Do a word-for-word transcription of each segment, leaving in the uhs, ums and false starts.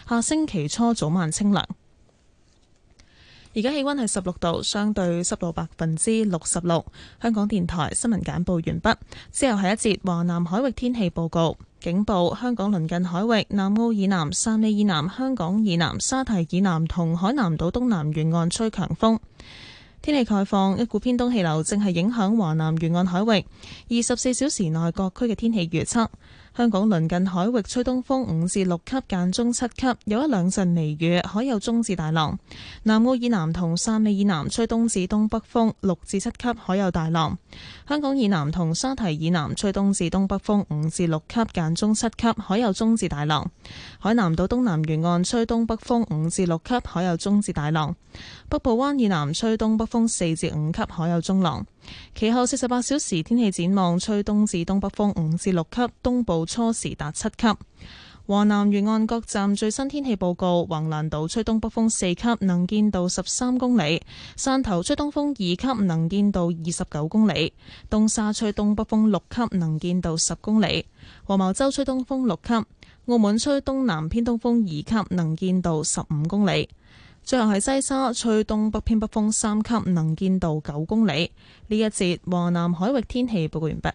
下星期初早晚清涼。而家氣溫係十六度，相對濕度百分之六十六。香港電台新聞簡報完畢，之後係一節華南海域天氣報告。警報：香港鄰近海域、南澳以南、汕尾以南、香港以南、沙堤以南同海南島東南沿岸吹強風。天氣概況：一股偏東氣流正係影響華南沿岸海域，二十四小時內各區嘅天氣預測。香港鄰近海域吹東風五至六級，間中七級，有一兩陣微雨，海有中至大浪。南澳以南同汕尾以南吹東至東北風六至七級，海有大浪。香港以南同沙堤以南吹東至東北風五至六級，間中七級，海有中至大浪。海南島東南沿岸吹東北風五至六級，海有中至大浪。北部灣以南吹東北風四至五級，海有中浪。其後四十八小時天氣展望，吹東至東北風五至六級，東部初時達七級。華南沿岸各站最新天氣報告：橫瀾島吹東北風四級，能見度十三公里；汕頭吹東風二級，能見度二十九公里；東沙吹東北風六級，能見度十公里；黃茅洲吹東風六級；澳門吹東南偏東風二級，能見度十五公里。最後係西沙吹東北偏北風三級，能見度九公里。呢一節華南海域天氣報告完畢。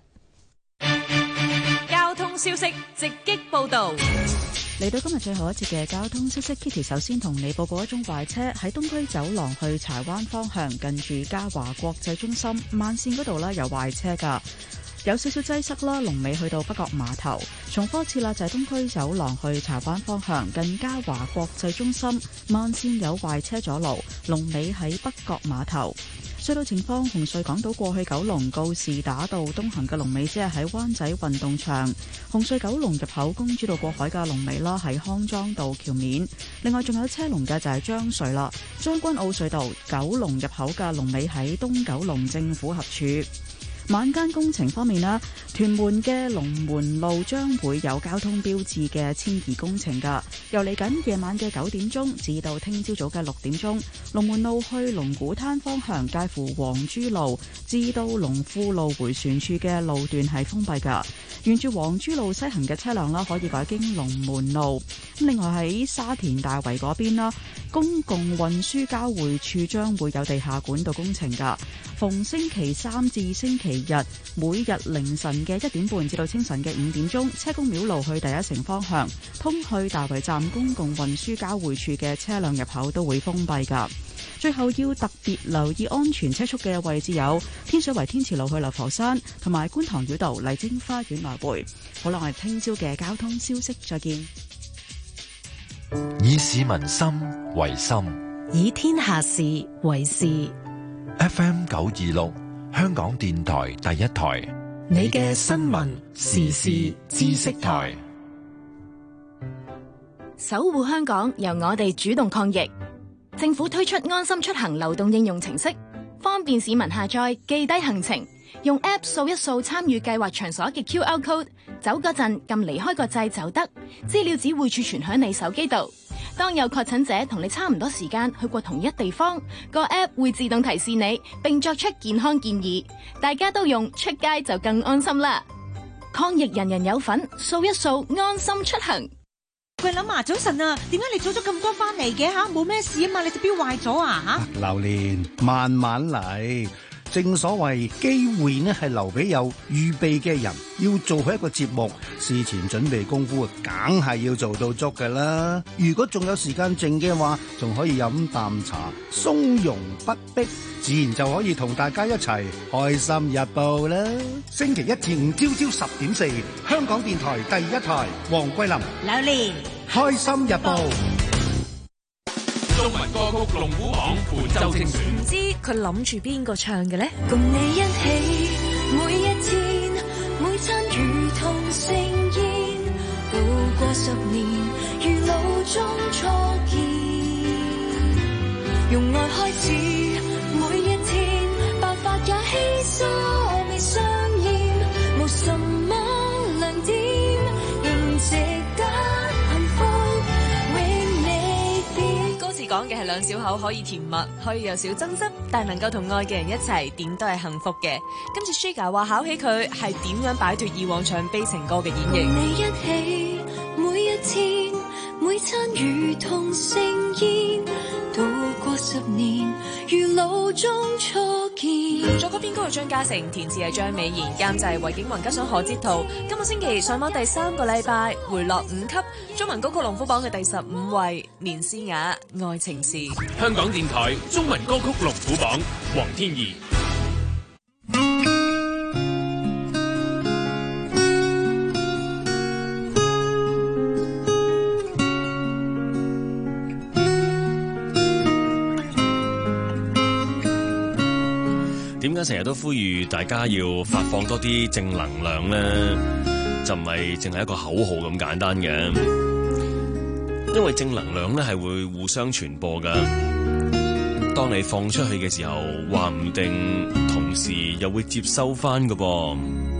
交通消息直擊報道。 嚟到今日最後一節嘅交通消息 ，Kitty 首先同你報告一宗壞車喺東區走廊去柴灣方向，近住嘉華國際中心慢線嗰度呢有壞車噶。有少少擠塞啦，龍尾去到北角碼頭。重複一次啦，就係東區走廊去柴灣方向，近嘉華國際中心慢線有壞車阻路，龍尾喺北角碼頭。隧道情況：紅隧港島過去九龍告士打道東行嘅龍尾只係喺灣仔運動場；紅隧九龍入口公主道過海嘅龍尾啦喺康莊道橋面。另外仲有車龍嘅就係將隧啦，將軍澳隧道九龍入口嘅龍尾喺東九龍政府合署。晚間工程方面啦，屯門嘅龍門路將會有交通標誌嘅遷移工程噶，由嚟緊夜晚嘅九點鐘至到聽朝早嘅六點鐘，龍門路去龍鼓灘方向介乎黃珠路至到龍富路迴旋處嘅路段係封閉噶，沿住黃珠路西行嘅車輛啦可以改經龍門路。咁另外喺沙田大圍嗰邊啦，公共運輸交匯處將會有地下管道工程噶，逢星期三至星期日每日凌晨嘅一點半至到清晨嘅五點鐘，車公廟路去第一城方向通去大圍站公共運輸交匯處嘅車輛入口都會封閉噶。最後要特別留意安全車速嘅位置有天水圍天慈路去流浮山，同埋觀塘繞道麗晶花園來回。好啦，我哋聽朝嘅交通消息再見。 以市民心為心， 以天下事為事。 F M 九二六香港電台第一台， 你嘅新聞時事知識台， 守護香港，由我哋主動抗疫。政府推出安心出行流動應用程式，方便市民下載記低行程，用 App 掃一掃參與計劃場所嘅 Q R code， 走嗰陣撳離開個掣就得，資料只會儲存喺你手機度。當有確診者同你差唔多時間去過同一地方，個 App 會自動提示你，並作出健康建議。大家都用，出街就更安心啦！抗疫人人有份，掃一掃安心出行。 桂林啊，早晨啊，點解你早咗咁多翻嚟嘅吓？冇咩事啊嘛？你隻錶壞咗啊吓？ 榴蓮，慢慢嚟。正所謂機會呢係留俾有預備嘅人，要做好一個節目，事前準備功夫梗係要做到足㗎啦。如果仲有時間剩嘅話，仲可以飲啖茶，從容不迫，自然就可以同大家一齊開心日報啦。星期一至五朝朝十點四，香港電台第一台，黃桂林、 榴蓮， 開心日報。 中文歌曲龍虎榜本周精選， 唔知佢諗住邊個唱嘅呢？ 共你一起，每一天，每餐如同盛宴，度過十年，如路中初見，用愛開始，每一天，白髮也稀疏未相厭，無什麼亮點，仍值得幸福。 講嘅係兩小口可以甜蜜，可以有少爭執，但能夠同愛嘅人一齊，點都係幸福嘅。跟住 Shiga 話考起佢係點樣擺脫以往唱悲情歌嘅演繹。 你一起，每一天， 每餐如同盛宴，度過十年如路中初見。 作曲編曲係張家誠，填詞係張美賢，監製韋景雲加上何哲圖。今個星期上榜第三個禮拜，回落五級，中文歌曲龍虎榜嘅第十五位，連詩雅《愛情事》。 香港電台中文歌曲龍虎榜，黃天怡。 點解成日都呼籲大家要發放多啲正能量呢？就唔係淨係一個口號咁簡單嘅，因為正能量咧係會互相傳播噶。當你放出去嘅時候，話唔定同時又會接收翻噶噃。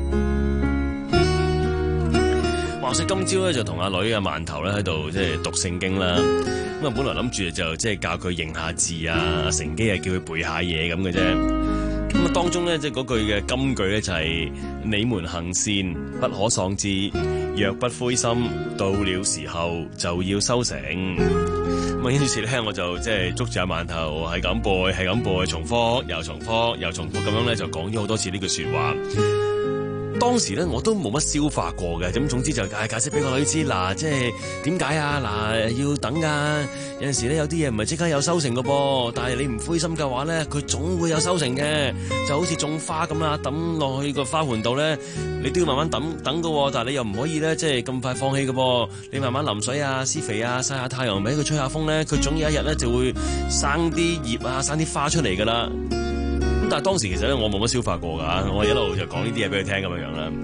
話說今朝咧就同阿女阿饅頭咧喺度即係讀聖經啦。咁啊本來諗住就即係教佢認下字啊，乘機啊叫佢背下嘢咁嘅啫。咁啊，當中咧，即係嗰句嘅金句咧，就係你們行善不可喪志，若不灰心，到了時候就要收成。咁啊，於是咧，我就即係捉住阿饅頭，係咁背，係咁背，重複又重複又重複，咁樣咧就講咗好多次呢句說話。當時咧我都冇乜消化過嘅，咁總之就解解釋俾個女知，嗱，即係點解啊？嗱，要等噶，有陣時咧有啲嘢唔係即刻有收成嘅噃，但係你唔灰心嘅話咧，佢總會有收成嘅，就好似種花咁啦，抌落去個花盆度咧，你都要慢慢等等嘅，但係你又唔可以咧，即係咁快放棄嘅噃，你慢慢淋水啊、施肥啊、曬下太陽，俾佢吹下風咧，佢總有一日咧就會生啲葉啊、生啲花出嚟噶啦。咁但係當時其實咧我冇乜消化過㗎，我一路就講呢啲嘢俾佢聽咁樣樣啦。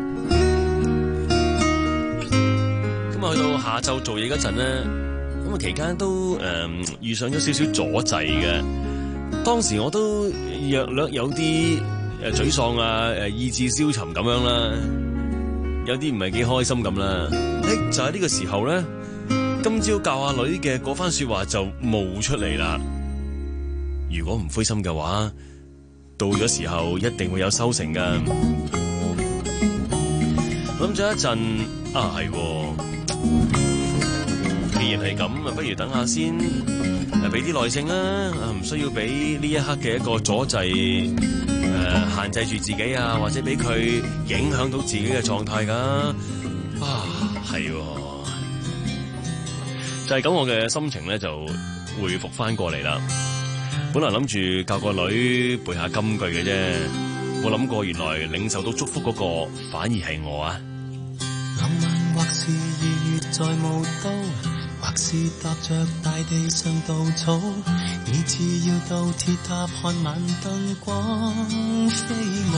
咁啊去到下晝做嘢嗰陣咧，咁啊期間都誒、呃、遇上咗少少阻滯嘅。當時我都略略有啲誒沮喪啊、誒意志消沉咁樣啦，有啲唔係幾開心咁啦。誒就喺呢個時候咧，今朝教阿女嘅嗰番說話就冒出嚟啦。如果唔灰心嘅話，到咗時候一定會有收成噶。諗咗一陣，啊係，既然係咁，啊不如等下先，誒俾啲耐性啦，啊唔需要俾呢一刻嘅一個阻滯，誒、呃、限制住自己啊，或者俾佢影響到自己嘅狀態噶。啊係，就係咁，我嘅心情咧就回復翻過嚟啦。本來諗住教個女背下金句嘅啫，冇諗過原來領受到祝福嗰個反而係我啊！ 浪漫或是二月在霧都，或是踏着大地上稻草，以至要到鐵塔看晚燈光飛舞。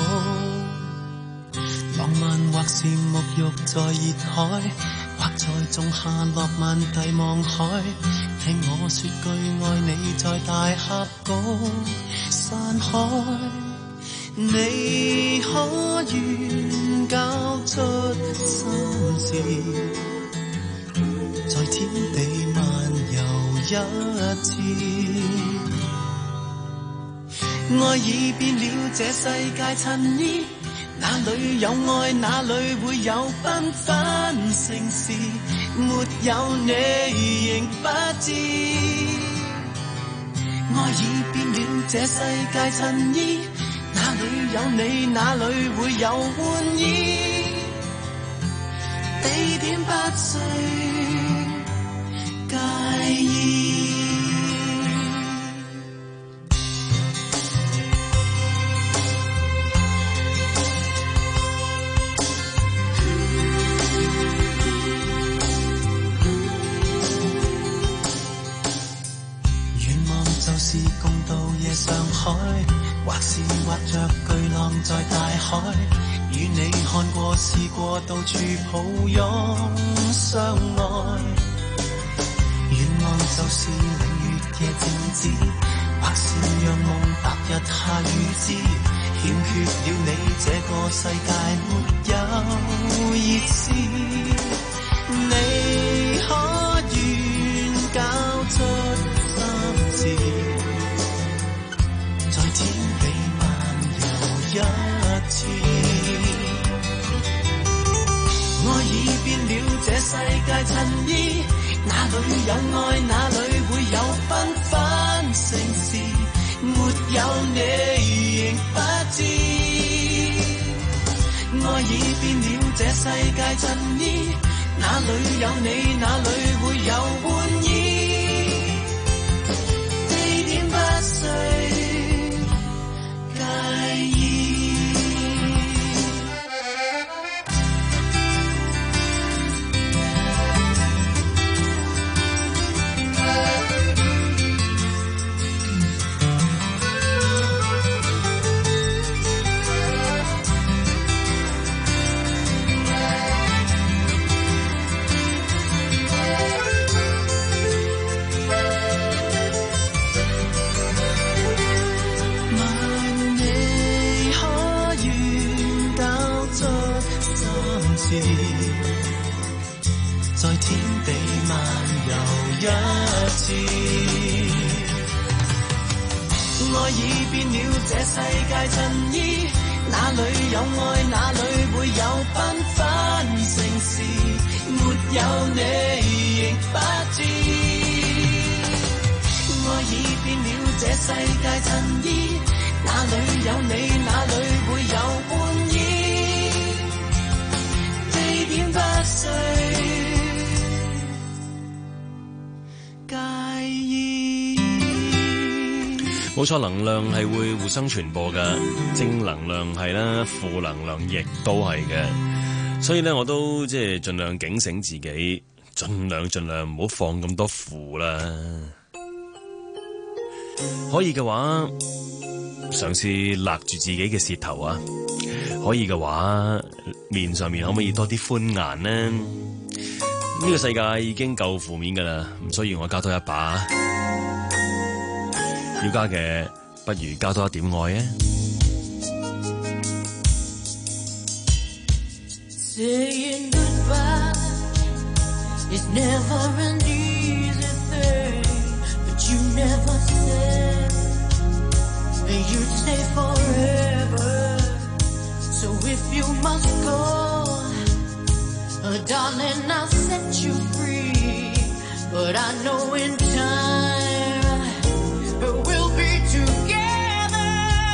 浪漫或是沐浴在熱海，或在仲夏落漫地望海，聽我說句愛你在大峽谷山海，你可願交出心事，在天地漫遊一次，愛已變了這世界襯衣，哪裏有愛哪裏會有繽紛盛事，沒有你仍不知，愛已變了這世界襯衣，哪裏有你哪裏會有歡意，地點不需介意。上海，或是畫着巨浪在大海，與你看過試過到處抱擁相愛，願望就是明月夜靜止，或是讓夢白日下雨之，欠缺了你這個世界沒有意思，你可願交出心事，天地漫遊一次，愛已變了這世界襯衣，哪哪裏有愛，哪裏會有繽紛盛事，沒有你仍不知。愛已變了這世界襯衣，哪裏有你，哪裏會有玩意。地點不需介意。在天地漫遊一次，愛已變了這世界襯衣，哪裏有愛，哪裏會有繽紛盛事，沒有你仍不知。愛已變了這世界襯衣，哪裏有你，哪裏會有歡意。地點不需介意。 冇錯，能量係會互相傳播嘅，正能量係啦，負能量亦都係嘅。所以咧，我都即係盡量警醒自己，盡量盡量唔好放咁多負啦。可以嘅話，嘗試勒住自己嘅舌頭啊！可以嘅話，面上面可唔可以多啲寬顏呢？呢個世界已經夠負面噶啦，唔需要我加多一把。要加嘅，不如加多一點愛啊 ！Saying goodbye is never an easy thing, but you never said you'd stay forever. So if you must go, oh, darling, I'll set you free. But I know in time we'll be together.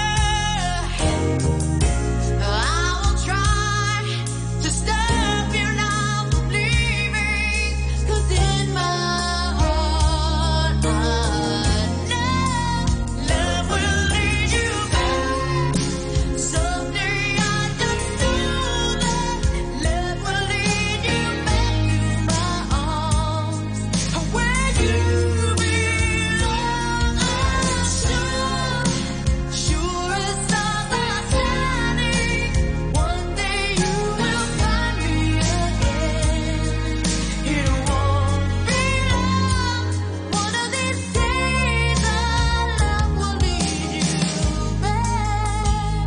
I will try to stop you now from leaving, 'cause in my heart I know love will lead you back. Someday I just know that love will lead you back to my arms, where you belong. I'm sure, sure as stars are shining, one day you will find me again. It won't be long, one of these days our love will lead you back.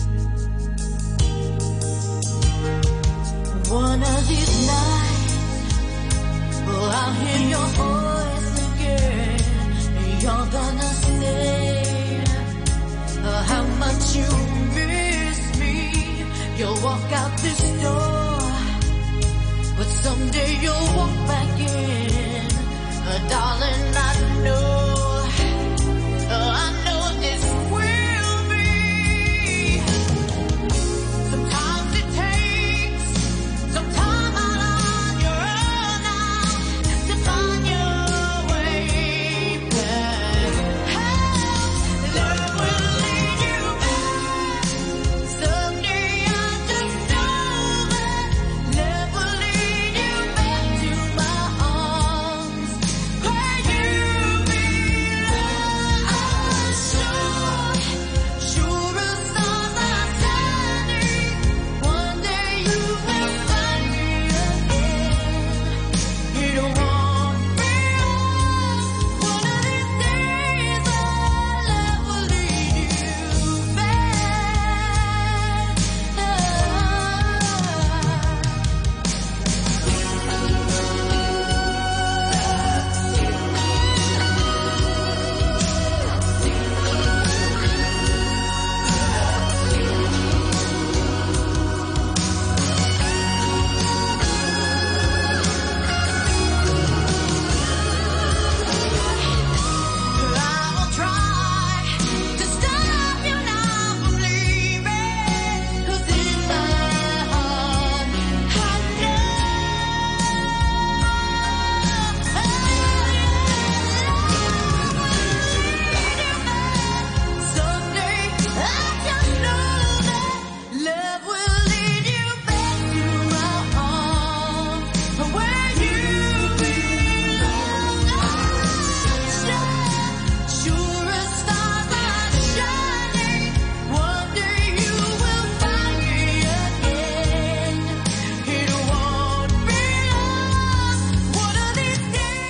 One of these nights, oh, I'll hear your voice again. You're gonna say oh, how much you miss me. You'll walk out this door, but someday you'll walk back in. Oh, darling, I know, oh, I know this will be. Sometimes it takes some time out on your own now to find your way back. Love will lead you back. Someday I just know that love will lead you back to my arms, where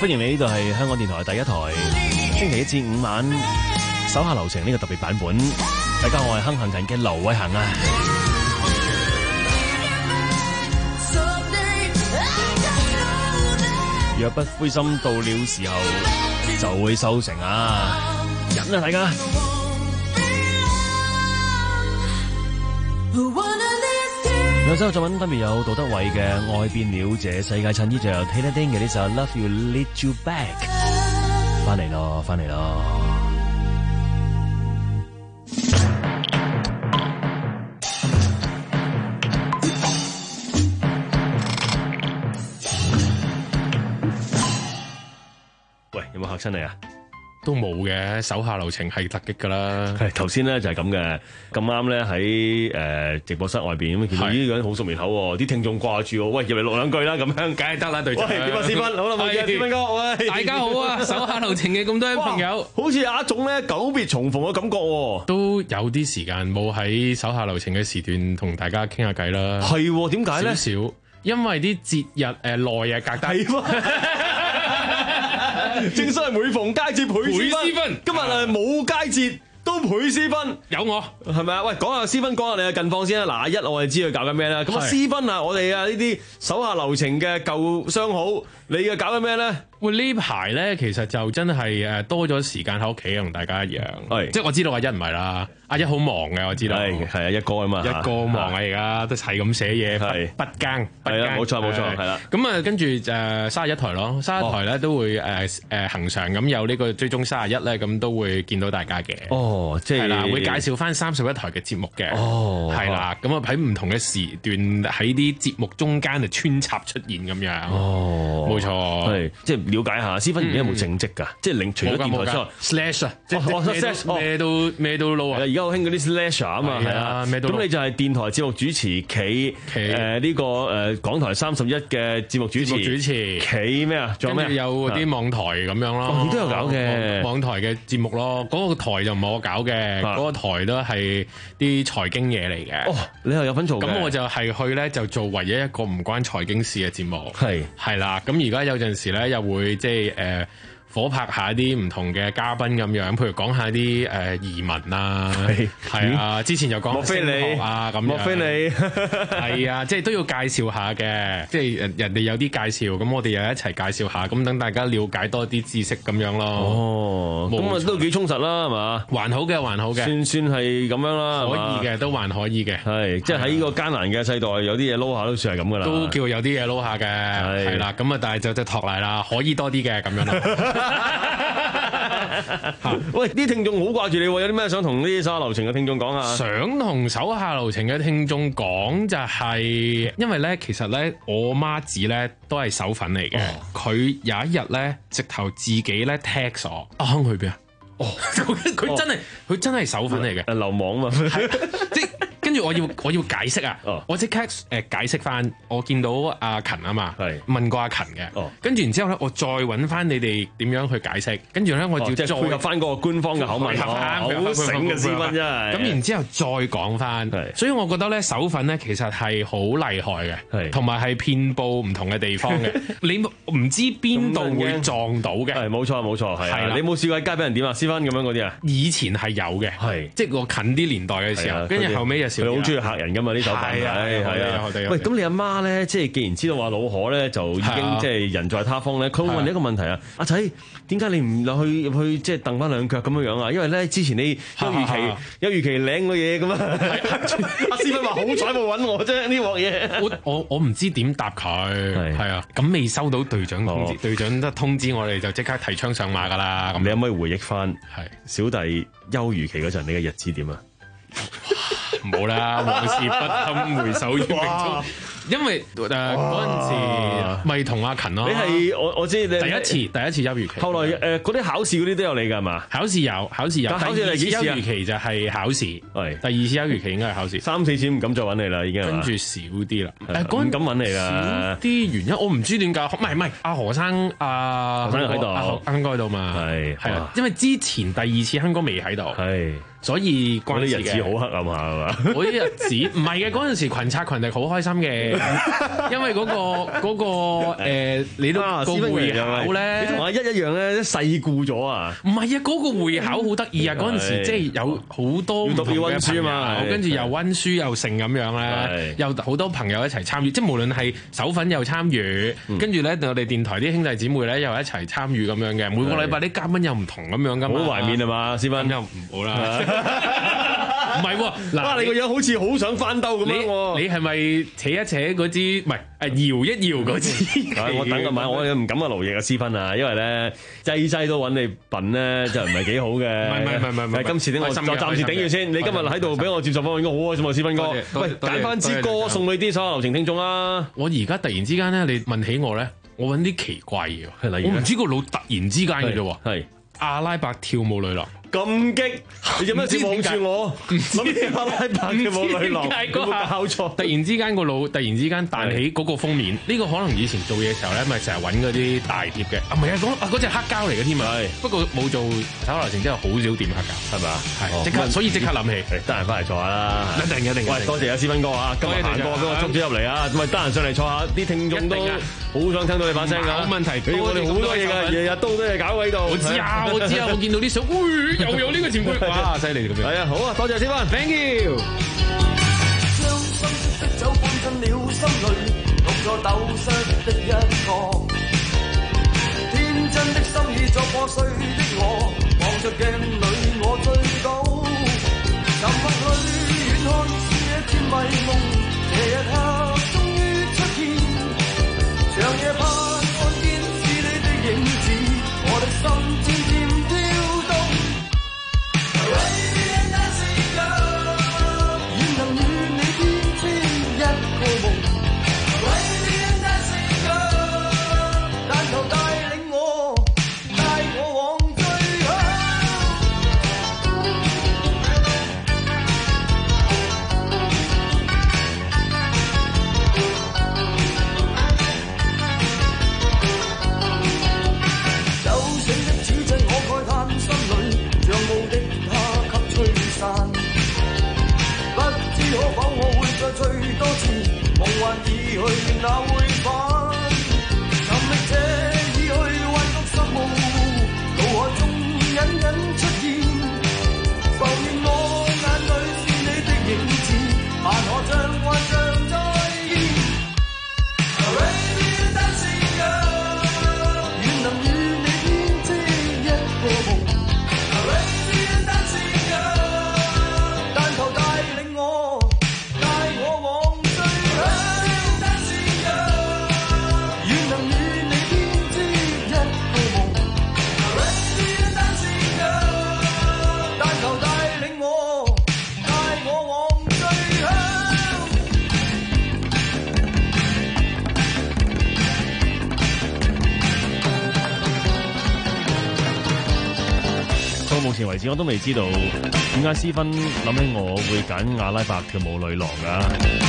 迎你，呢度係香港電台第一台，星期一至五晚手下留情呢個特別版本。大家好，我係亨行勤嘅劉偉恒啊。若不灰心，到了時候就會收成啊！忍啊，大家！兩首作品分別有杜德偉嘅《愛變了這世界》，襯衣就有 Taylor Ding 嘅呢首《Love You Lead You Back》。翻嚟咯，翻嚟咯！喂，有冇嚇親你啊？ 都冇嘅，手下留情係突擊噶啦。 係頭先咧就係咁嘅，咁啱咧喺誒直播室外邊咁見到呢個人好熟面口喎，啲聽眾掛住喎，喂入嚟錄兩句啦咁樣，梗係得啦隊長。喂，點啊，思芬，好啦冇見，思芬哥，喂， 大家好啊，手下留情嘅咁多位朋友， 好似有一種咧久別重逢嘅感覺喎。 都有啲時間冇喺手下留情嘅時段同大家傾下偈啦。 係點解咧？ 少少，因為啲節日誒耐啊，隔得。 正所謂每逢佳節倍思芬，今日誒冇佳節都倍思芬， 有我係咪啊？喂，講下思芬，講下你嘅近況先啦。嗱，一我哋知佢搞緊咩啦。咁啊，思芬啊，我哋啊呢啲手下留情嘅舊相好，你嘅搞緊咩咧？ 喂，呢排咧其實就真係誒多咗時間喺屋企同大家一樣，係即係我知道阿一唔係啦，阿一好忙嘅，我知道係係啊，一哥啊嘛，一哥忙啊，而家都係咁寫嘢，係不更，係啦，冇錯冇錯，係啦。咁啊，跟住誒三十一台咯，三十一台咧都會誒誒恆常咁有呢個追蹤三十一咧，咁都會見到大家嘅。哦，即係啦，會介紹翻三十一台嘅節目嘅。哦，係啦，咁啊喺唔同嘅時段喺啲節目中間就穿插出現咁樣。哦，冇錯，係即係。了解下，思芬而家有冇正職㗎？即係另除咗電台之外 ，slash 啊，即係咩都咩都撈啊！而家好興嗰啲 slash 啊嘛，係啊，咩都。咁你就係電台節目主持，企誒呢個誒港台三十一嘅節目主持，主持企咩啊？仲有咩？有啲網台咁樣咯，你都有搞嘅網台嘅節目咯。嗰個台就唔係我搞嘅，嗰個台都係啲財經嘢嚟嘅。哦，你又有份做嘅？咁我就係去咧，就做唯一一個唔關財經事嘅節目。係係啦，咁而家有陣時咧又會。會即係誒。呃火拍下啲唔同嘅嘉賓咁樣，譬如講下啲誒、呃、移民啊，係啊，之前又講升學啊咁樣，莫非你係啊，即係都要介紹下嘅，即係人哋有啲介紹，咁我哋又一齊介紹下，咁等大家了解多啲知識咁樣咯。哦，咁啊都幾充實啦，係嘛？還好嘅，還好嘅，算算係咁樣啦，可以嘅，都還可以嘅，係即係喺呢個艱難嘅世代，有啲嘢撈下都算係咁噶啦，都叫有啲嘢撈下嘅，係啦，咁啊，但係就就托賴啦，可以多啲嘅咁樣咯。喂，啲聽眾好掛住你，有啲咩想同啲手下留情嘅聽眾講啊？想同手下留情嘅聽眾講就係、是，因為咧，其實咧，我媽子咧都係手粉嚟嘅。佢、哦、有一日咧，直頭自己咧 text 我，阿亨去邊啊？哦，佢真係佢、哦、真係手粉嚟嘅，流氓啊嘛，即係。跟住我要我要解釋啊！哦、我即刻誒解釋翻，我見到阿勤啊嘛，問過阿勤嘅。哦、跟住然之後咧，我再揾翻你哋點樣去解釋。跟住咧，我要再配合翻嗰個官方嘅口吻，好醒嘅思芬真係。咁然之後再講翻，所以我覺得咧手粉咧其實係好厲害嘅，同埋係遍佈唔同嘅地方嘅。你唔知邊度會撞到嘅。係冇錯冇錯，係啊！你冇試過喺街俾人點啊？思芬咁樣嗰啲啊？以前係有嘅，係即係我近啲年代嘅時候，跟住後尾又。佢好中意嚇人噶嘛，呢首歌係啊係啊。喂，咁你阿媽咧，即係既然知道話老何咧就已經即係人在他方咧，佢會問你一個問題啊，阿仔點解你唔落去去即係蹬翻兩腳咁樣樣啊？因為咧之前你一如期一如期領個嘢咁啊。阿思芬話好彩冇揾我啫，呢鑊嘢。我我我唔知點答佢，係啊。咁未收到隊長通知，隊長得通知我哋就即刻提槍上馬噶啦。咁你可唔可以回憶翻係小弟休漁期嗰陣你嘅日子點啊？冇啦，往事不堪回首月明中。因為誒嗰陣時咪同阿勤咯。你係我我知你第一次第一次休漁期。後來誒嗰啲考試嗰啲都有你㗎係嘛？考試有考試有。考試係幾時啊？休漁期就係考試。係。第二次休漁期應該係考試。三四次唔敢再揾你啦，已經。跟住少啲啦。誒嗰陣唔敢揾你啦。少啲原因我唔知點解。唔係唔係，阿何生阿何生喺度，阿亨哥喺度嘛。係係啊，因為之前第二次亨哥未喺度。係。 所以關事嘅。 嗰啲日子好黑暗下係嘛？ 嗰啲日子唔係嘅，嗰陣時群策群力好開心嘅，因為嗰、個嗰、個、呃、你都、 啊、 個會考咧， 你同阿一一樣咧，世故咗啊！ 唔係啊，嗰、個會考好得意啊！嗰陣時即係有好多唔同嘅溫書嘛， 跟住又溫書又成咁樣咧，又好多朋友一齊參與，即係無論係手粉又參與，跟住咧我哋電台啲兄弟姊妹咧又一齊參與咁樣嘅，每個禮拜啲嘉賓又唔同咁樣噶嘛， 好懷念係嘛，思芬又唔好啦。唔係喎，嗱你個樣好似好想翻兜咁樣喎。 你係咪扯一扯嗰支？唔係誒搖一搖嗰支？ 我等個買，我唔敢啊勞役啊思芬啊，因為咧劑劑都揾你笨咧，就唔係幾好嘅。 唔係唔係唔係唔係， 今次咧我就暫時頂住先。你今日喺度俾我接受訪問，應該好開心啊，思芬哥。喂，揀翻支歌送俾啲所有流程聽眾啦。 我而家突然之間咧，你問起我咧，我揾啲奇怪嘢，我唔知個腦突然之間嘅啫喎。係阿拉伯跳舞女郎。 咁激！你做咩先望住我？諗起阿拉伯嘅舞女郎，有冇搞錯？ 突然之間個腦突然之間彈起嗰個封面，呢個可能以前做嘢嘅時候咧，咪成日揾嗰啲大貼嘅。啊，唔係啊，嗰啊嗰隻黑膠嚟嘅添啊。不過冇做手流程之後，好少掂黑膠，係咪啊？係即刻，所以即刻諗起， 得閒翻嚟坐下啦。 一定一定。 喂，多謝阿思芬哥啊！今日行過俾我捉咗入嚟啊！喂，得閒上嚟坐下，啲聽眾都好想聽到你把聲㗎。 冇問題， 我哋好多嘢㗎，日日都都係搞喺度。 我知啊，我知啊，我見到啲相，又有呢個前輩，哇，犀利咁樣。 係啊，好啊，多謝思芬 ，thank you。 將心色的酒灌進了心裏，獨坐斗室的一角，天真的心意作破碎的我，望着鏡裏我醉倒，沉默裏遠看是一片迷夢，這一刻終於出現，長夜盼看見是你的影子，我的心漸漸跳動。最多次夢幻已去，哪會返？尋覓者已去，彎曲心霧，腦海中隱隱出現，浮現我眼裏是你的影子，盼可將幻象再現。Arabian dancing girl，願能與你編織一個夢。Arabian dancing girl，但求帶領我。 到目前為止，我都未知道點解思芬諗起我會揀阿拉伯跳舞女郎㗎。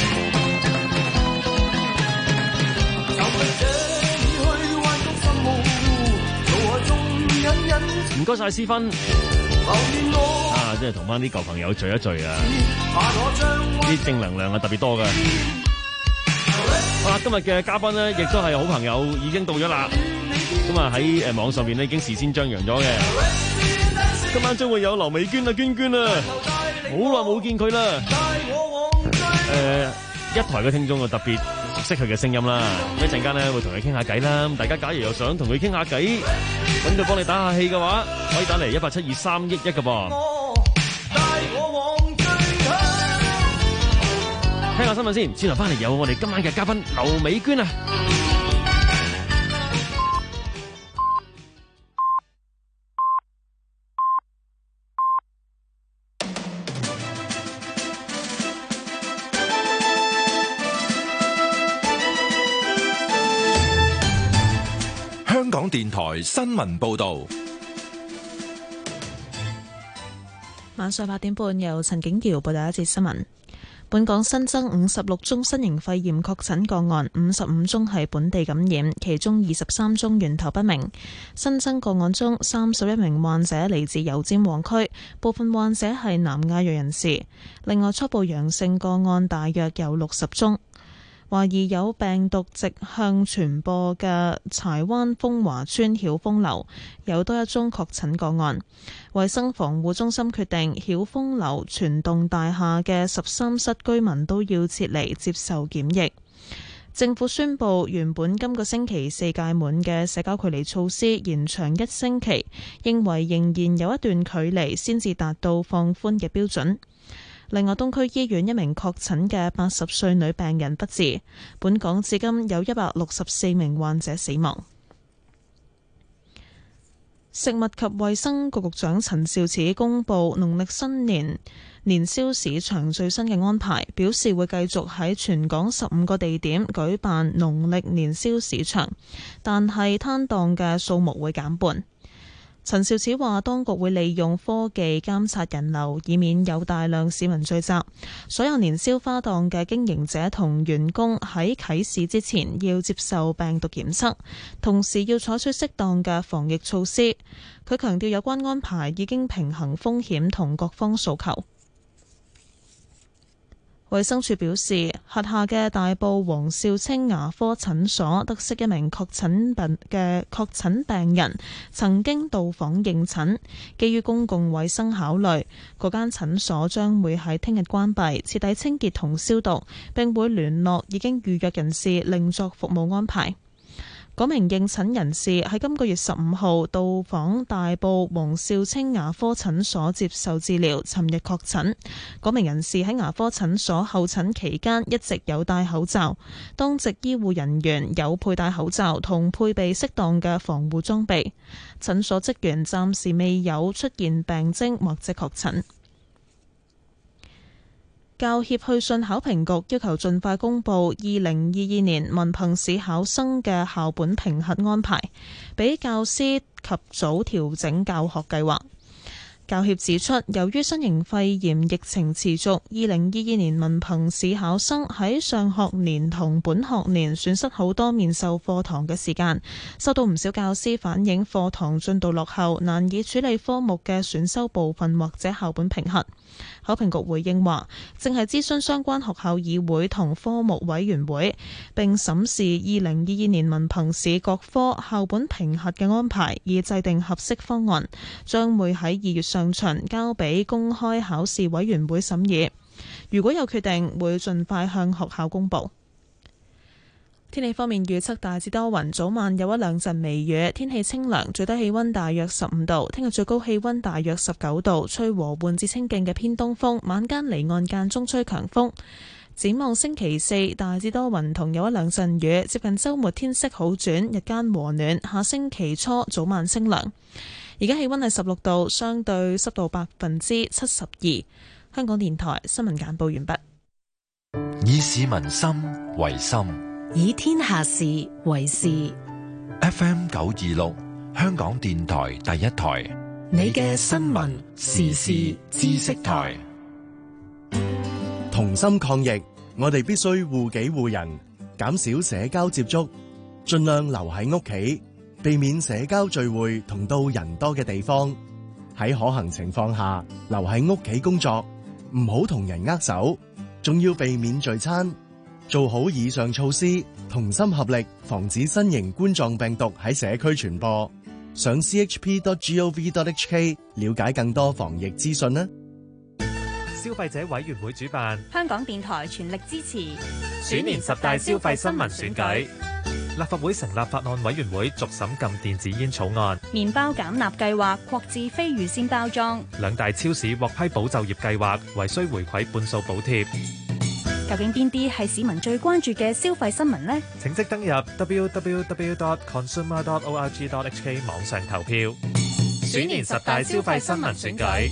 唔該晒思芬啊！即係同翻啲舊朋友聚一聚啊！啲正能量啊特別多㗎。好啦，今日嘅嘉賓咧，亦都係好朋友，已經到咗啦。咁啊喺誒網上邊咧已經事先張揚咗嘅。今晚將會有劉美娟啊，娟娟啊，好耐冇見佢啦。誒、呃，一台嘅聽眾就特別熟悉佢嘅聲音啦。一陣間咧會同佢傾下偈啦。大家假如又想同佢傾下偈，揾佢幫你打下氣嘅話，可以打嚟一八七二三一一嘅噃。聽下新聞先，轉頭翻嚟有我哋今晚嘅嘉賓劉美娟啊。 香港電台新聞報道， 晚上八點半由陳景瑤報道一節新聞。 本港新增五十六宗新型肺炎確診個案，五十五宗係本地感染，其中二十三宗源頭不明。新增個案中，三十一名患者嚟自油尖旺區，部分患者係南亞裔人士。另外，初步陽性個案大約有六十宗。懷疑有病毒直向傳播嘅柴灣豐華邨曉峰樓有多一宗確診個案。衛生防護中心決定曉峰樓全棟大廈嘅十三室居民都要撤離接受檢疫。政府宣布原本今個星期四屆滿嘅社交距離措施延長一星期，認為仍然有一段距離先至達到放寬嘅標準。另外，東區醫院一名確診嘅八十歲女病人不治。本港至今有一百六十四名患者死亡。食物及衛生局局長陳肇始公布農曆新年年宵市場最新嘅安排，表示會繼續喺全港十五個地點舉辦農曆年宵市場，但係攤檔嘅數目會減半。陳肇始話，當局會利用科技監察人流，以免有大量市民聚集。所有年宵花檔嘅經營者同員工喺啟市之前要接受病毒檢測，同時要採取適當嘅防疫措施。佢強調有關安排已經平衡風險同各方訴求。衛生署表示，轄下嘅大埔黃少清牙科診所得悉一名確診病嘅確診病人曾經到訪應診，基於公共衛生考慮，嗰間診所將會喺聽日關閉，徹底清潔同消毒，並會聯絡已經預約人士另作服務安排。嗰名應診人士喺今個月十五號到訪大埔黃少清牙科診所接受治療，尋日確診。嗰名人士喺牙科診所候診期間一直有戴口罩，當值醫護人員有佩戴口罩同配備適當嘅防護裝備。診所職員暫時未有出現病徵或者確診。教協去信考評局，要求盡快公布二零二二年文憑試考生嘅校本評核安排，俾教師及早調整教學計劃。教協指出，由於新型肺炎疫情持續，二零二二年文憑試考生喺上學年同本學年損失好多面授課堂嘅時間，收到唔少教師反映課堂進度落後，難以處理科目嘅選修部分或者校本評核。考評局回應話，正係諮詢相關學校議會同科目委員會，並審視二零二二年文憑試各科校本評核嘅安排，以制定合適方案，將會喺二月上旬交俾公開考試委員會審議。如果有決定，會盡快向學校公佈。天氣方面預測大致多雲，早晚有一兩陣微雨，天氣清涼，最低氣溫大約十五度。聽日最高氣溫大約十九度，吹和緩至清勁嘅偏東風，晚間離岸間中吹強風。展望星期四大致多雲同有一兩陣雨，接近週末天色好轉，日間和暖。下星期初早晚清涼。而家氣溫係十六度，相對濕度百分之七十二。香港電台新聞簡報完畢。 以市民心為心， 以天下事為事。 F M 九二六，香港電台第一台， 你嘅新聞時事知識台。 同心抗疫，我哋必須護己護人，減少社交接觸，盡量留喺屋企，避免社交聚會同到人多嘅地方。喺可行情況下，留喺屋企工作，唔好同人握手，仲要避免聚餐。做好以上措施，同心合力，防止新型冠狀病毒喺社區傳播。上 c h p dot gov dot h k 了解更多防疫資訊啦。 消費者委員會主辦， 香港電台全力支持鼠年十大消費新聞選舉。立法會成立法案委員會續審禁電子煙草案。 麵包減納計劃擴至非預先包裝。 兩大超市獲批保就業計劃，唯需回饋半數補貼。 究竟邊啲係市民最關注嘅消費新聞呢？ 請即登入 w w w dot consumer dot org dot h k 網上投票。鼠年十大消費新聞選舉。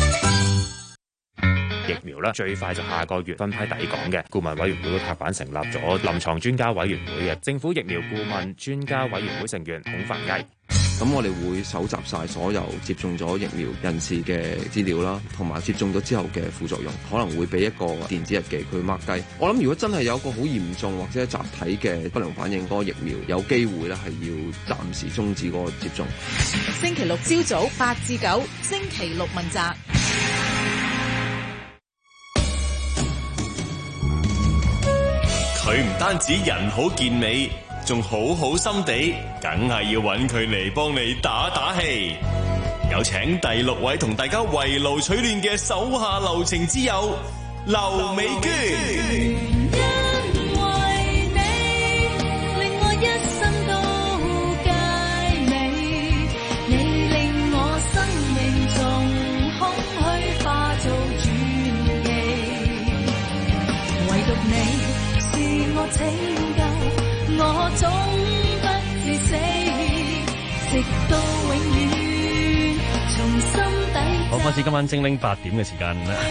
疫苗咧最快就下個月分批抵港嘅，顧問委員會都拍板成立咗臨床專家委員會嘅。政府疫苗顧問專家委員會成員孔繁毅。 咁我哋會搜集晒所有接種咗疫苗人士嘅資料啦，同埋接種咗之後嘅副作用，可能會俾一個電子日記佢 mark 低。我諗如果真係有一個好嚴重或者集體嘅不良反應，嗰個疫苗有機會咧係要暫時終止嗰個接種。 星期六朝早八至九，星期六問責。 佢唔單止人好健美，仲好好心地，梗係要揾佢嚟幫你打打氣。有請第六位同大家圍爐取暖嘅手下留情之友劉美娟。 拯救我總不至死，直到永遠從心底。 好，開始今晚精靈八點嘅時間啦。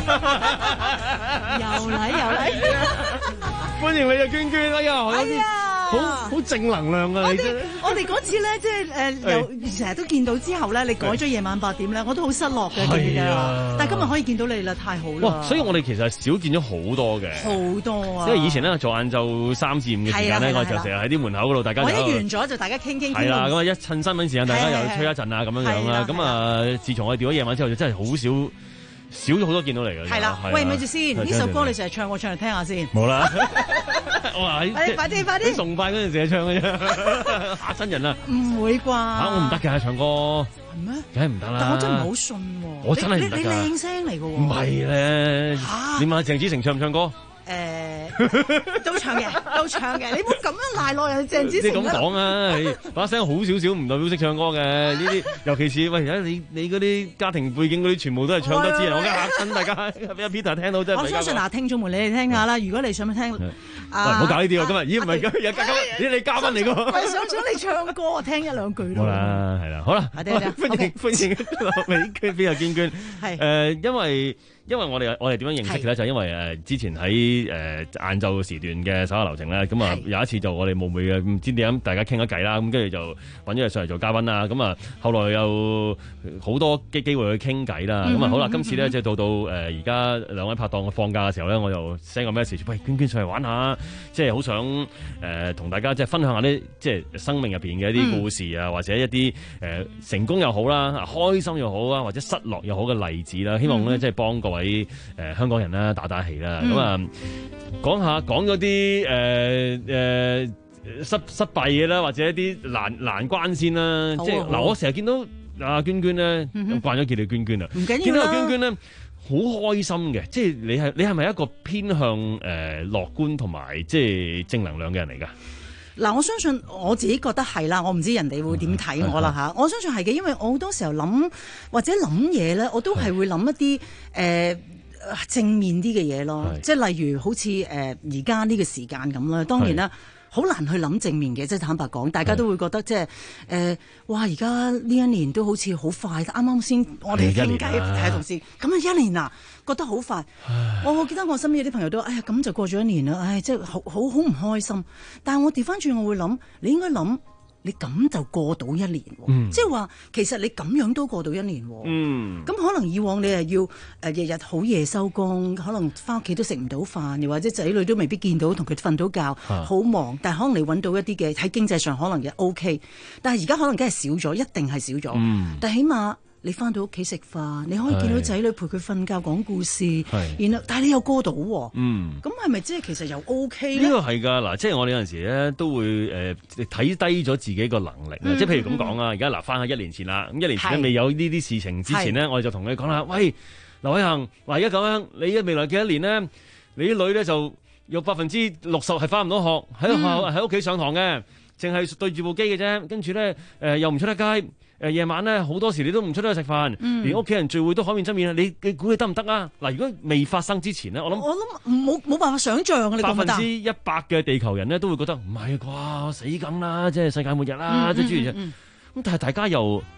又嚟又嚟， 歡迎你啊，娟娟！哎呀，我有啲好好正能量啊！你真係我哋嗰次咧，即係誒，又成日都見到之後咧，你改咗夜晚八點咧，我都好失落嘅，記得。但係今日可以見到你啦，太好啦！ 哇！所以我哋其實少見咗好多嘅， 好多啊！ 因為以前咧做晏晝三至五嘅時間咧，我就成日喺啲門口嗰度，大家我一完咗就大家傾傾傾。 係啦，咁啊一趁新聞時間，大家又吹一陣啊，咁樣樣啦。咁啊，自從我哋調咗夜晚之後，就真係好少。少咗好多見到嚟嘅。 係啦，喂，咪住先，呢首歌你成日唱，我唱嚟聽下先。 冇啦，我話喺快啲快啲， 崇拜嗰陣時唱嘅啫，嚇親人啊！ 唔會啩？ 嚇我唔得嘅唱歌， 係咩？ 梗係唔得啦！ 但我真係唔好信喎， 我真係唔得㗎。 你靚聲嚟嘅喎， 唔係咧。點啊？鄭子誠唱唔唱歌？ 誒，都唱嘅，都唱嘅。你唔好咁樣賴落人鄭子誠。 你咁講啊？把聲好少少，唔代表識唱歌嘅呢啲。尤其是喂，而家你你嗰啲家庭背景嗰啲，全部都係唱得之人，我梗係嚇親大家。俾阿 Peter 聽到真係。 我相信嗱，聽眾們你哋聽下啦。如果你想聽，啊， 唔好搞呢啲喎。今日咦唔係今日嘉賓，咦你嘉賓嚟㗎？ 喂，想唔想你唱歌啊？聽一兩句咯。 好啦，係啦，好啦，歡迎歡迎劉美娟，邊個娟娟？係誒，因為。因為我哋我哋點樣認識嘅咧，就係因為誒之前喺誒晏晝時段嘅手下留情咧，咁啊有一次就我哋冒昧嘅唔知點樣大家傾咗偈啦，咁跟住就揾咗佢上嚟做嘉賓啦，咁啊後來又好多機機會去傾偈啦，咁啊、嗯、好啦，今次咧即係到到誒而家兩位拍檔放假嘅時候咧，我又 send 個 message，喂娟娟上嚟玩下，即係好想誒同、呃、大家即係分享下啲即係生命入邊嘅一啲故事啊，嗯、或者一啲誒、呃、成功又好啦，開心又好啊，或者失落又好嘅例子啦，希望咧、嗯、即係幫各位誒、呃、香港人啦打打氣啦，咁啊講下講咗啲誒誒失失敗嘢啦，或者一啲難難關先啦，即係嗱我成日見到阿娟娟咧，慣咗叫你娟娟啦，唔緊要啦，見到阿娟娟咧好開心嘅，即係你係你係咪一個偏向誒樂觀同埋即係正能量嘅人嚟㗎？ 嗱，我相信我自己覺得係啦，我唔知人哋會點睇我啦嚇。我相信係嘅，因為我好多時候諗或者諗嘢咧，我都係會諗一啲誒、呃、正面啲嘅嘢咯。即係例如好似誒而家呢個時間咁啦，當然啦。好難去諗正面嘅，即係坦白講，大家都會覺得即係誒，哇！而家呢一年都好似好快，啱啱先我哋傾偈睇同事，咁啊一年啊，覺得好快。我我記得我身邊有啲朋友都，哎呀咁就過咗一年啦，唉，即係好好好唔開心。但係我調翻轉，我會諗，你應該諗。你咁就過到一年，嗯、即係話其實你咁樣都過到一年。咁、嗯、可能以往你係要誒日日好夜收工，可能翻屋企都食唔到飯，又或者仔女都未必見到，同佢瞓到覺，好、啊、忙。但係可能你揾到一啲嘅喺經濟上可能嘅 OK，但係而家可能梗係少咗，一定係少咗。嗯、但係起碼你翻到屋企食飯，你可以見到仔女陪佢瞓覺講故事，然後但係你又過到，咁係咪即係其實又 OK 咧？呢個係㗎，嗱，即係我哋有陣時咧都會誒睇低咗自己個能力、嗯、即係譬如咁講啊，而家嗱翻喺一年前啦，咁一年前咧未有呢啲事情之前咧，我哋就同你講啦，喂，劉偉恒，嗱而家咁樣，你嘅未來幾多年咧，你啲女咧就有百分之六十係翻唔到學，喺學校喺屋企上堂嘅，淨係對住部機嘅啫，跟住咧誒又唔出得街。誒夜晚咧好多時你都唔出得去食飯，嗯、連屋企人聚會都可免則免。你你估你得唔得啊？嗱，如果未發生之前咧，我諗我諗冇冇辦法想像啊！你百分之一百嘅地球人咧都會覺得唔係啩，死梗啦，即係世界末日啦，即係諸如此類。咁但係大家又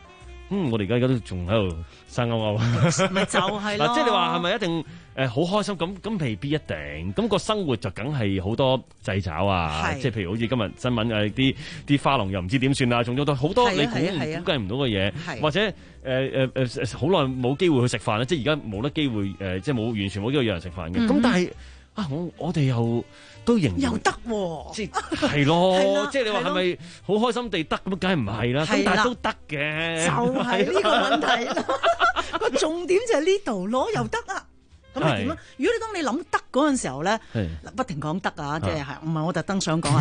嗯，我哋而家都仲喺度生勾勾， 咪就係咯。 即係你話係咪一定誒好開心？咁咁未必一定。咁個生活就梗係好多掣肘啊！即係譬如好似今日新聞誒啲啲花農又唔知點算啊，仲有好多你估估計唔到嘅嘢，或者誒誒誒好耐冇機會去食飯啦，即係而家冇得機會誒，即係冇完全冇機會有人食飯嘅。咁但係啊，我我哋又都仍然又得喎， 即係咯，即係你話係咪好開心地得咁？梗係唔係啦，咁但係都得嘅， 就係呢個問題啦。個重點就係呢度攞又得啊！咁係點啊？如果你當你諗得嗰陣時候咧，不停講得啊，即係係唔係我特登想講啊？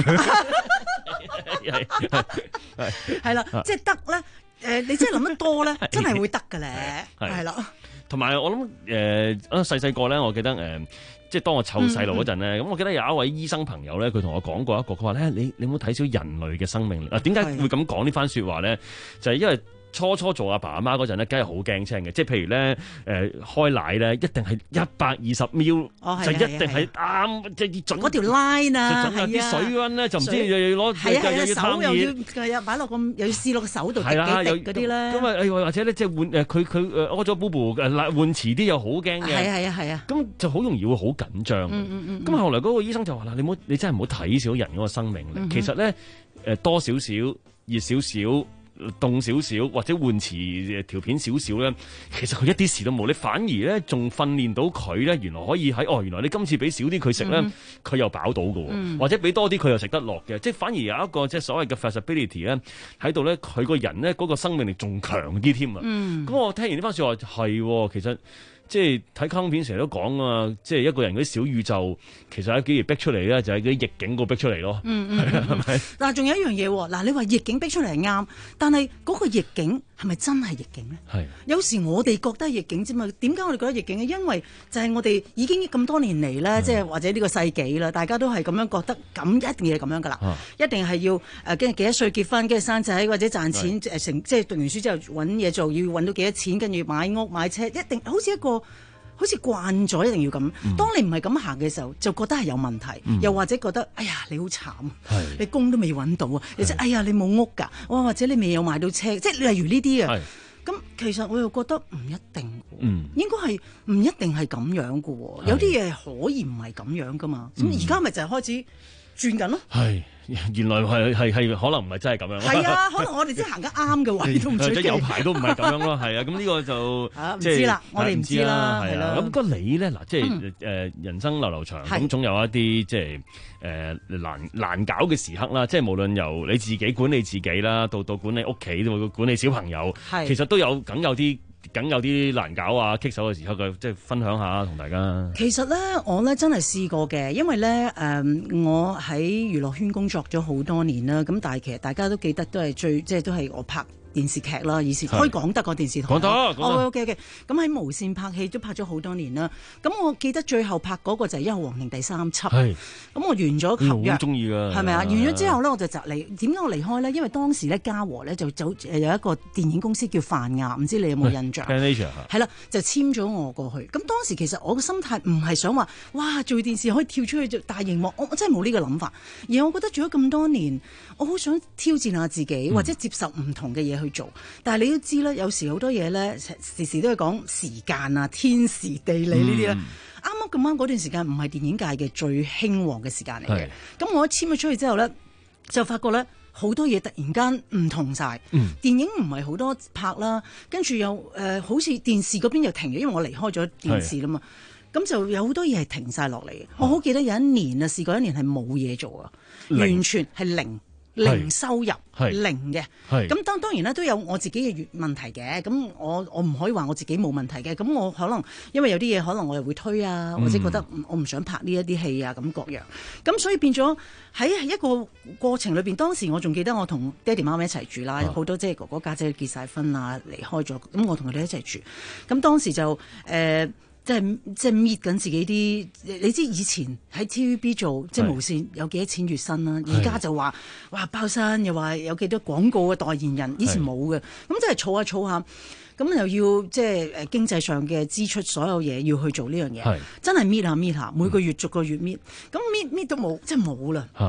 係啦，即係得咧。誒，你真係諗得多咧，真係會得嘅咧，係啦。 同埋我諗誒，細細個咧，我記得誒，即係當我湊細路嗰陣咧，咁我記得有一位醫生朋友咧，佢同我講過一個，佢話咧，你你唔好睇小人類嘅生命力啊！點解會咁講呢番説話咧？就係因為初初做阿爸阿媽嗰陣咧，梗係好驚青嘅，即係譬如咧，誒、呃、開奶咧，一定係一百二十 ml，就一定係啱，即係準嗰條 line 啊， 係啊，啲水溫咧就唔知又要攞， 又要手又要擺落個，又要試落個手度滴幾滴嗰啲咧。 咁啊，或者咧即係換誒佢佢誒屙咗 boo boo 誒換遲啲又好驚嘅。 係係啊係啊。 咁就好容易會好緊張。 嗯嗯嗯。 咁後來嗰個醫生就話啦：你唔好，你真係唔好睇小人嗰個生命力。嗯、其實咧誒多少少熱少少。凍少少或者換遲條片少少咧，其實佢一啲事都冇，你反而咧仲訓練到佢咧，原來可以喺哦，原來你今次俾少啲佢食咧，佢、嗯、又飽到嘅，嗯、或者俾多啲佢又食得落嘅，即係反而有一個即係所謂嘅 flexibility 咧喺度咧，佢個人咧嗰個生命力仲強啲添啊！咁、嗯、我聽完呢番説話係，其實。即係睇卡通片成日都講啊，即係一個人嗰啲小宇宙，其實喺幾時逼出嚟咧，就係嗰啲逆境個逼出嚟咯。嗯嗯，係咪？嗱，仲有一樣嘢喎，嗱，你話逆境逼出嚟係啱，但係嗰個逆境係咪真係逆境咧？係。有時我哋覺得係逆境啫嘛，點解我哋覺得逆境咧？因為就係我哋已經咁多年嚟咧，即係或者呢個世紀啦，大家都係咁樣覺得，咁一定係咁樣噶啦，啊、一定係要誒跟住幾多歲結婚，跟住生仔或者賺錢誒成，即係讀完書之後揾嘢做，要揾到幾多錢，跟住買屋買車，一定好似一個。好似慣咗一定要咁，當你唔係咁行嘅時候，就覺得係有問題，嗯、又或者覺得哎呀你好慘，你工都未揾到啊，你即係哎呀你冇屋㗎，哇或者你未有買到車，即係例如呢啲啊，咁其實我又覺得唔一定，嗯、應該係唔一定係咁樣嘅喎，有啲嘢可以唔係咁樣㗎嘛，咁而家咪就係開始轉緊咯。係。 原來係係係可能唔係真係咁樣。 係啊，可能我哋先行得啱嘅位都唔出奇。 有排都唔係咁樣咯，係啊。咁呢個就唔知啦，我哋唔知啦，係啦。 咁個你咧嗱，即係誒人生流流長，咁總有一啲即係誒難難搞嘅時刻啦。即係無論由你自己管理自己啦，到到管理屋企，到管理小朋友，其實都有梗有啲。梗有啲難搞啊棘手嘅時刻嘅，即係分享下同大家。 其實咧，我咧真係試過嘅，因為咧誒、呃，我喺娛樂圈工作咗好多年啦。咁但係其實大家都記得都係最即係都係我拍電視劇啦，以前可以講得個電視台。講得，講得。哦 OK OK。咁喺無線拍戲都拍咗好多年啦。咁我記得最後拍嗰個就係《一號皇庭》第三輯。係。咁我完咗合約。好中意㗎。係咪啊？完咗之後咧，我就就離。點解我離開咧？因為當時咧，嘉禾咧就走誒有一個電影公司叫泛亞，唔知你有冇印象？係啦，就簽咗我過去。咁當時其實我嘅心態唔係想話，哇做電視可以跳出去做大熒幕，我我真係冇呢個諗法。而我覺得做咗咁多年，我好想挑戰下自己，或者接受唔同嘅嘢去做。但係你都知啦，有時好多嘢咧，時時都係講時間啊、天時地利呢啲咧。啱啱咁啱嗰段時間唔係電影界嘅最興旺嘅時間嚟嘅。咁我一簽咗出去之後咧，就發覺咧。好多嘢突然間唔同晒，嗯、電影唔係好多拍啦，跟住又誒、呃、好似電視嗰邊又停咗，因為我離開咗電視啦嘛，咁就有好多嘢係停晒落嚟嘅。我好記得有一年啊，試過一年係冇嘢做啊，零完全係零。零收入，零嘅。咁當當然咧都有我自己嘅問題嘅。咁我我唔可以話我自己冇問題嘅。咁我可能因為有啲嘢可能我又會推啊，或者覺得我唔想拍呢一啲戲啊，咁各樣。咁所以變咗喺一個過程裏邊，當時我仲記得我同爹哋媽咪一齊住啦，好多即係哥哥家姐結晒婚啊，離開咗。咁我同佢哋一齊住。咁當時就誒。呃即係即係搣緊自己啲，你知以前喺 T V B 做即係無線有幾多錢月薪啦，而家就話哇包薪，又話有幾多廣告嘅代言人，以前冇嘅，咁即係儲下儲下，咁又要即係誒經濟上嘅支出，所有嘢要去做呢樣嘢，真係搣下搣下，每個月逐個月搣，咁搣搣都冇，即係冇啦。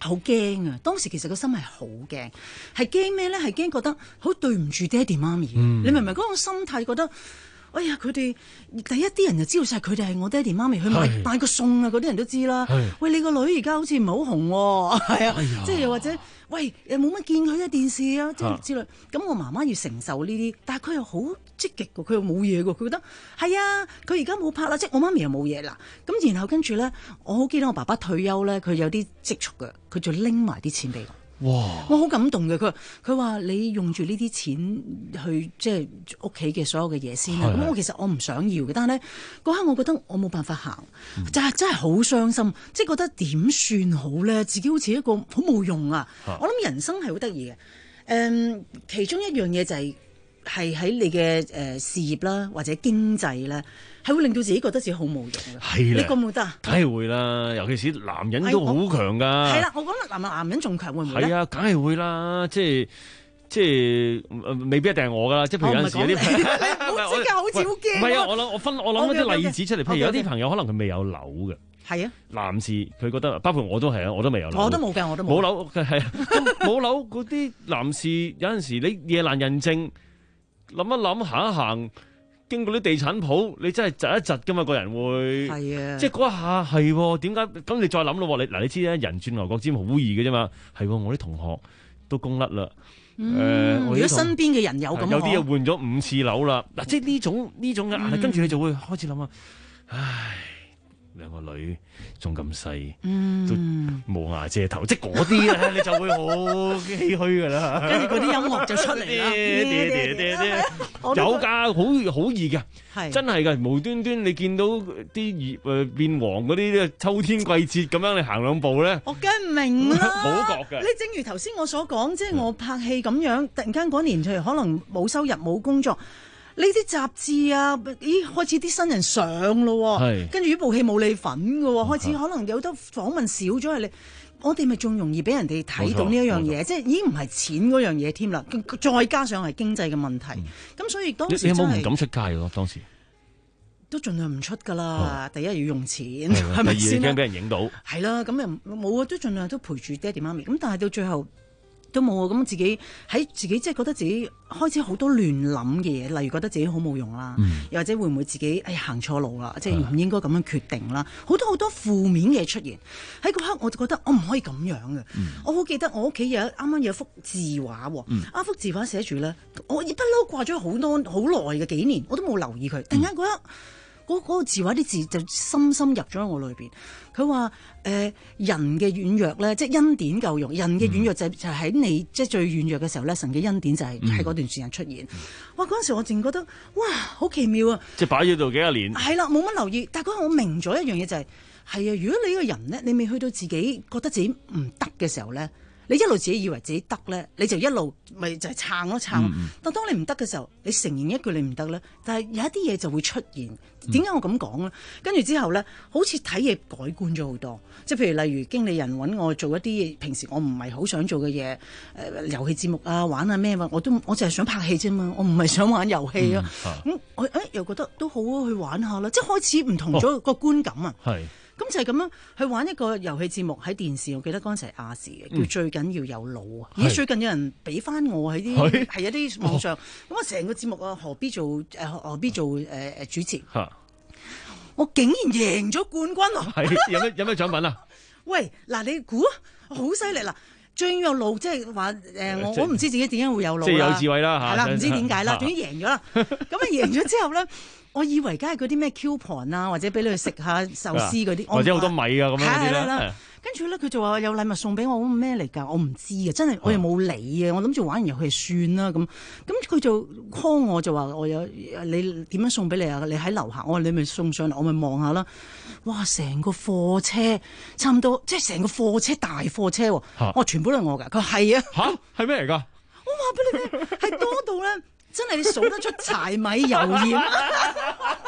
好驚啊！當時其實個心係好驚，係驚咩咧？係驚覺得好對唔住爹哋媽咪。嗯、你明唔明嗰種心態？覺得哎呀，佢哋第一啲人就知道晒佢哋係我爹哋媽咪，去買買個餸啊！嗰啲人都知啦。喂，你個女而家好似唔係好紅喎，係啊，即係又或者喂又冇乜見佢嘅電視啊，即係之類。咁我媽媽要承受呢啲，但係佢又好積極㗎，佢又冇嘢㗎，佢覺得係啊，佢而家冇拍啦，即係我媽咪又冇嘢啦。咁然後跟住咧，我好記得我爸爸退休咧，佢有啲積蓄嘅，佢就拎埋啲錢俾我。哇！我好感動嘅，佢佢話你用住呢啲錢去即係屋企嘅所有嘅嘢先啦。咁我其實我唔想要嘅，但係咧嗰刻我覺得我冇辦法行，嗯、就係真係好傷心，即係覺得點算好咧？自己好似一個好冇用啊！啊我諗人生係好得意嘅，誒、嗯，其中一樣嘢就係係喺你嘅誒、呃、事業啦，或者經濟咧。係會令到自己覺得自己好冇用嘅， 係你覺唔覺得啊？ 梗係會啦，尤其是男人都好強噶。 係啦，我覺得男男人仲強會唔會咧？ 係啊，梗係會啦，即係即係、呃、未必一定係我噶啦，即係譬如有陣時有啲， 我即刻好似好驚。 唔係啊，我諗我分我諗一啲例子出嚟，譬如有啲 okay, okay. 朋友可能佢未有樓嘅。係啊，男士佢覺得，包括我都係啊，我都未有樓。 我都冇嘅，我都冇。 冇樓係啊，冇樓嗰啲男士有陣時你夜闌人靜，諗一諗行一行。經過啲地產鋪，你真係窒一窒噶嘛，個人會，係啊，即係嗰一下係點解？咁你再諗咯，你嗱你知咧，人轉牛角尖好易嘅啫嘛，係我啲同學都供甩啦。誒、 嗯呃， 如果身邊嘅人有咁， 有啲又換咗五次樓啦。嗱，即係呢種呢種嘅壓力，跟住你就會開始諗啊，唉。兩個女仲咁細，都冇瓦遮頭，即係嗰啲咧，你就會好唏噓噶啦。 跟住嗰啲音樂就出嚟啦， 有㗎，好好易嘅，真係㗎，無端端你見到啲誒變黃嗰啲秋天季節咁樣，你行兩步咧， 我梗係明啦， 冇覺嘅。 你正如頭先我所講，即係我拍戲咁樣，突然間嗰年就可能冇收入冇工作。呢啲雜誌啊，咦開始啲新人上咯，跟住呢部戲冇你份嘅喎，開始可能有得訪問少咗係你，我哋咪仲容易俾人哋睇到呢一樣嘢，即係已經唔係錢嗰樣嘢添啦，再加上係經濟嘅問題，咁、嗯、所以當時真係你有冇唔敢出街喎？當時都盡量唔出㗎啦，第一要用錢係咪先？ 第二驚俾人影到， 係啦，咁又冇啊，都盡量都陪住爹哋媽咪，咁但係到最後。都冇啊！咁自己喺自己即係覺得自己開始好多亂諗嘅嘢，例如覺得自己好冇用啦，嗯、又或者會唔會自己哎行錯路啦，即係唔應該咁樣決定啦，好多好多負面嘅出現喺嗰刻，我就覺得我唔可以咁樣嘅。嗯、我好記得我屋企有啱啱有幅字畫喎，嗯、啊幅字畫寫住咧，我不嬲掛咗好多好耐嘅幾年，我都冇留意佢。突然間嗰一嗰嗰個字畫啲字就深深入咗喺我裏邊。佢話誒人嘅軟弱咧，即係恩典夠用。人嘅軟弱就就喺你即係最軟弱嘅時候咧，神嘅恩典就係喺嗰段時間出現。嗯、哇！嗰陣時我淨覺得哇，好奇妙啊！ 即係擺咗度幾廿年。係啦，冇乜留意。但係嗰陣我明咗一樣嘢就係、是、係啊！如果你呢個人咧，你未去到自己覺得自己唔得嘅時候咧。你一路自己以為自己得咧，你就一路咪就係撐咯撐。嗯、但當你唔得嘅時候，你承認一句你唔得咧，但係有一啲嘢就會出現。點解我咁講咧？跟住之後咧，好似睇嘢改觀咗好多。即係譬如例如經理人揾我做一啲平時我唔係好想做嘅嘢，誒、呃、遊戲節目啊，玩啊咩，我都我淨係想拍戲啫嘛，我唔係想玩遊戲啊。咁、嗯啊、我誒又覺得都好啊，去玩下啦。即係開始唔同咗個觀感啊。係、哦。咁就係咁樣去玩一個遊戲節目喺電視，我記得嗰陣時係亞視嘅，叫最緊要有腦啊！而家最近有人俾翻我喺啲係一啲網上，咁啊成個節目啊何必做誒、呃、何必做誒誒、呃、主持？哈我竟然贏咗冠軍啊！ 係有咩有咩獎品啊？ 喂，嗱你估好犀利啦！最有腦即係話誒，我我唔知自己點解會有腦， 即係有智慧啦嚇。係啦，唔知點解啦，總之贏咗啦。咁啊贏咗之後咧。我以為梗係嗰啲咩 coupon 啊，或者俾你去食下壽司嗰啲， 或者好多米啊咁樣嗰啲咧。跟住咧，佢就話有禮物送俾我，咩嚟㗎？我唔知啊，真係我又冇理啊。我諗住玩完遊戲算啦咁。咁佢就 call 我就話我有你點樣送俾你啊？你喺樓下，我話你咪送上嚟，我咪望下啦。哇！成個貨車差唔多，即係成個貨車大貨車喎。我話全部都係我㗎。佢話係啊。 嚇係咩嚟㗎？ 我話俾你聽，係多到咧。真係你數得出柴米油鹽，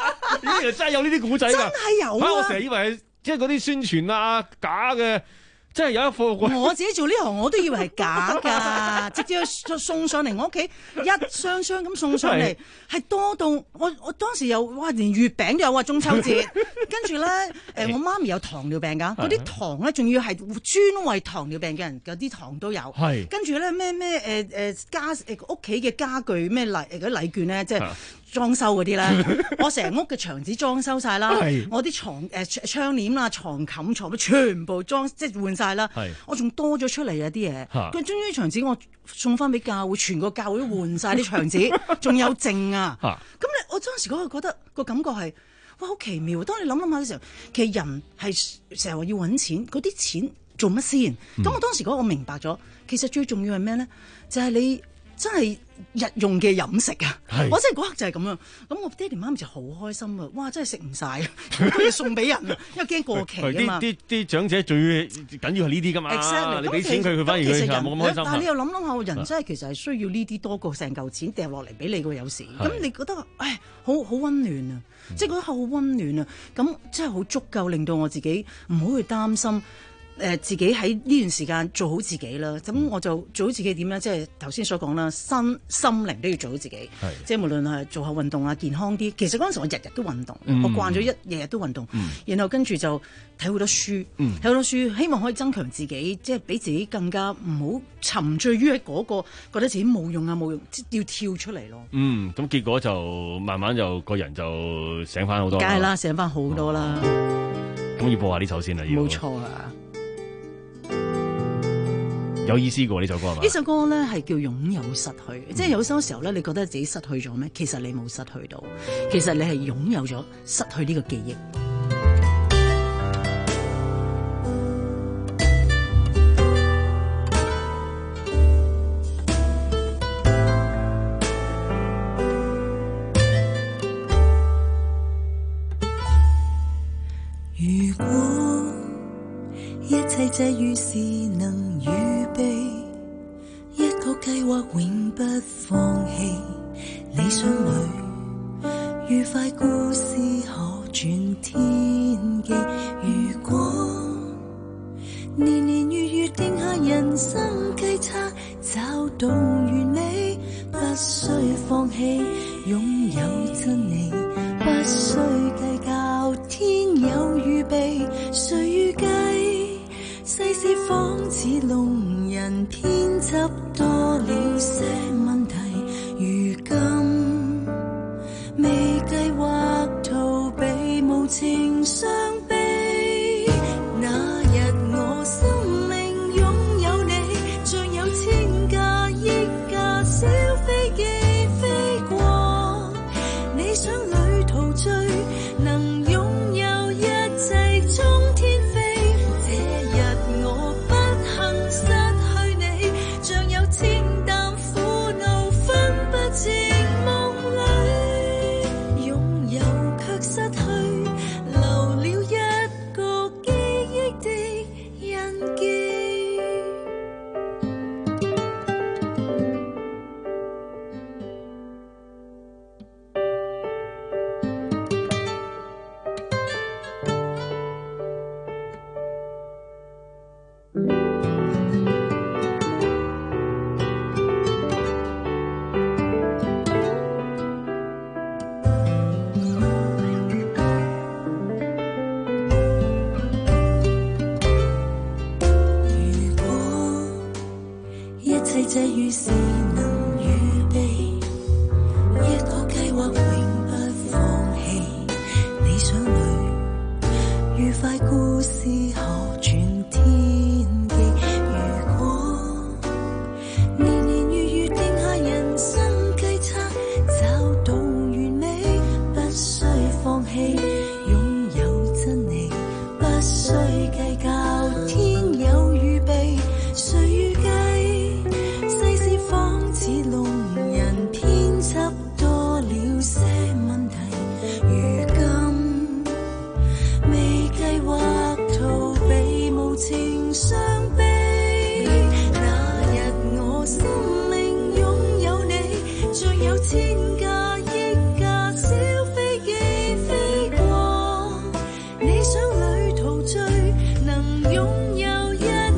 咦？真係有呢啲古仔㗎， 真係有啊！ 我成日以為即係嗰啲宣傳啊，假嘅， 真係有一貨。 我自己做呢行我都以為係假㗎，直接送上嚟我屋企一箱箱咁送上嚟，係多到我我當時又哇連月餅都有啊，中秋節，跟住咧誒我媽咪有糖尿病㗎，嗰啲糖咧仲要係專為糖尿病嘅人嗰啲糖都有，跟住咧咩咩誒誒家誒屋企嘅家具咩禮誒嗰啲禮券咧，即係裝修嗰啲咧，我成屋嘅牆紙裝修晒啦，我啲床誒窗簾啊、床冚床全部裝即係換晒啦，我仲多咗出嚟啊啲嘢，佢終於牆紙我送翻俾教會，全個教會換晒啲牆紙，仲有剩啊！咁你我當時嗰個覺得個感覺係哇好奇妙。當你諗諗下嘅時候，其實人係成日話要揾錢，嗰啲錢做乜先？咁、嗯、我當時嗰個我明白咗，其實最重要係咩咧？就係、是、你真係日用嘅飲食啊！我真係嗰刻就係咁樣。咁我爹哋媽咪就好開心啊！哇，真係食唔晒，好多嘢送俾人啊，因為驚過期啊嘛。 啲啲長者最緊要係呢啲㗎嘛。Exactly. 你俾錢佢，佢反而佢冇咁開心。 但係你又諗諗下，人真係其實係需要呢啲多過成嚿錢掉落嚟俾你㗎，有時。咁你覺得唉，好好溫暖啊！即係覺得好溫暖啊！咁真係好足夠，令到我自己唔好去擔心。誒、呃、自己喺呢段時間做好自己啦，咁我就做好自己點咧？即係頭先所講啦，身心靈都要做好自己，即係無論係做下運動啊，健康啲。其實嗰陣時我日日都運動，嗯、我慣咗一日日都運動，嗯、然後跟住就睇好多書，睇好、嗯、多書，希望可以增強自己，即係俾自己更加唔好沉醉於喺嗰個覺得自己冇用啊冇用，即要跳出嚟咯。 嗯，咁結果就慢慢就個人就醒翻好多。 梗係啦，醒翻好多啦。 咁、哦、要播下呢首先啦，要。 冇錯啊。 有意思嘅呢首歌係嘛？ 呢首歌咧係叫擁有失去，嗯、即係有時候咧，你覺得自己失去咗咩？其實你冇失去到，其實你係擁有咗失去呢個記憶。 如果一切際遇是能預備，一個計劃永不放棄，理想裏愉快故事可轉天機。如果年年月月定下人生計策，找到完美，不需放棄，擁有真理，不需計較天有預備，誰預計世事仿似弄人編輯多了些問題，如今未計劃逃避，無情傷悲。那日我生命擁有你，像有千架億架小飛機飛過理想旅途最能擁有一切中天飛。這日我不幸失去你，像有千擔苦惱分不清夢裏，擁有卻失去，留了一個記憶的印記。際遇是能預備，一個計劃永不放棄，理想裏愉快故事可轉天機。如果年年月月定下人生計策，找到完美，不需放棄，擁有真理，不需計較天有預備，誰預計世事仿似弄人編輯多了些問題，如今未計劃逃避，無情傷悲。那日我生命擁有你，像有千架億架小飛機飛過理想旅途最能擁有一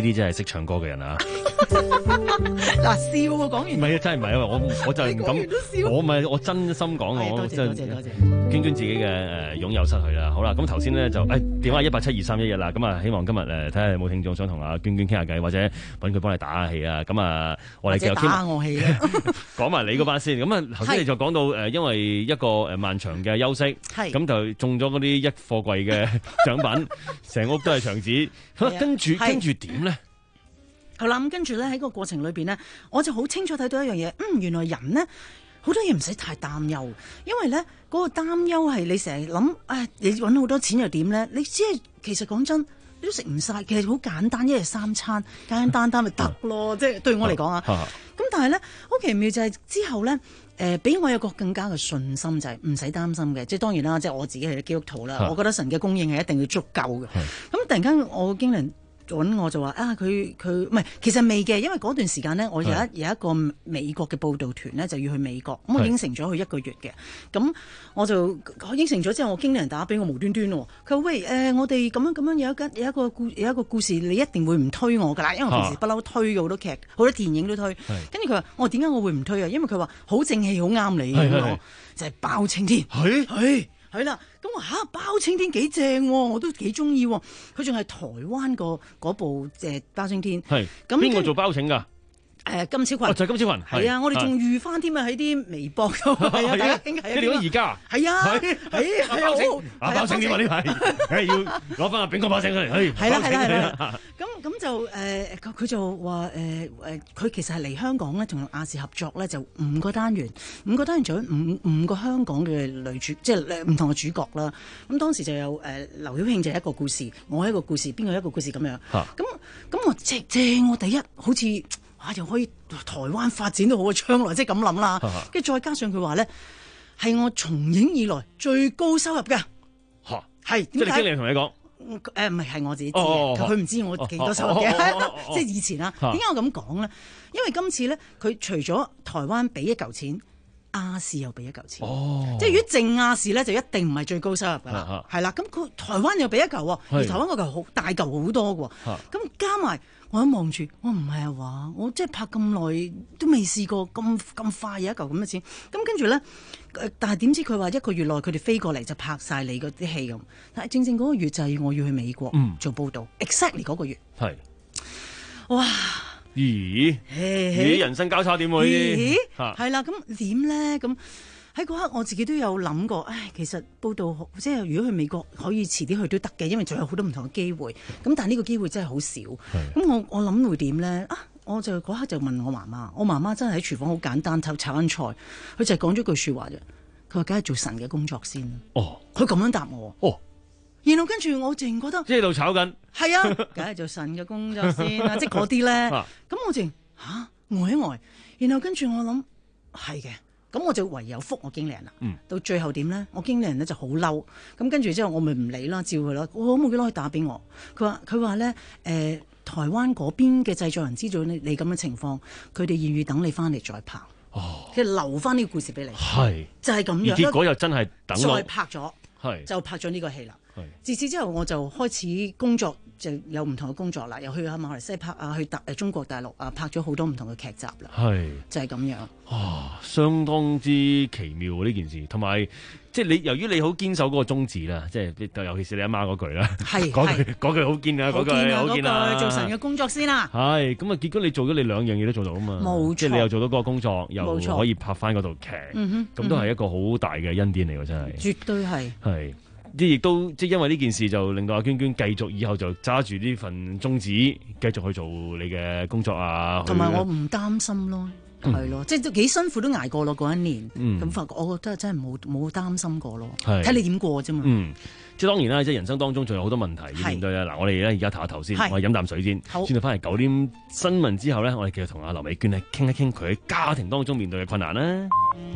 啲真係識唱歌嘅人啊！ 嗱笑喎，講完唔係啊，真係唔係啊！我我就係唔敢，我唔係我真心講我真係娟娟自己嘅誒擁有失去啦。好啦，咁頭先咧就誒電話一八七二三一一啦。咁啊，希望今日誒睇下有冇聽眾想同阿娟娟傾下偈，或者揾佢幫你打下氣啊。咁啊，我哋繼續傾。打我氣啊！講埋你嗰班先。咁啊，頭先你就講到誒，因為一個誒漫長嘅休息，咁就中咗嗰啲一貨櫃嘅獎品，成屋都係牆紙。跟住跟住點咧？ 好啦，咁跟住咧喺個過程裏邊呢，我就好清楚睇到一樣嘢，嗯，原來人呢，好多嘢唔使太擔憂，因為咧嗰、嗰個擔憂係你成日諗，誒，你揾好多錢又點咧？你只係其實講真，你都食唔晒，其實好簡單，一日三餐簡簡單單咪得咯，即係對我嚟講啊。咁但係咧好奇妙就係之後咧，誒、呃，俾我有個更加嘅信心，就係唔使擔心嘅。即係當然啦，即係我自己係基督徒啦，我覺得神嘅供應係一定要足夠嘅。咁突然間我經理揾我就話啊，佢佢唔係，其實未嘅，因為嗰段時間呢，我有一有一個美國嘅報道團呢，就要去美國，咁我應承咗佢一個月嘅，咁我就我應承咗之後，我經理人打俾我無端端喎，佢話喂誒、呃，我哋咁樣咁樣有一間有一個故有一個故事，你一定會唔推我㗎啦，因為我平時不嬲推嘅好多劇，好多電影都推，跟住佢話我點解我會唔推啊？因為佢話好正氣，好啱你嘅，就係包青天，係係。係啦，咁我嚇包青天幾正喎，我都幾中意喎。佢仲係台灣個嗰部誒包青天。係。咁邊個做包拯㗎？誒金超群。哦，就係金超群。係啊，我哋仲遇翻添啊，喺啲微博度。係啊，大家傾偈啊。你講而家？係啊，係係係啊，包青天啊呢排，誒要攞翻阿炳哥包拯出嚟。係啦係啦係啦。咁咁就誒佢就話誒誒，佢其實係嚟香港咧，同亞視合作咧，就五個單元，五個單元做咗五五個香港嘅女主，即係唔同嘅主角啦。咁當時就有誒劉曉慶就係一個故事，我係一個故事，邊個一個故事咁樣。咁咁我正正我第一好似啊又可以台灣發展到好嘅將來，即係咁諗啦。跟住再加上佢話咧係我從影以來最高收入嘅。嚇係即係你經理同你講。誒唔係係我自己知嘅，佢唔知我幾多收入嘅，即係以前啦。點解我咁講咧？因為今次咧，佢除咗台灣俾一嚿錢，亞視又俾一嚿錢，即係如果淨亞視咧，就一定唔係最高收入㗎啦。係啦，咁佢台灣又俾一嚿喎，而台灣嗰嚿好大嚿好多㗎喎。咁加埋我一望住，我唔係啊話，我即係拍咁耐都未試過咁咁快有一嚿咁嘅錢。咁跟住咧。但係點知佢話一個月內佢哋飛過嚟就拍晒你嗰啲戲咁，但係正正嗰個月就係我要去美國做報導、嗯、，exactly 嗰個月係，哇！咦？咦？人生交叉點喎？咦？係啦，咁點咧？咁喺嗰刻我自己都有諗過，唉，其實報導即係如果去美國可以遲啲去都得嘅，因為仲有好多唔同嘅機會。咁但係呢個機會真係好少。咁我我諗會點咧？啊！我就嗰刻就問我媽媽，我媽媽真係喺廚房好簡單炒炒緊菜，佢就係講咗句説話啫。佢話：梗係做神嘅工作先。哦，佢咁樣答我。哦，然後跟住我淨覺得即係度炒緊。係啊，梗係做神嘅工作先啦，即係嗰啲咧。咁我淨嚇呆一呆，然後跟住我諗係嘅，咁我就唯有覆我經理人啦。嗯，到最後點咧？我經理人咧就好嬲，咁跟住之後我咪唔理啦，照佢啦。我冇幾耐可以打俾我，佢話佢話咧誒。呃台灣嗰邊嘅製作人知道你你咁嘅情況，佢哋願意等你翻嚟再拍，哦，即係留翻呢個故事俾你，係就係咁樣。而結果又真係等再拍咗，係就拍咗呢個戲啦。係自此之後我就開始工作，就有唔同嘅工作啦，又去下馬來西亞拍啊，去大誒中國大陸啊，拍咗好多唔同嘅劇集啦。係就係咁樣。啊，相當之奇妙喎呢件事，同埋。即係你，由於你好堅守嗰個宗旨啦，即係尤其是你阿媽嗰句啦，係嗰句嗰句好堅啊，嗰句好堅啊，做神嘅工作先啦。係咁啊，結果你做咗你兩樣嘢都做到啊嘛，冇錯，即係你又做到嗰個工作，又可以拍翻嗰套劇，咁都係一個好大嘅恩典嚟㗎，真係。絕對係。係，即係亦都即係因為呢件事，就令到阿娟娟繼續以後就揸住呢份宗旨，繼續去做你嘅工作啊。同埋我唔擔心咯。係咯，即係都幾辛苦都捱過咯嗰一年，咁發覺我覺得真係冇冇擔心過咯，睇你點過啫嘛。嗯，即係當然啦，即係人生當中仲有好多問題要面對啦。嗱，我哋咧而家唞下頭先，我哋飲啖水先，轉到翻嚟九點新聞之後咧，我哋繼續同阿劉美娟咧傾一傾佢喺家庭當中面對嘅困難啦。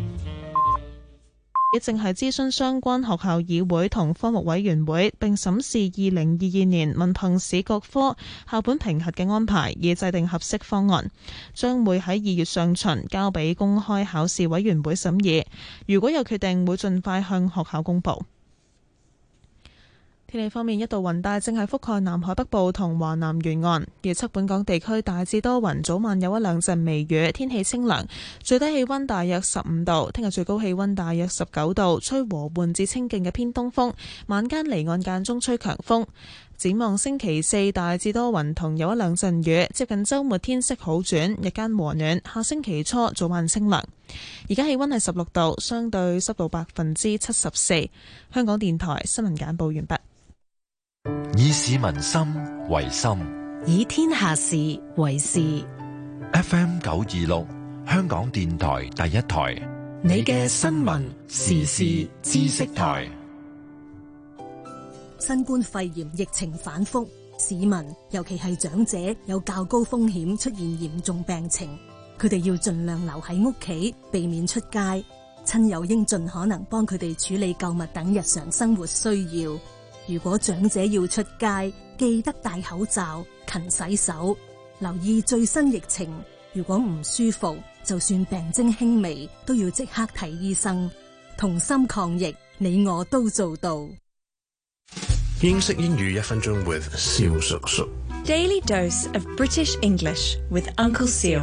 正係諮詢相關學校議會同科目委員會，並審視二零二二年文憑試各科校本評核嘅安排，以制定合適方案。將會喺二月上旬交俾公開考試委員會審議。如果有決定，會盡快向學校公佈。 天氣方面，一道雲帶正係覆蓋南海北部同華南沿岸，預測本港地區大致多雲，早晚有一兩陣微雨，天氣清涼，最低氣溫大約十五度。聽日最高氣溫大約十九度，吹和緩至清勁嘅偏東風，晚間離岸間中吹強風。展望星期四大致多雲同有一兩陣雨，接近週末天色好轉，日間和暖。下星期初早晚清涼。而家氣溫係十六度，相對濕度百分之七十四。香港電台新聞簡報完畢。 以市民心為心， 以天下事為事。 F M 九二六，香港電台第一台， 你嘅新聞時事知識台。 新冠肺炎疫情反覆，市民尤其係長者有較高風險出現嚴重病情，佢哋要盡量留喺屋企，避免出街。親友應盡可能幫佢哋處理購物等日常生活需要。如果長者要出街，記得戴口罩、勤洗手，留意最新疫情。如果唔舒服，就算病徵輕微，都要即刻睇醫生。同心抗疫，你我都做到。 英式英語一分鐘 with 蕭叔叔。 Daily dose of British English with Uncle Seal。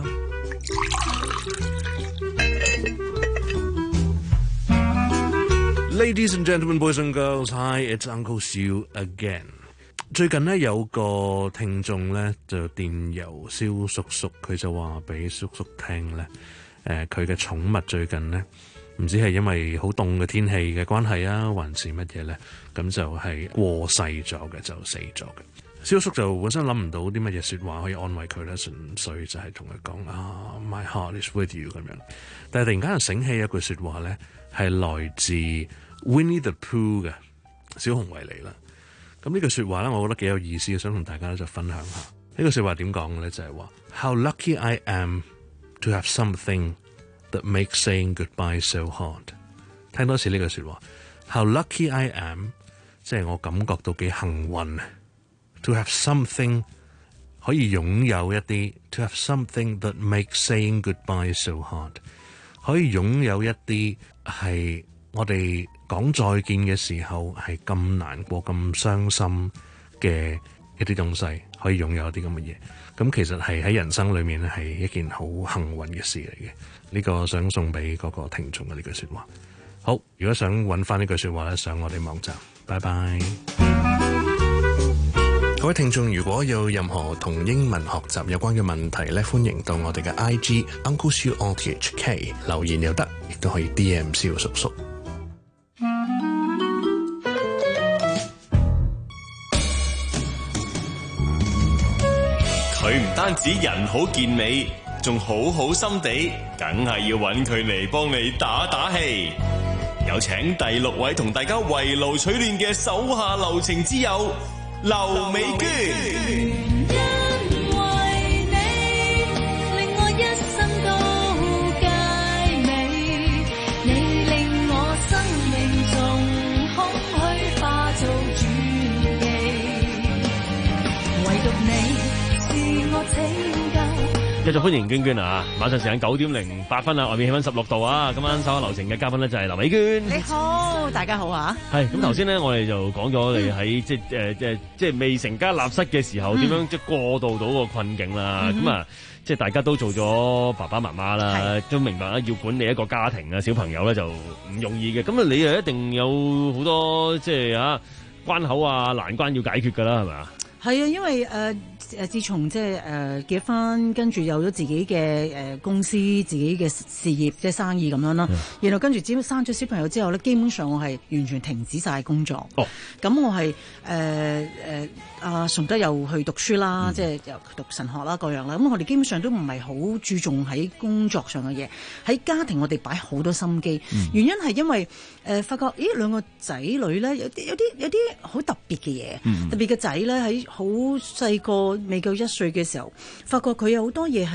Ladies and gentlemen, boys and girls, hi, it's Uncle Siu again. 最近呢，有個聽眾咧就電郵蕭叔叔，佢就話俾叔叔聽咧，誒佢嘅寵物最近呢，唔知係因為好凍嘅天氣嘅關係啊，還是乜嘢咧？咁就係過世咗嘅，就死咗嘅。蕭叔就本身諗唔到啲乜嘢説話可以安慰佢咧，純粹就係同佢講啊 ，My heart is with you 咁樣。但係突然間又醒起一句説話咧，係來自 Winnie the Pooh 嘅小熊維尼啦。咁呢句説話咧，我覺得幾有意思，想同大家咧就分享下。呢句説話點講嘅咧，就係話 How lucky I am to have something that makes saying goodbye so hard。聽多次呢句説話 How lucky I am， 即係我感覺到幾幸運。To have something 可以擁有一啲 To have something that makes saying goodbye so hard， 可以擁有一啲係我哋講再見嘅時候係咁難過、咁傷心嘅一啲東西，可以擁有一啲咁嘅嘢。咁其實係喺人生裏面咧係一件好幸運嘅事嚟嘅。呢個想送俾嗰個聽眾嘅呢句説話。好，如果想揾翻呢句説話咧，上我哋網站。拜拜。各位聽眾，如果有任何同英文學習有關嘅問題咧，歡迎到我哋嘅 I G Uncle Siu R T H K 留言又得，亦都可以 D M 蕭叔叔。 佢唔單止人好健美，仲好好心地，梗係要揾佢嚟幫你打打氣。有請第六位同大家圍爐取暖嘅手下留情之友劉美娟。 因為你令我一生都佳美，你令我生命從空虛化做傳奇，唯獨你是我拯救。 繼續歡迎娟娟啊！晚上時間九點零八分啊，外面氣溫十六度啊！今晚手下留情嘅嘉賓咧就係劉美娟。 你好，大家好啊！ 係咁頭先咧，我哋就講咗你喺即係誒即係即係未成家立室嘅時候，點樣即係過渡到個困境啦？咁啊，即係大家都做咗爸爸媽媽啦，都明白啦，要管理一個家庭啊，小朋友咧就唔容易嘅。咁啊，你又一定有好多即係啊關口啊難關要解決㗎啦，係咪啊？ 係啊，因為誒。呃誒，自從即係誒結婚，跟住有咗自己嘅誒、呃、公司、自己嘅事業，即係生意咁樣啦。嗯、然後跟住只要生咗小朋友之後咧，基本上我係完全停止晒工作。哦，咁我係誒誒阿崇德又去讀書啦，嗯、即係又讀神學啦，各樣啦。咁我哋基本上都唔係好注重喺工作上嘅嘢，喺家庭我哋擺好多心機。嗯、原因係因為誒、呃、發覺，咦兩個仔女咧有啲有啲有啲好特別嘅嘢，嗯、特別嘅仔咧喺好細個。未夠一歲嘅時候，發覺佢有好多嘢係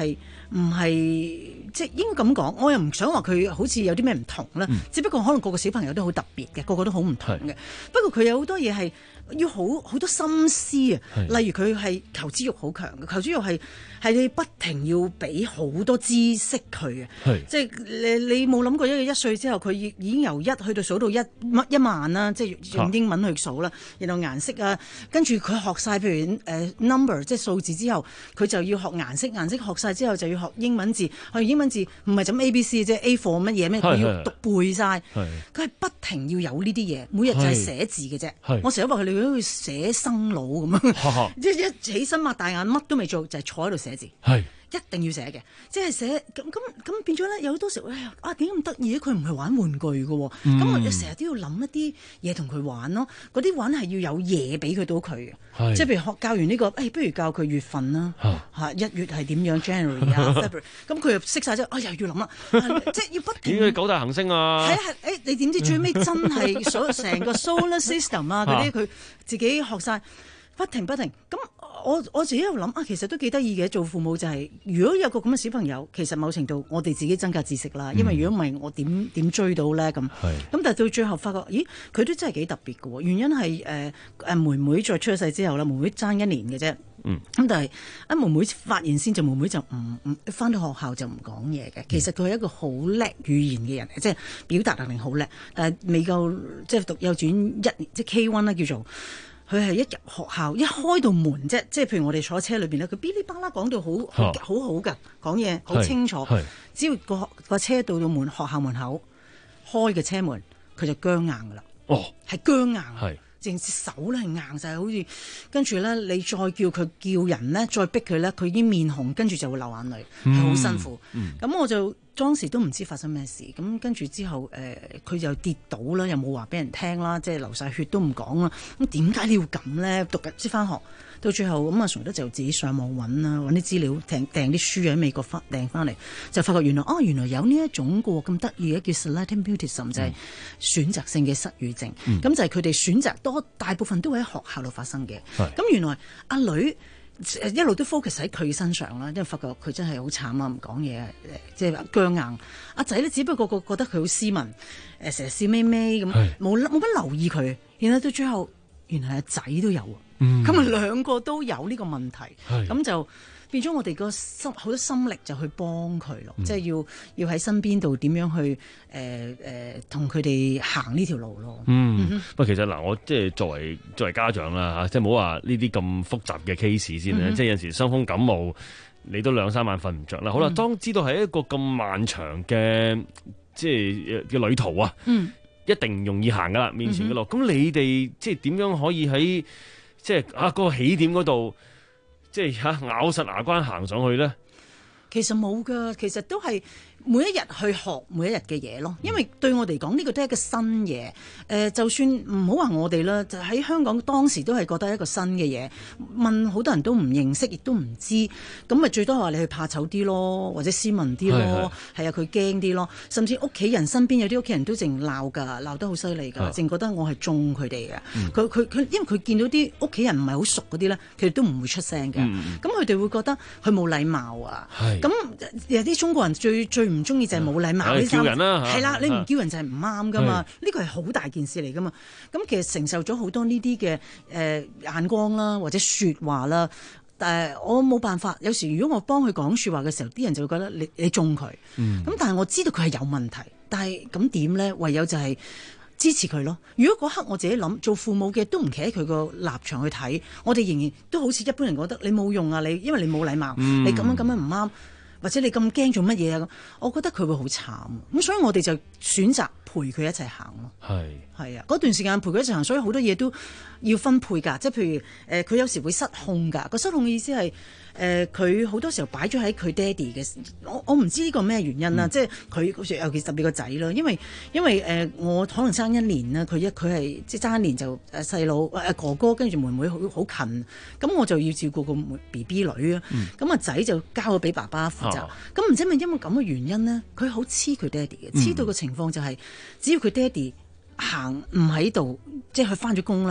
唔係即係應該咁講，我又唔想話佢好似有啲咩唔同啦。嗯、只不過可能個個小朋友都好特別嘅，個個都好唔同嘅。不過佢有好多嘢係要好好多心思啊。例如佢係求知欲好強嘅，求知欲係係你不停要俾好多知識佢啊。即係你你冇諗過一個一歲之後，佢已已經由一去到數到一一萬啦，即係用英文去數啦。然後顏色啊，跟住佢學晒譬如誒、呃、number 即係數字之後，佢就要學顏色，顏色學晒之後就要學英文字，學英文字唔係就咁 A B C 啫 ，A for 乜嘢咩，佢要讀背晒。佢係不停要有呢啲嘢，每日就係寫字嘅啫。我成日都話佢哋好似寫生佬咁樣，即係一起身擘大眼乜都未做，就係、是、坐喺度寫字。一定要寫嘅，即係寫咁咁咁變咗咧。有好多時候，哎呀啊點解咁得意？佢唔係玩玩具嘅喎，咁、嗯、我哋成日都要諗一啲嘢同佢玩咯。嗰啲玩係要有嘢俾佢到佢嘅，即係譬如學教完呢、呢個，誒、哎、不如教佢月份啦嚇，一月係點樣 January 啊 February， 咁佢又識晒之後，啊又要諗啦，即係要不斷。 點解九大行星啊？係係誒，你點知最尾真係所成個 solar system 啊嗰啲佢自己學晒，不停不停咁。我我自己喺度諗啊，其實都幾得意嘅。做父母就係、是，如果有個咁嘅小朋友，其實某程度我哋自己增加知識啦。因為如果唔係，我點點追到咧咁？咁但係到最後發覺，咦，佢都真係幾特別嘅喎。原因係誒誒妹妹再出咗世之後啦，妹妹爭一年嘅啫。嗯。咁但係啊妹妹發現先，就妹妹就唔唔返到學校就唔講嘢嘅。其實佢係一個好叻語言嘅人，即係表達能力好叻，但係未夠即係讀幼稚園一年，即係 K 一 啦叫做。佢係一入學校一開到門啫，即係譬如我哋坐車裏邊咧，佢噼里啪啦講到好好好好㗎，講嘢好清楚。只要個個車到到門學校門口開嘅車門，佢就僵硬㗎啦。哦，係僵硬，係，淨隻手咧係硬晒，好似跟住咧你再叫佢叫人咧，再逼佢咧，佢已經面紅，跟住就會流眼淚，係好、嗯、辛苦。咁、嗯、我就當時都唔知發生咩事，咁跟住之後誒，佢、呃、就跌倒啦，又冇話俾人聽啦，即係流晒血都唔講啦。咁點解你要咁咧？讀日先翻學，到最後咁阿崇德就自己上網揾啦，揾啲資料訂訂啲書喺美國翻訂翻嚟，就發覺原來哦原來有呢一種個咁得意嘅叫 selective mutism，就係選擇性嘅失語症。咁、嗯、就係佢哋選擇多大部分都會喺學校度發生嘅。咁原來阿女一路都 focus 喺佢身上啦，因為發覺佢真係好慘啊，唔講嘢，即係僵硬。阿仔咧只不過個覺得佢好斯文，誒成日笑眯眯咁，冇冇乜留意佢。然後到最後，原來阿仔都有，咁啊兩個都有呢個問題，咁就變咗我哋個心好多心力就去幫佢咯，即、嗯、係、就是、要要喺身邊度點樣去誒誒同佢哋行呢條路咯。嗯，不過、嗯、 其實嗱，我即係作為作為家長啦嚇，即係唔好話呢啲咁複雜嘅 case 先咧，即、嗯、係有陣時傷風感冒，你都兩三晚瞓唔着啦。好啦，嗯、當知道係一個咁漫長嘅即係嘅旅途啊，嗯，一定唔容易行噶啦，面前嘅路。咁、嗯、你哋即係點樣可以喺即係啊嗰個起點嗰度？即係嚇咬實牙關行上去咧， 其實冇噶，其實都係每一日去學每一日嘅嘢咯。因為對我嚟講，呢、這個都係一個新嘢。誒、呃，就算唔好話我哋啦，就喺香港當時都係覺得一個新嘅嘢。問好多人都唔認識，亦都唔知。咁咪最多話你去怕醜啲咯，或者斯文啲咯。係啊，佢驚啲咯。甚至屋企人身邊有啲屋企人都淨鬧㗎，鬧得好犀利㗎，淨覺得我係縱佢哋嘅。佢佢佢，因為佢見到啲屋企人唔係好熟嗰啲咧，佢哋都唔會出聲嘅。咁佢哋會覺得佢冇禮貌啊。咁有啲中國人最最唔中意就係冇禮貌呢三，係啦，你唔叫人就係唔啱噶嘛，呢個係好大件事嚟噶嘛。咁其實承受咗好多呢啲嘅誒眼光啦，或者説話啦，但係我冇辦法。有時如果我幫佢講説話嘅時候，啲人就會覺得你你中佢。咁、嗯、但係我知道佢係有問題，但係咁點咧？唯有就係支持佢咯。如果嗰刻我自己諗，做父母嘅都唔企喺佢個立場去睇，我哋仍然都好似一般人覺得你冇用啊，你因為你冇禮貌，嗯、你咁樣咁樣唔啱。或者你咁驚做乜嘢啊？咁，我覺得佢會好慘。咁所以我哋就選擇陪佢一齊行咯。係係啊，嗰段時間陪佢一齊行，所以好多嘢都要分配㗎。即係譬如誒，佢、呃、有時會失控㗎。個失控嘅意思係誒，佢、呃、好多時候擺咗喺佢爹哋嘅。我我唔知呢個咩原因啦、嗯。即係佢尤其特別個仔啦，因為因為誒、呃、我可能爭一年啦，佢一佢係即係爭一年就誒細佬誒哥哥跟住妹妹好好近，咁我就要照顧個 B B 女啊。咁啊仔就交咗俾爸爸負責。咁、哦、唔知係咪因為咁嘅原因呢？佢好黐佢爹哋嘅，黐到個情況就係、是，只要佢爹哋行唔喺度，即係佢翻咗工咧，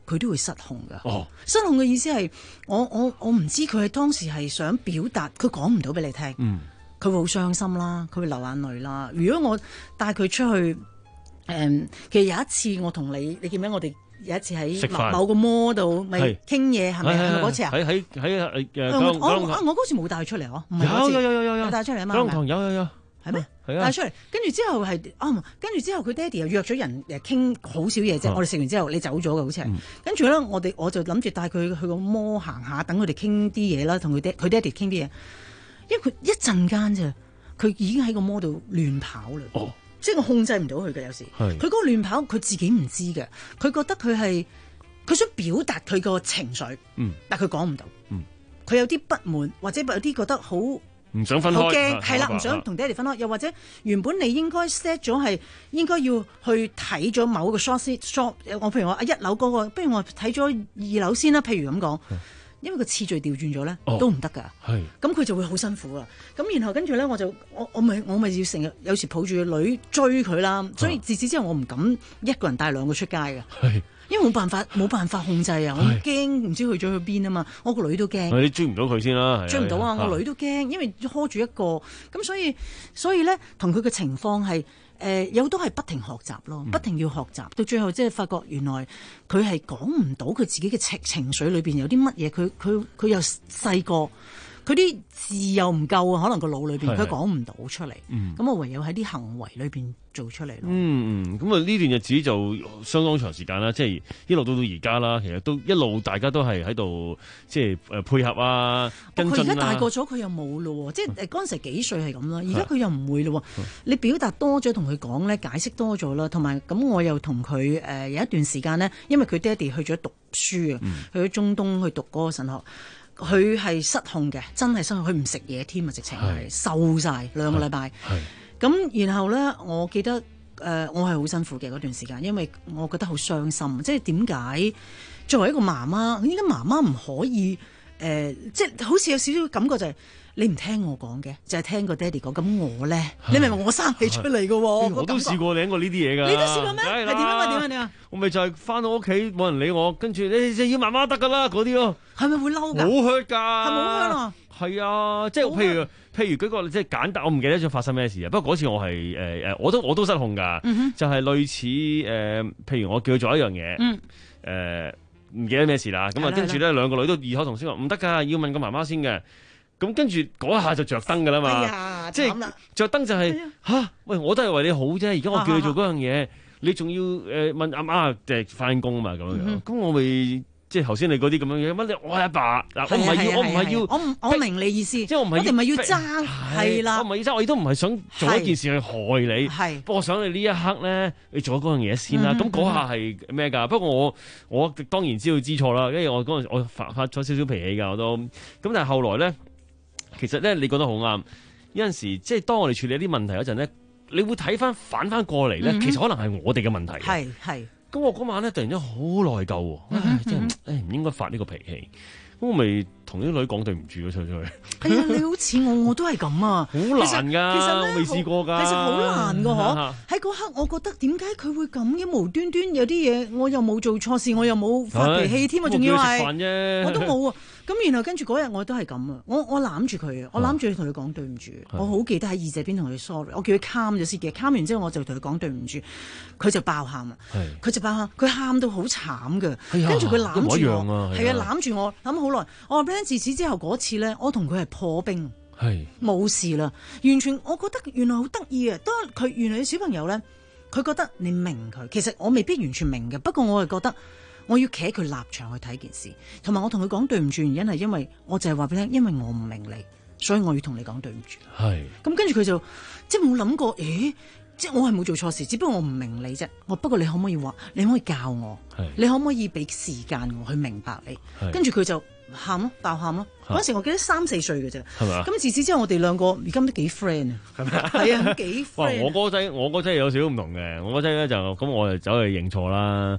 佢都會失控㗎。 哦， 失控嘅意思係我我我唔知佢係當時係想表達，佢講唔到俾你聽。 嗯， 佢會好傷心啦，佢會流眼淚啦。如果我帶佢出去，誒、嗯，其實有一次我同你，你記唔記得我哋有一次喺某某個摩度咪傾嘢，係咪係咪嗰次啊？ 喺喺喺誒我我我嗰次冇帶佢出嚟嗬，唔係嗰次有有有有有帶出嚟啊嘛， 九龍塘有有有。 係咩？ 係啊， 帶出嚟，跟住之後係啊，跟住之後佢爹哋又約咗人誒傾好少嘢啫。我哋食完之後，你走咗嘅好似係。跟住咧，我哋我就諗住帶佢去個摩行下，等佢哋傾啲嘢啦，同佢爹佢爹哋傾啲嘢。因為佢一陣間啫，佢已經喺個摩度亂跑啦。 哦， 即係我控制唔到佢嘅有時。佢嗰個亂跑，佢自己唔知嘅。佢覺得佢係佢想表達佢個情緒， 嗯， 但佢講唔到。 嗯， 佢有啲不滿，或者有啲覺得好。 唔想分開， 好驚，係啦，唔想同爹哋分開。又或者原本你應該 set 咗係應該要去睇咗某個 shop shop， 我譬如話啊一樓嗰個，不如我睇咗二樓先啦。譬如咁講，因為個次序調轉咗咧，都唔得㗎。係，咁佢就會好辛苦啊。咁然後跟住咧，我就我我咪我咪要成日有時抱住個女追佢啦。所以自此之後，我唔敢一個人帶兩個出街嘅。係。因為冇辦法冇辦法控制啊！我驚唔知去咗去邊啊嘛！我個女都驚。 你追唔到佢先啦， 追唔到啊！我女都驚，因為拖住一個咁，所以所以咧，同佢嘅情況係誒有都係不停學習咯，不停要學習，到最後即係發覺原來佢係講唔到佢自己嘅情情緒裏邊有啲乜嘢，佢佢佢又細個。佢啲字又唔夠啊，可能個腦裏邊佢講唔到出嚟，咁、嗯、我唯有喺啲行為裏邊做出嚟咯。 嗯嗯，咁啊呢段日子就相當長時間啦，即係一路到到而家啦，其實都一路大家都係喺度即係誒配合啊，跟進啊。佢而家大個咗，佢又冇咯，即係誒嗰陣時幾歲係咁啦，而家佢又唔會咯。你表達多咗，同佢講咧，解釋多咗啦，同埋咁我又同佢誒有一段時間咧，因為佢爹哋去咗讀書啊，嗯、去咗中東去讀嗰個神學。佢係失控嘅，真係失控，佢唔食嘢添啊！直情係瘦晒兩個禮拜。咁然後咧，我記得誒、呃，我係好辛苦嘅嗰段時間，因為我覺得好傷心。即係點解作為一個媽媽，點解媽媽唔可以誒、呃？即係好似有少少感覺就係、是。你唔聽我講嘅，就係、是、聽個爹哋講。咁我咧，你明唔明我生你出嚟嘅喎？我都試過領過呢啲嘢㗎。 你都試過咩？係點啊？點啊？點啊？ 我咪就係翻到屋企冇人理我，跟住你就要媽媽得㗎啦嗰啲咯。 係咪會嬲㗎？ 冇 hurt 㗎。 係冇 hurt 啊？ 係啊，即係譬如譬如舉個即係簡單，我唔記得咗發生咩事啊。不過嗰次我係誒誒，我都我都失控㗎。嗯、就係類似誒、呃，譬如我叫佢做一樣嘢，誒、嗯。呃唔記得咩事啦，咁啊跟住咧兩個女都異口同聲話唔得㗎，要問個媽媽先嘅。咁跟住嗰下就着燈㗎啦嘛，哎、即係着燈就係、是、嚇、哎，喂我都係為你好啫，而家我叫你做嗰樣嘢，啊、你仲要誒、呃、問阿媽即係翻工啊嘛咁樣樣，咁、嗯、我咪。即係頭先你嗰啲咁樣嘢，乜你我係阿爸嗱，我唔係要，我唔係要， 我唔我明你意思，即係我唔係，我哋唔係要爭，係啦，我唔係要爭，我亦都唔係想做一件事去害你，係，不過我想你呢一刻咧，你做咗嗰樣嘢先啦，咁、嗯、嗰下係咩㗎？不過我我當然知道知錯啦，因為我嗰陣我發發咗少少脾氣㗎，我都，咁但係後來咧，其實咧你覺得好啱，有陣時即係當我哋處理一啲問題嗰陣咧，你會睇翻反翻過嚟咧、嗯，其實可能係我哋嘅問題， 係係。 咁我嗰晚咧突然間好內疚喎，唉，真係誒唔應該發呢個脾氣，咁我咪同啲女講對唔住咗出去。 哎呀，你好似我，我都係咁啊， 好難㗎，其實我未試過㗎， 其實好難㗎嗬。喺嗰刻，我覺得點解佢會咁嘅？無端端有啲嘢，我又冇做錯事，我又冇發脾氣添啊，仲要係我都冇啊。咁然後跟住嗰日我都係咁啊！我我攬住佢啊！我攬住佢同佢講對唔住。我好記得喺耳仔邊同佢 sorry。我叫佢 calm 咗先嘅，calm完之後我就同佢講對唔住。佢就爆喊啊！佢就爆喊，佢喊到好慘㗎。跟住佢攬住我，係啊攬住我攬好耐。我話俾你聽，自此之後嗰次咧，我同佢係破冰，冇事啦。完全我覺得原來好得意啊！當佢原來小朋友咧，佢覺得你明佢，其實我未必完全明嘅。不過我係覺得。我要企喺佢立場去睇件事，同埋我同佢講對唔住，原因係因為我就係話俾你聽，因為我唔明你，所以我要同你講對唔住。係。咁跟住佢就即係冇諗過，誒，即係我係冇做錯事，只不過我唔明你啫。我不過你可唔可以話，你可唔可以教我？你可唔可以俾時間我去明白你？跟住佢就喊咯，爆喊咯。嗰時我記得三四歲嘅啫。係咪啊？咁自此之後，我哋兩個而家都幾 friend 啊。係咪啊？係啊，幾 friend。哇！我哥仔，我哥仔有少少唔同嘅。我哥仔咧就咁，我就走去認錯啦。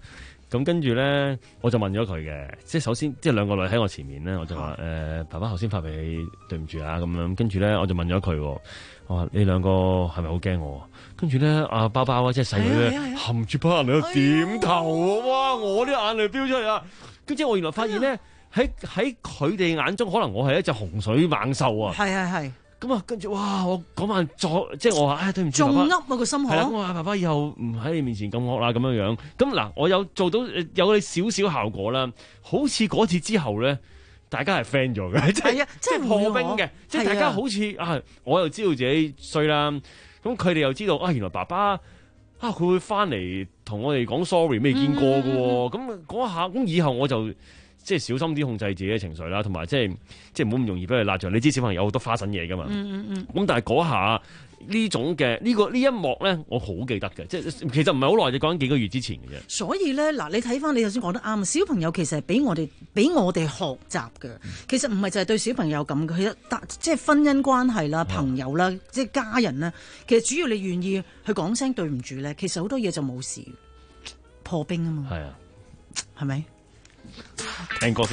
咁跟住咧，我就問咗佢嘅，即係首先即係兩個女喺我前面咧，我就話誒、呃，爸爸頭先發脾氣，對唔住啊咁樣。跟住咧，我就問咗佢，我話你兩個係咪好驚我？跟住咧，阿包包啊，即係細女咧，含住把眼淚喺度點頭喎，哇！我啲眼淚飆出嚟啊！跟住我原來發現咧，喺喺佢哋眼中，可能我係一隻洪水猛獸啊！ 係係係。咁啊，跟住哇！我嗰晚作即係我話，唉、哎，對唔住， 仲爸爸噏啊個心口。 係啦，我話爸爸以後唔喺你面前咁惡啦，咁樣樣。咁嗱，我有做到有你少少效果啦。好似嗰次之後咧，大家係 friend 咗嘅，即係即係破冰嘅，即係大家好似啊，我又知道自己衰啦。咁佢哋又知道啊，原來爸爸啊佢會翻嚟同我哋講 sorry， 未見過嘅喎。咁嗰下咁以後我就。即係小心啲控制自己嘅情緒啦，同埋即係即係唔好咁容易俾佢辣着。你知小朋友好多花神嘢噶嘛？嗯嗯嗯。咁但係嗰下呢種嘅呢、這個呢一幕咧，我好記得嘅。即係其實唔係好耐，就講緊幾個月之前嘅啫。 所以咧，嗱，你睇翻你頭先講得啱，小朋友其實係俾我哋俾我哋學習嘅。其實唔係就係對小朋友咁嘅，其實即係婚姻關係啦、朋友啦、嗯、即係家人啦。其實主要你願意去講聲對唔住咧，其實好多嘢就冇事。破冰啊嘛。係啊，係咪？ 聽歌先，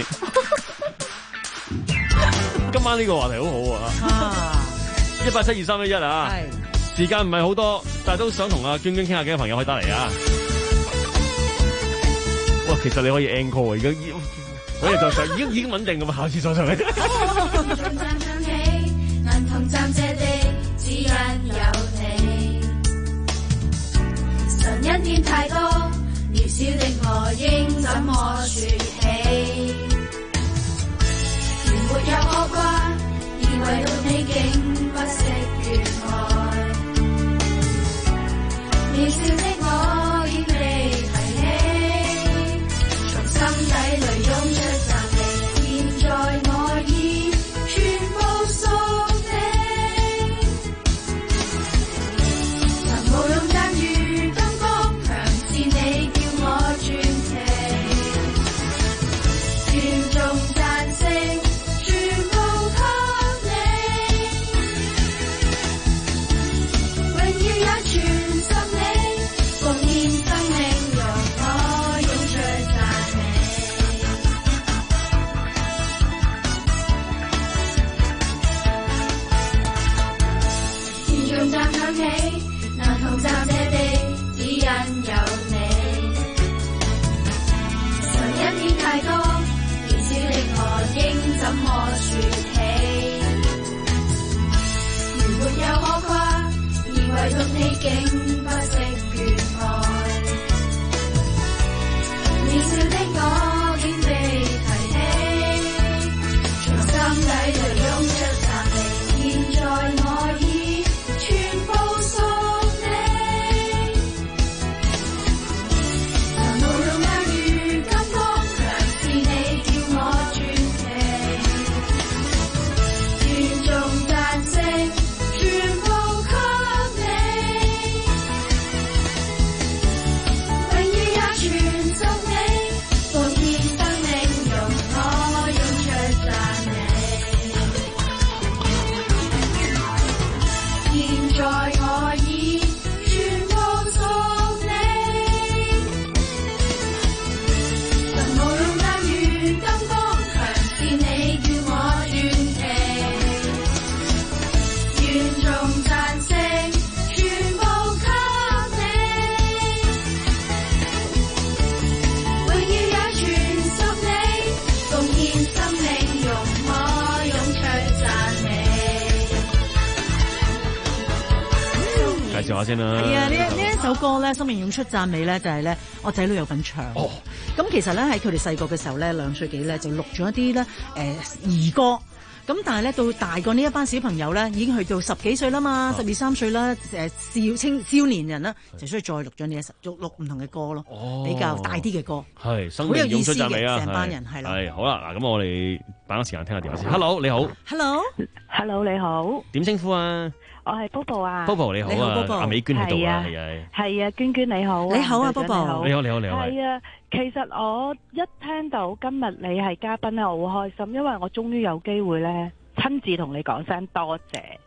今晚呢個話題好好啊！一八七二三一一啊，時間唔係好多，但係都想同阿娟娟傾下嘅朋友可以打嚟啊！哇，其實你可以 encore 而家，我哋就上已經已經穩定噶嘛，下次再上嚟。 渺小的我應怎麼說起？原沒有可掛，而唯獨你竟不惜怨愛。渺小的我已被提起，從心底裏湧出讚美。現在我已全部屬你，能無用讚譽金光強是你。我傳奇，尊重讚聲，全部給你，榮耀也全屬你，奉獻生命，讓我湧出讚美。天中讚響起，難同暫借地，只因有你。一天太多，渺小的我應怎麼說起？如沒有可誇，而唯獨你竟不惜怨愛。渺小的我竟被提起，從心底裏湧出讚美。現在我已全部屬你。 介紹下先啦。 係啊，呢一呢一首歌咧，生命湧出讚美咧，就係咧，我仔女有份唱。哦，咁其實咧喺佢哋細個嘅時候咧，兩歲幾咧就錄咗一啲咧誒兒歌。咁但係咧到大個呢一班小朋友咧，已經去到十幾歲啦嘛，十二三歲啦，誒少青少年人啦，就需要再錄咗呢一首，錄錄唔同嘅歌咯，比較大啲嘅歌。 係生命湧出讚美啊！ 成班人係啦。係好啦，嗱咁我哋把握時間聽下電話先。Hello， 你好。 Hello，Hello， 你好。 點稱呼啊？ 我係 Bobo 啊 ，Bobo 你好啊，阿美娟喺度啊，係啊， 係啊，娟娟你好， 你好啊 ，Bobo， 你好你好你好， 係啊，其實我一聽到今日你係嘉賓咧，我好開心，因為我終於有機會咧親自同你講聲多謝。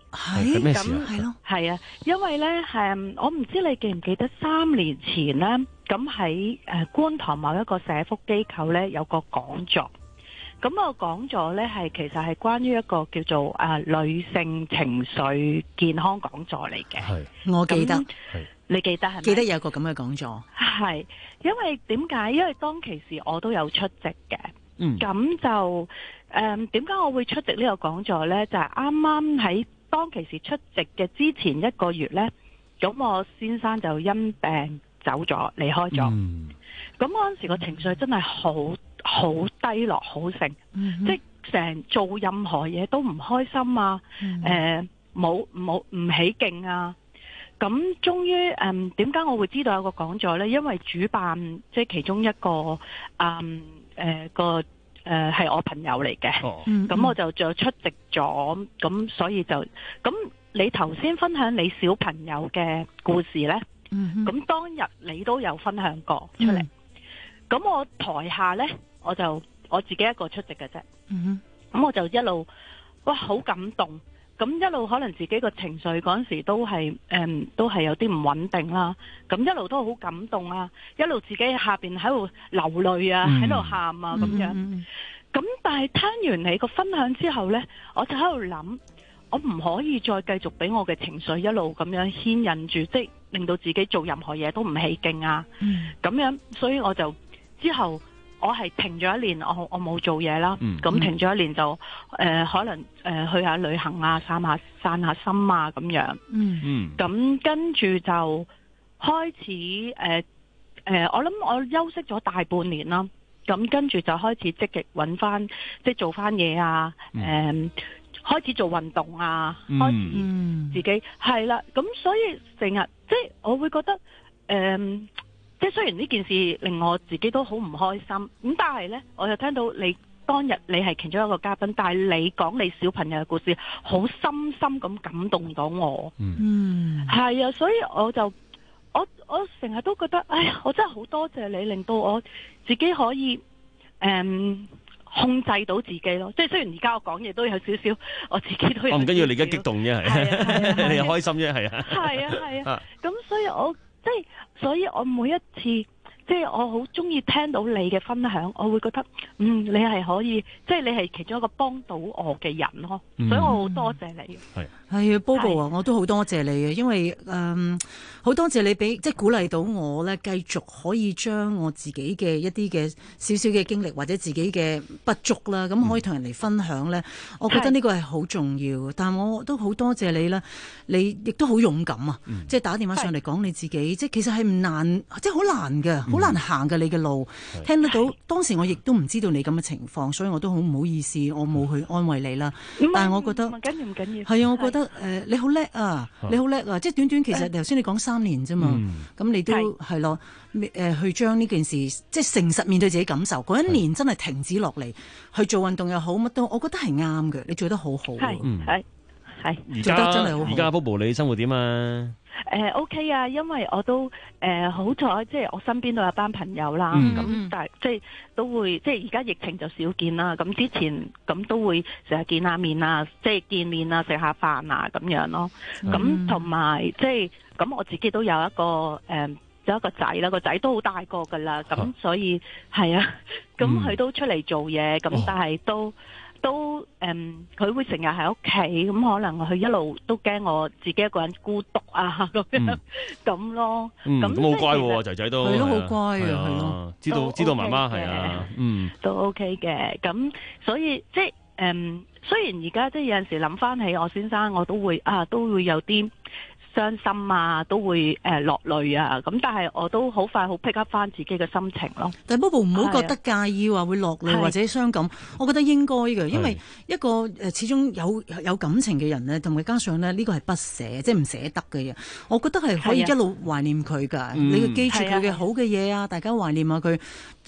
係咩事啊？ 係咯， 係啊，因為咧，誒，我唔知你記唔記得三年前咧，咁喺誒觀塘某一個社福機構咧有個講座，咁個講座咧係其實係關於一個叫做誒、呃、女性情緒健康講座嚟嘅。 係，我記得， 你記得係咪？ 記得有個咁嘅講座。 係，因為點解？因為當其時我都有出席嘅。 嗯， 咁就誒點解我會出席呢個講座呢？就係啱啱喺當其時出席嘅之前一個月呢，咁我先生就因病走咗，離開咗。咁嗰陣時個情緒真係好好低落，好盛， 嗯、 即係成做任何嘢都唔開心啊！誒冇冇唔起勁啊！咁終於誒點解我會知道有個講座呢？因為主辦即係其中一個嗯。誒、呃、個誒係、呃、我朋友嚟嘅，咁、哦嗯、我就就出席咗，咁所以就咁你頭先分享你小朋友嘅故事呢，咁、嗯、當日你都有分享過出嚟，咁、嗯、我台下呢，我就我自己一個出席嘅啫，咁、嗯、我就一路哇好感動。咁一路可能自己個情緒嗰陣時都係誒、嗯，都係有啲唔穩定啦。咁一路都好感動啊，一路自己下邊喺度流淚啊，喺度喊啊咁樣。咁但係聽完你個分享之後呢，我就喺度諗，我唔可以再繼續俾我嘅情緒一路咁樣牽引住，即係令到自己做任何嘢都唔起勁啊。咁樣，所以我就之後。我係停咗一年，我我冇做嘢啦。咁、嗯、停咗一年就誒、呃，可能誒、呃、去下旅行啊，散下散下心啊，咁樣。嗯，咁跟住就開始誒誒、呃呃，我諗我休息咗大半年啦。咁跟住就開始積極揾翻，即係做翻嘢啊。誒、呃嗯，開始做運動啊，嗯、開始自己係啦。咁、嗯、所以成日即係我會覺得誒。呃即係雖然呢件事令我自己都好唔開心，咁但係呢，我又聽到你當日你係其中一個嘉賓，但係你講你小朋友嘅故事，好深深咁感動到我。嗯，係啊，所以我就我我成日都覺得，哎呀，我真係好多謝你，令到我自己可以誒、嗯、控制到自己咯。即係雖然而家我講嘢都有少少，我自己都有。我唔緊要，你而家激動啫，係你又開心啫，係啊。係啊係啊，咁所以我。即係，所以我每一次，即係我好中意聽到你嘅分享，我會覺得，嗯，你係可以，即係你係其中一個幫到我嘅人咯，嗯、所以我好多謝你。係係啊 Bobo 啊，我都好多謝你啊，因為誒，好、嗯、多謝你俾即係鼓勵到我咧，繼續可以將我自己嘅一啲嘅少少嘅經歷或者自己嘅不足啦，咁可以同人哋分享咧、嗯。我覺得呢個係好重要，但係我都好多謝你啦，你亦都好勇敢啊、嗯，即係打電話上嚟講你自己，即係其實係唔難，即係好難嘅，好、嗯、難行嘅你嘅路。聽得到當時我亦都唔知道你咁嘅情況，所以我都好唔好意思，我冇去安慰你啦。但係我覺得唔緊要，唔緊要。係啊，我覺得。誒、呃，你好叻啊！你好叻啊！即係短短，其實頭先你講三年啫嘛，咁、嗯、你都係咯，誒、呃，去將呢件事即係誠實面對自己感受。嗰一年真係停止落嚟去做運動又好，乜都，我覺得係啱嘅。你做得好好，係係係，做得真係好好。而家 Bobo 你生活點啊？誒、呃、OK 啊，因為我都誒、呃、好彩，即係我身邊都有班朋友啦，咁、嗯、但係即係都會，即係而家疫情就少見啦。咁之前咁都會成日見下面啊，即係見面啊，食下飯啊咁樣咯。咁同埋即係咁，我自己都有一個誒、呃、有一個仔啦，個仔都好大個噶啦。咁、啊、所以係啊，咁佢都出嚟做嘢，咁、嗯、但係都。都誒，佢、嗯、會成日喺屋企，咁可能佢一路都驚我自己一個人孤獨啊咁樣咁、嗯、咯。咁咁好乖喎，仔仔都係咯，好乖啊，係咯，知道知道媽媽係啊，嗯，都 OK 嘅。咁所以即係誒、嗯，雖然而家即係有陣時諗翻起我先生，我都會啊，都會有啲傷心啊，都會誒落淚啊，咁但係我都好快好 pick up 翻自己嘅心情咯。但係 Bobo 唔好覺得介意話會落淚或者傷感，我覺得應該嘅，因為一個誒始終有有感情嘅人咧，同埋加上咧呢個係不捨，即係唔捨得嘅嘢，我覺得係可以一路懷念佢㗎。你要記住佢嘅好嘅嘢啊，大家懷念下佢。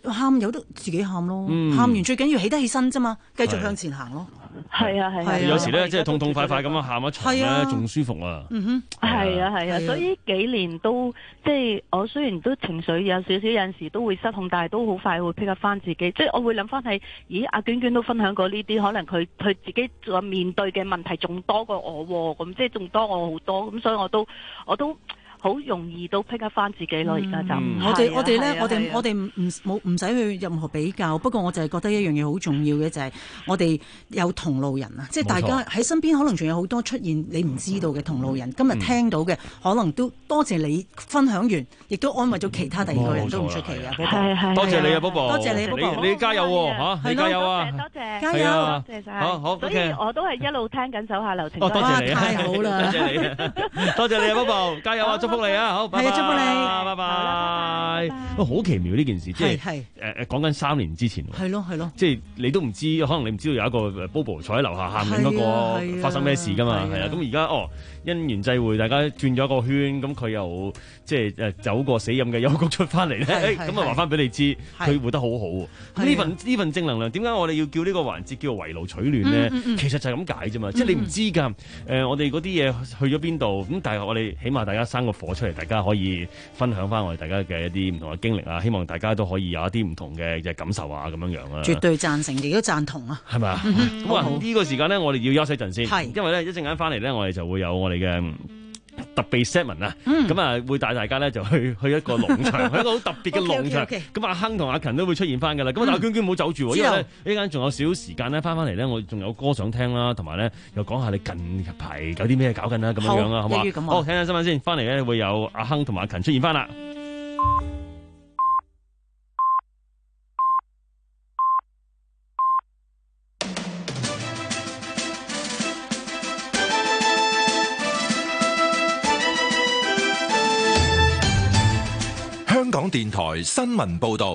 喊有得自己喊咯， 嗯喊完最緊要起得起身啫嘛，繼續向前行咯。 係啊係啊， 有時咧即係痛痛快快咁樣喊一場咧，仲舒服啊。 嗯哼， 係啊係啊，所以幾年都即係我雖然都情緒有少少有陣時都會失控，但係都好快會 pick up 翻自己。即係我會諗翻係，咦阿娟娟都分享過呢啲，可能佢佢自己所面對嘅問題仲多過我喎，咁即係仲多我好多，咁所以我都我都。好容易都 pick up 翻自己咯，而家就我哋我哋咧，我哋我哋唔冇唔使去任何比較。不過我就係覺得一樣嘢好重要嘅就係我哋有同路人啊，即係大家喺身邊可能仲有好多出現你唔知道嘅同路人。今日聽到嘅可能都多謝你分享完，亦都安慰咗其他第二個人都唔出奇啊！ 係係多謝你啊，Bobo， 多謝你，Bobo， 你加油喎嚇，你加油啊！ 多謝加油， 多謝晒。 好好， 所以我都係一路聽緊手下留情。 哦，多謝你， 太好啦！ 多謝你，多謝你啊，Bobo，加油啊！祝福你啊，好，拜拜。祝福你，拜拜。好奇妙呢件事，即係誒誒講緊三年之前喎。 係咯係咯。 即係你都唔知，可能你唔知道有一個 Bobo 坐喺樓下喊緊嗰個發生咩事㗎嘛？係啊。咁而家哦，因緣際會，大家轉咗一個圈，咁佢又即係誒走過死蔭嘅幽谷出翻嚟咧。誒咁啊話翻俾你知，佢活得好好。呢份呢份正能量，點解我哋要叫呢個環節叫做圍爐取暖咧？其實就係咁解啫嘛。即係你唔知㗎。誒，我哋嗰啲嘢去咗邊度？咁但係我哋起碼大家生個火出嚟，大家可以。分享翻我哋大家嘅一啲唔同嘅經歷啊，希望大家都可以有一啲唔同嘅嘅感受啊，咁樣樣啊。 絕對贊成，亦都贊同啊。 係咪啊？咁啊，呢個時間咧，我哋要休息陣先。 係， 因為咧一陣間翻嚟咧，我哋就會有我哋嘅特別 segment 啊。咁啊，會帶大家咧就去去一個農場，去一個好特別嘅農場。咁阿亨同阿勤都會出現翻㗎啦。咁啊，阿娟娟唔好走住，因為咧呢間仲有少少時間咧，翻翻嚟咧，我仲有歌想聽啦，同埋咧又講下你近排有啲咩搞緊啦，咁樣樣啊，好嘛？好，聽下新聞先，翻嚟咧會有阿亨同埋阿勤出現翻啦。 香港電台新聞報道，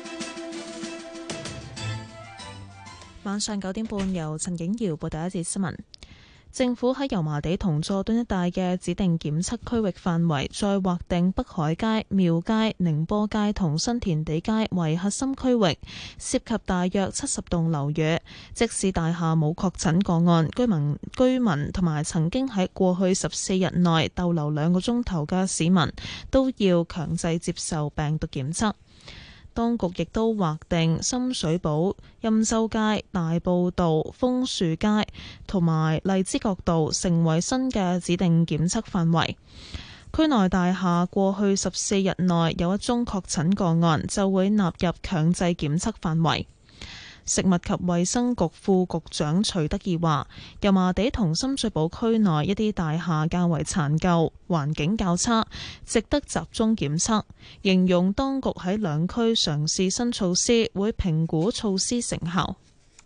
晚上九點半由陳景瑤報第一節新聞。政府喺油麻地同佐敦一帶嘅指定檢測區域範圍，再劃定北海街、廟街、寧波街同新填地街為核心區域，涉及大約七十棟樓宇。即使大廈冇確診個案，居民居民同埋曾經喺過去十四日內逗留兩個鐘頭嘅市民，都要強制接受病毒檢測。當局亦都劃定深水埗、欽州街、大埔道、楓樹街同埋荔枝角道成為新嘅指定檢測範圍。區內大廈過去十四日內有一宗確診個案，就會納入強制檢測範圍。食物及衛生局副局長徐德義話，油麻地同深水埗區內一啲大廈較為殘舊，環境較差，值得集中檢測。形容當局喺兩區嘗試新措施，會評估措施成效。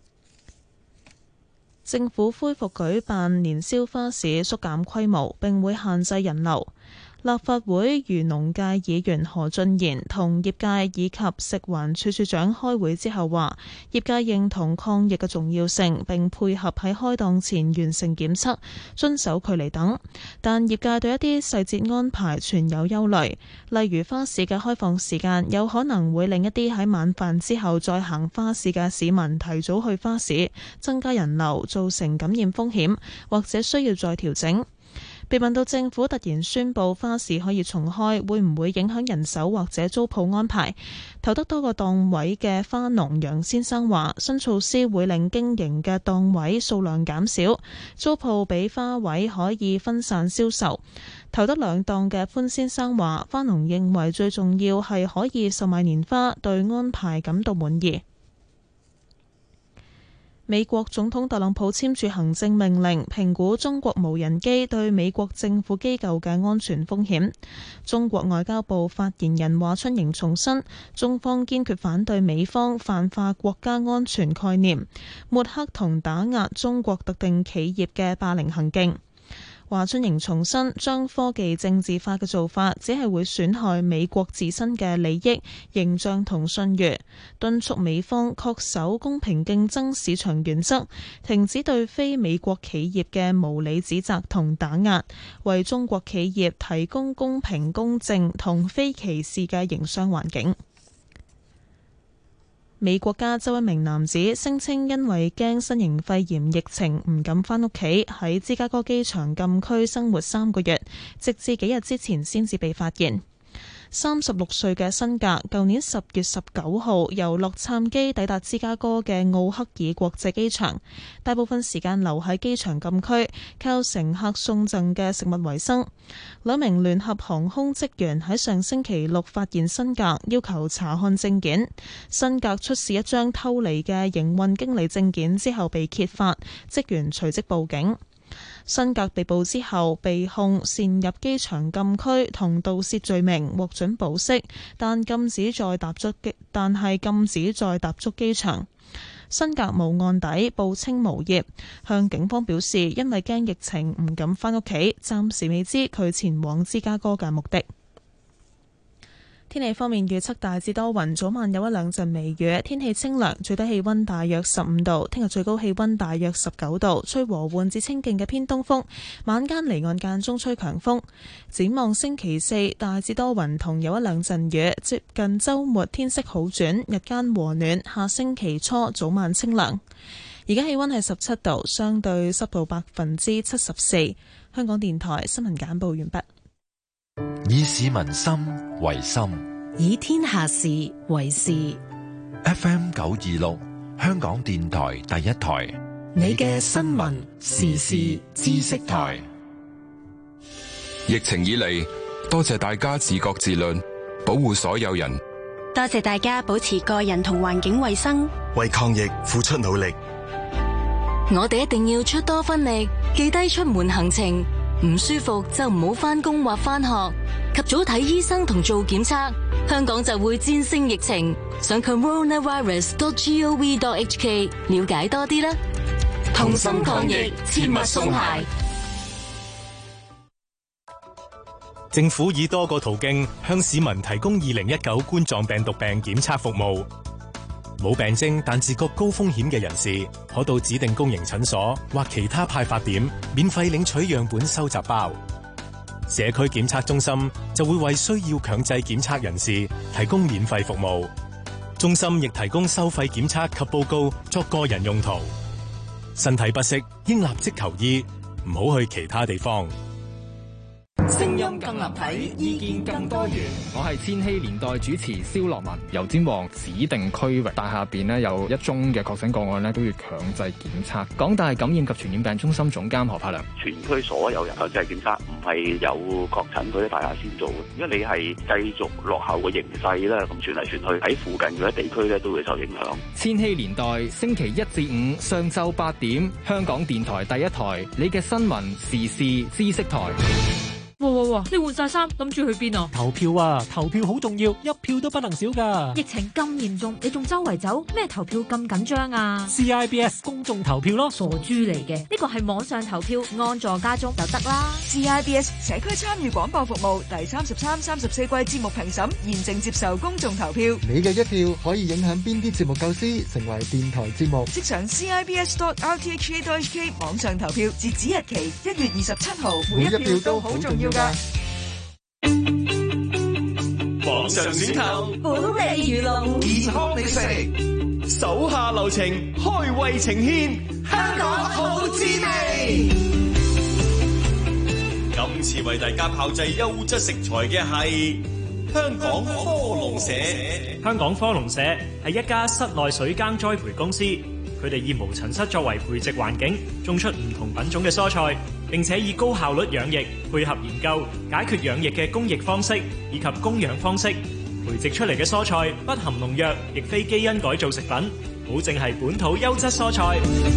政府恢復舉辦年宵花市，縮減規模，並會限制人流。立法會漁農界議員何俊賢同業界以及食環署署長開會之後話，業界認同抗疫嘅重要性，並配合喺開檔前完成檢測、遵守距離等。但業界對一啲細節安排存有憂慮，例如花市嘅開放時間有可能會令一啲喺晚飯之後再行花市嘅市民提早去花市，增加人流，造成感染風險，或者需要再調整。被問到政府突然宣布花市可以重開，會唔會影響人手或者租鋪安排？投得多個檔位嘅花農楊先生話，新措施會令經營嘅檔位數量減少，租鋪比花位可以分散銷售。投得兩檔嘅潘先生話，花農認為最重要係可以售賣年花，對安排感到滿意。美國總統特朗普簽署行政命令，評估中國無人機對美國政府機構嘅安全風險。中國外交部發言人華春瑩重申，中方堅決反對美方泛化國家安全概念，抹黑同打壓中國特定企業嘅霸凌行徑。華春瑩重申，將科技政治化嘅做法只係會損害美國自身嘅利益、形象同信譽，敦促美方恪守公平競爭市場原則，停止對非美國企業嘅無理指責同打壓，為中國企業提供公平公正同非歧視嘅營商環境。 美國加州一名男子聲稱因為驚新型肺炎疫情唔敢返屋企，喺芝加哥機場禁區生活三個月，直至幾日之前先至被發現。三十六歲嘅辛格，舊年十月十九號由洛杉磯抵達芝加哥嘅奧克爾國際機場，大部分時間留喺機場禁區，靠乘客送贈嘅食物為生。兩名聯合航空職員喺上星期六發現辛格，要求查看證件。辛格出示一張偷嚟嘅營運經理證件之後被揭發，職員隨即報警。辛格被捕之後被控擅入機場禁區同盜竊罪名，獲准保釋，但禁止再踏足機，但係禁止再踏足機場。辛格冇案底，報稱無業，向警方表示因為驚疫情唔敢返屋企，暫時未知佢前往芝加哥嘅目的。天氣方面預測大致多雲，早晚有一兩陣微雨，天氣清涼，最低氣溫大約十五度。聽日最高氣溫大約十九度，吹和緩至清勁嘅偏東風，晚間離岸間中吹強風。展望星期四大致多雲同有一兩陣雨，接近週末天色好轉，日間和暖。下星期初早晚清涼。而家氣溫係十七度，相對濕度百分之七十四。香港電台新聞簡報完畢。 以市民心為心， 以天下事為事。 F M 九二六，香港電台第一台， 你嘅新聞時事知識台。 疫情以嚟，多謝大家自覺自律，保護所有人。 多謝大家保持個人同環境衛生， 為抗疫付出努力。 我哋一定要出多分力，記低出門行程。唔舒服就唔好返工或返學，及早睇醫生同做檢測，香港就會戰勝疫情。上 coronavirus dot gov dot h k 了解多啲啦。同心抗疫，切勿鬆懈。 政府以多個途徑向市民提供二零一九冠狀病毒病檢測服務。冇病徵但自覺高風險嘅人士，可到指定公營診所或其他派發點免費領取樣本收集包。社區檢測中心就會為需要強制檢測人士提供免費服務。中心亦提供收費檢測及報告作個人用途。身體不適應立即求醫，唔好去其他地方。 聲音更立體，意見更多元。我係千禧年代主持蕭樂文。油尖旺指定區域大廈入邊咧有一宗嘅確診個案咧，都要強制檢測。港大感染及傳染病中心總監何柏良： 全區所有人強制檢測，唔係有確診嗰啲大廈先做嘅。因為你係繼續落後嘅形勢咧，咁傳嚟傳去喺附近嗰啲地區咧都會受影響。 千禧年代星期一至五上晝八點，香港電台第一台，你嘅新聞時事知識台。 哇哇哇！你換晒衫，諗住去邊啊？ 投票啊！投票好重要，一票都不能少噶。 疫情咁嚴重，你仲周圍走，咩投票咁緊張啊 ？C I B S 公眾投票咯， 傻豬嚟嘅。呢個係網上投票，安坐家中就得啦。 C I B S 社區參與廣播服務第三十三、三十四季節目評審現正接受公眾投票。 你嘅一票可以影響邊啲節目構思成為電台節目？ 即上 C I B S dot R T H K dot H K 網上投票，截止日期一月二十七號。每一票都好重要。 網上選購本地娛樂健康美食，手下留情，開胃情牽，香港好滋味。今次為大家炮製優質食材嘅係香港科龍社。 香港科龍社係一家室內水耕栽培公司，佢哋以無塵室作為培植環境，種出唔同品種嘅蔬菜，並且以高效率養液配合研究，解決養液嘅供液方式以及供養方式，培植出嚟嘅蔬菜不含農藥，亦非基因改造食品，保證係本土優質蔬菜。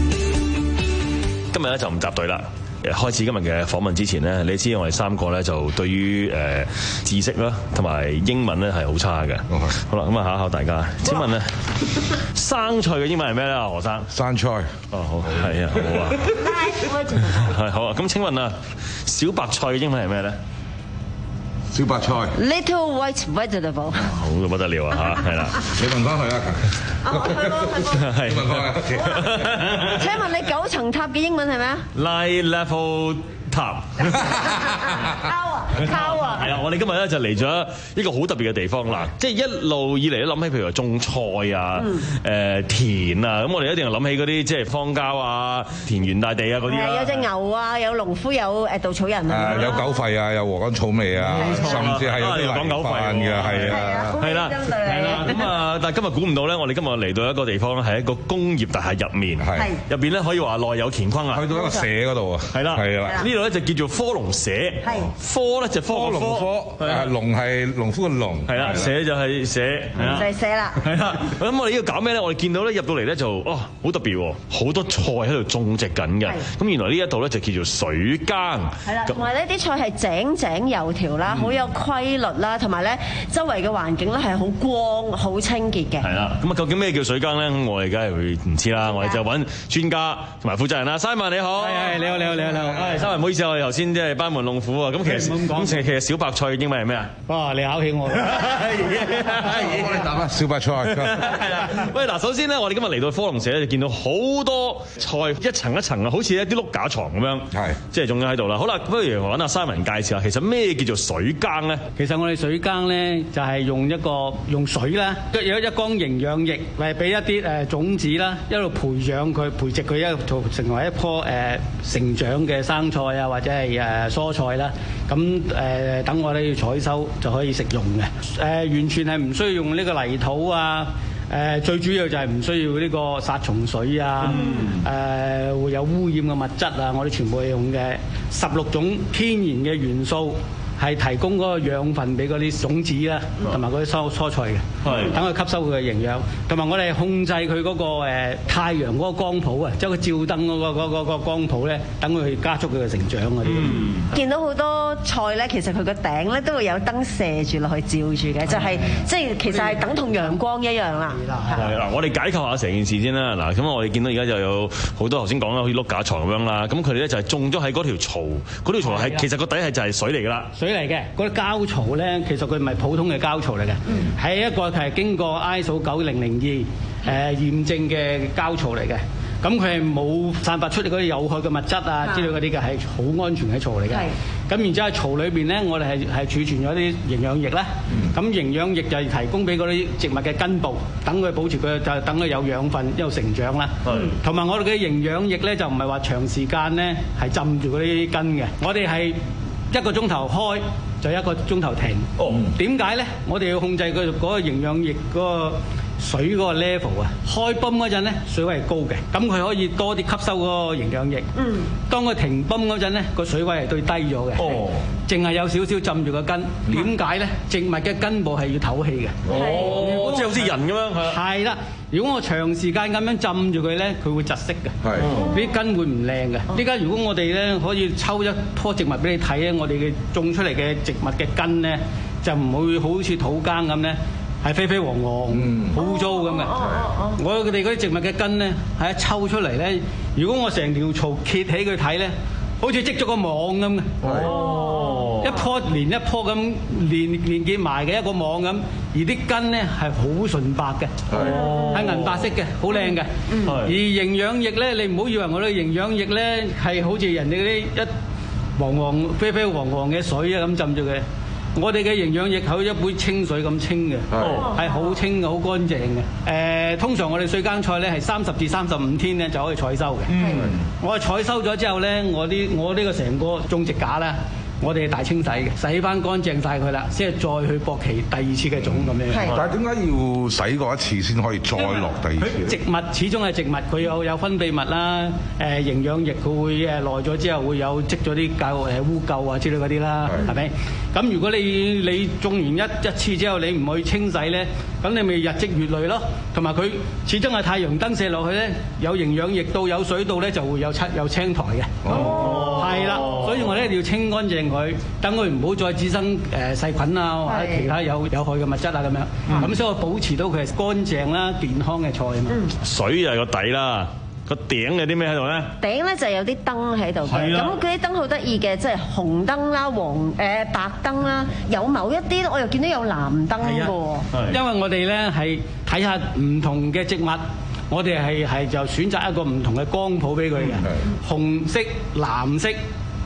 今日咧就唔集隊啦。開始今日嘅訪問之前呢，你知我哋三個咧就對於誒、呃、知識啦同埋英文咧係好差嘅。Okay. 好啦，咁啊考考大家。請問咧生菜嘅英文係咩咧？何生？ 生菜。 哦，好，係啊，好啊。係好啊。咁請問啊，小白菜嘅英文係咩咧？ 小白菜 ，little white vegetable。 好到不得了啊！嚇，係啦， 你問翻佢啊。 係問翻啊。請問你九層塔嘅英文係咩啊 ？Nine level 塔。 靠啊！ 係啊！我哋今日咧就嚟咗一個好特別嘅地方啦，即係一路以嚟都諗起，譬如話種菜啊、誒、嗯、田啊，咁我哋一定係諗起嗰啲即係荒郊啊、田園大地啊嗰啲啦。 有隻牛啊，有農夫，有誒稻草人啊， 有狗吠啊，有禾稈草味啊，甚至係有啲泥飯嘅，係啊， 係啦，係啦。咁啊，但係今日估唔到咧，我哋今日嚟到一個地方咧，係一個工業大廈入面，係入邊咧可以話內有乾坤啊， 去到一個社嗰度啊，係啦，係啦， 呢度咧就叫做科農社，科咧就科農科，誒農係農夫嘅農， 係啦，社就係社， 就係社啦， 係啦。咁我哋呢度搞咩咧？我哋見到咧入到嚟咧就哦好特別喎，好多菜喺度種植緊嘅。咁原來呢一度咧就叫做水耕， 係啦，同埋呢啲菜係井井有條啦，好有規律啦，同埋咧周圍嘅環境咧係好光、好清潔嘅。 係啦，咁啊究竟咩叫水耕咧？我哋梗係會唔知啦。我哋就揾專家同埋負責人啦。Simon 你好， 係係你好你好你好你好。 係 Simon，唔好意思，我哋頭先即係班門弄斧啊。咁其實咁其實其實小白菜嘅英文係咩啊？ 哇！你考起我， 我幫你答啊！小白菜係啦。喂嗱，首先咧，我哋今日嚟到科農社咧，就見到好多菜一層一層啊，好似一啲碌架床咁樣，係即係種咗喺度啦。好啦，不如揾阿 Simon 介紹下，其實咩叫做水耕咧？ 其實我哋水耕咧就係用一個用水啦，有一缸營養液嚟俾一啲誒種子啦，一路培養佢，培植佢一路做成為一棵誒成長嘅生菜啊，或者係誒蔬菜啦。咁誒等我哋要採收就可以食用嘅。誒完全係唔需要用呢個泥土啊。誒最主要就係唔需要呢個殺蟲水啊，誒、嗯呃、會有污染嘅物質啊，我哋全部係用嘅十六種天然嘅元素，係提供嗰個養分俾嗰啲種子啦，同埋嗰啲蔬蔬菜嘅，等佢吸收佢嘅營養，同埋我哋控制佢嗰個誒太陽嗰個光譜啊，即係佢照燈嗰個嗰個嗰個光譜咧，等佢加速佢嘅成長嗰啲。 嗯、見到好多菜咧，其實佢個頂咧都會有燈射住落去照住嘅，就係即係其實係等同陽光一樣啦。 係嗱，我哋解構下成件事先啦。嗱，咁我哋見到而家就有好多頭先講啦，好似碌架床咁樣啦。咁佢哋咧就係種咗喺嗰條槽，嗰條槽係其實個底係就係水嚟㗎啦。 水嚟嘅，嗰啲膠槽咧，其實佢唔係普通嘅膠槽嚟嘅，係、嗯、一個係經過 I S O 九零零二誒驗證嘅膠槽嚟嘅。咁佢係冇散發出嗰啲有害嘅物質啊之類嗰啲嘅，係好安全嘅槽嚟嘅。咁然之後喺槽裏邊咧，我哋係係儲存咗啲營養液啦。咁、嗯、營養液就係提供俾嗰啲植物嘅根部，等佢保持佢就等佢有養分一路成長啦。同埋我哋嘅營養液咧就唔係話長時間咧係浸住嗰啲根嘅，我哋係一個鐘頭開就一個鐘頭停。哦，點解咧？我哋要控制佢嗰個營養液嗰個水嗰個 level 啊，開泵嗰陣咧水位係高嘅，咁佢可以多啲吸收嗰個營養液。嗯，當佢停泵嗰陣咧，個水位係對低咗嘅。哦，淨係有少少浸住個根。點解咧？植物嘅根部係要透氣嘅。 哦，即係好似人咁樣。 係啦，如果我長時間咁樣浸住佢咧，佢會窒息嘅。係，啲根會唔靚嘅。依家如果我哋咧可以抽一棵植物俾你睇咧，我哋嘅種出嚟嘅植物嘅根咧，就唔會好似土耕咁咧。係飛飛黃黃，好污糟咁嘅。我哋嗰啲植物嘅根咧，係一抽出嚟咧。如果我成條槽揭起佢睇咧，好似織咗個網咁嘅。哦，一樖連一樖咁連連結埋嘅一個網咁，而啲根咧係好純白嘅，係銀白色嘅，好靚嘅。而營養液咧，你唔好以為我哋營養液咧係好似人哋嗰啲一黃黃飛飛黃黃嘅水啊咁浸住佢。我哋嘅營養液好似一杯清水咁清嘅，係好清嘅，好乾淨嘅。誒、呃，通常我哋水耕菜咧係三十至三十五天咧就可以採收嘅。嗯，我哋採收咗之後咧，我啲我呢個成個種植架咧，我哋係大清洗嘅，洗翻乾淨晒佢啦，先係再去播其第二次嘅種咁樣。 但係點解要洗過一次先可以再落第二次？ 植物始終係植物，佢有有分泌物啦，誒營養液佢會誒耐咗之後會有積咗啲舊誒污垢啊之類嗰啲啦，係咪？咁如果你你種完一一次之後你唔去清洗咧，咁你咪日積月累咯。同埋佢始終係太陽燈射落去咧，有營養液到有水到咧就會有漆有青苔嘅。哦，係啦，所以我哋一定要清乾淨佢，等佢唔好再滋生誒細菌啊或者其他有有害嘅物質啊咁樣。咁所以我保持到佢係乾淨啦、健康嘅菜啊嘛。 水又係個底啦。個頂有啲咩喺度咧？ 頂咧就有啲燈喺度嘅，咁佢啲燈好得意嘅，即係紅燈啦、黃誒、呃、白燈啦，有某一啲我又見到有藍燈嘅喎。 因為我哋咧係睇下唔同嘅植物，我哋係係就選擇一個唔同嘅光譜俾佢嘅，紅色、藍色、白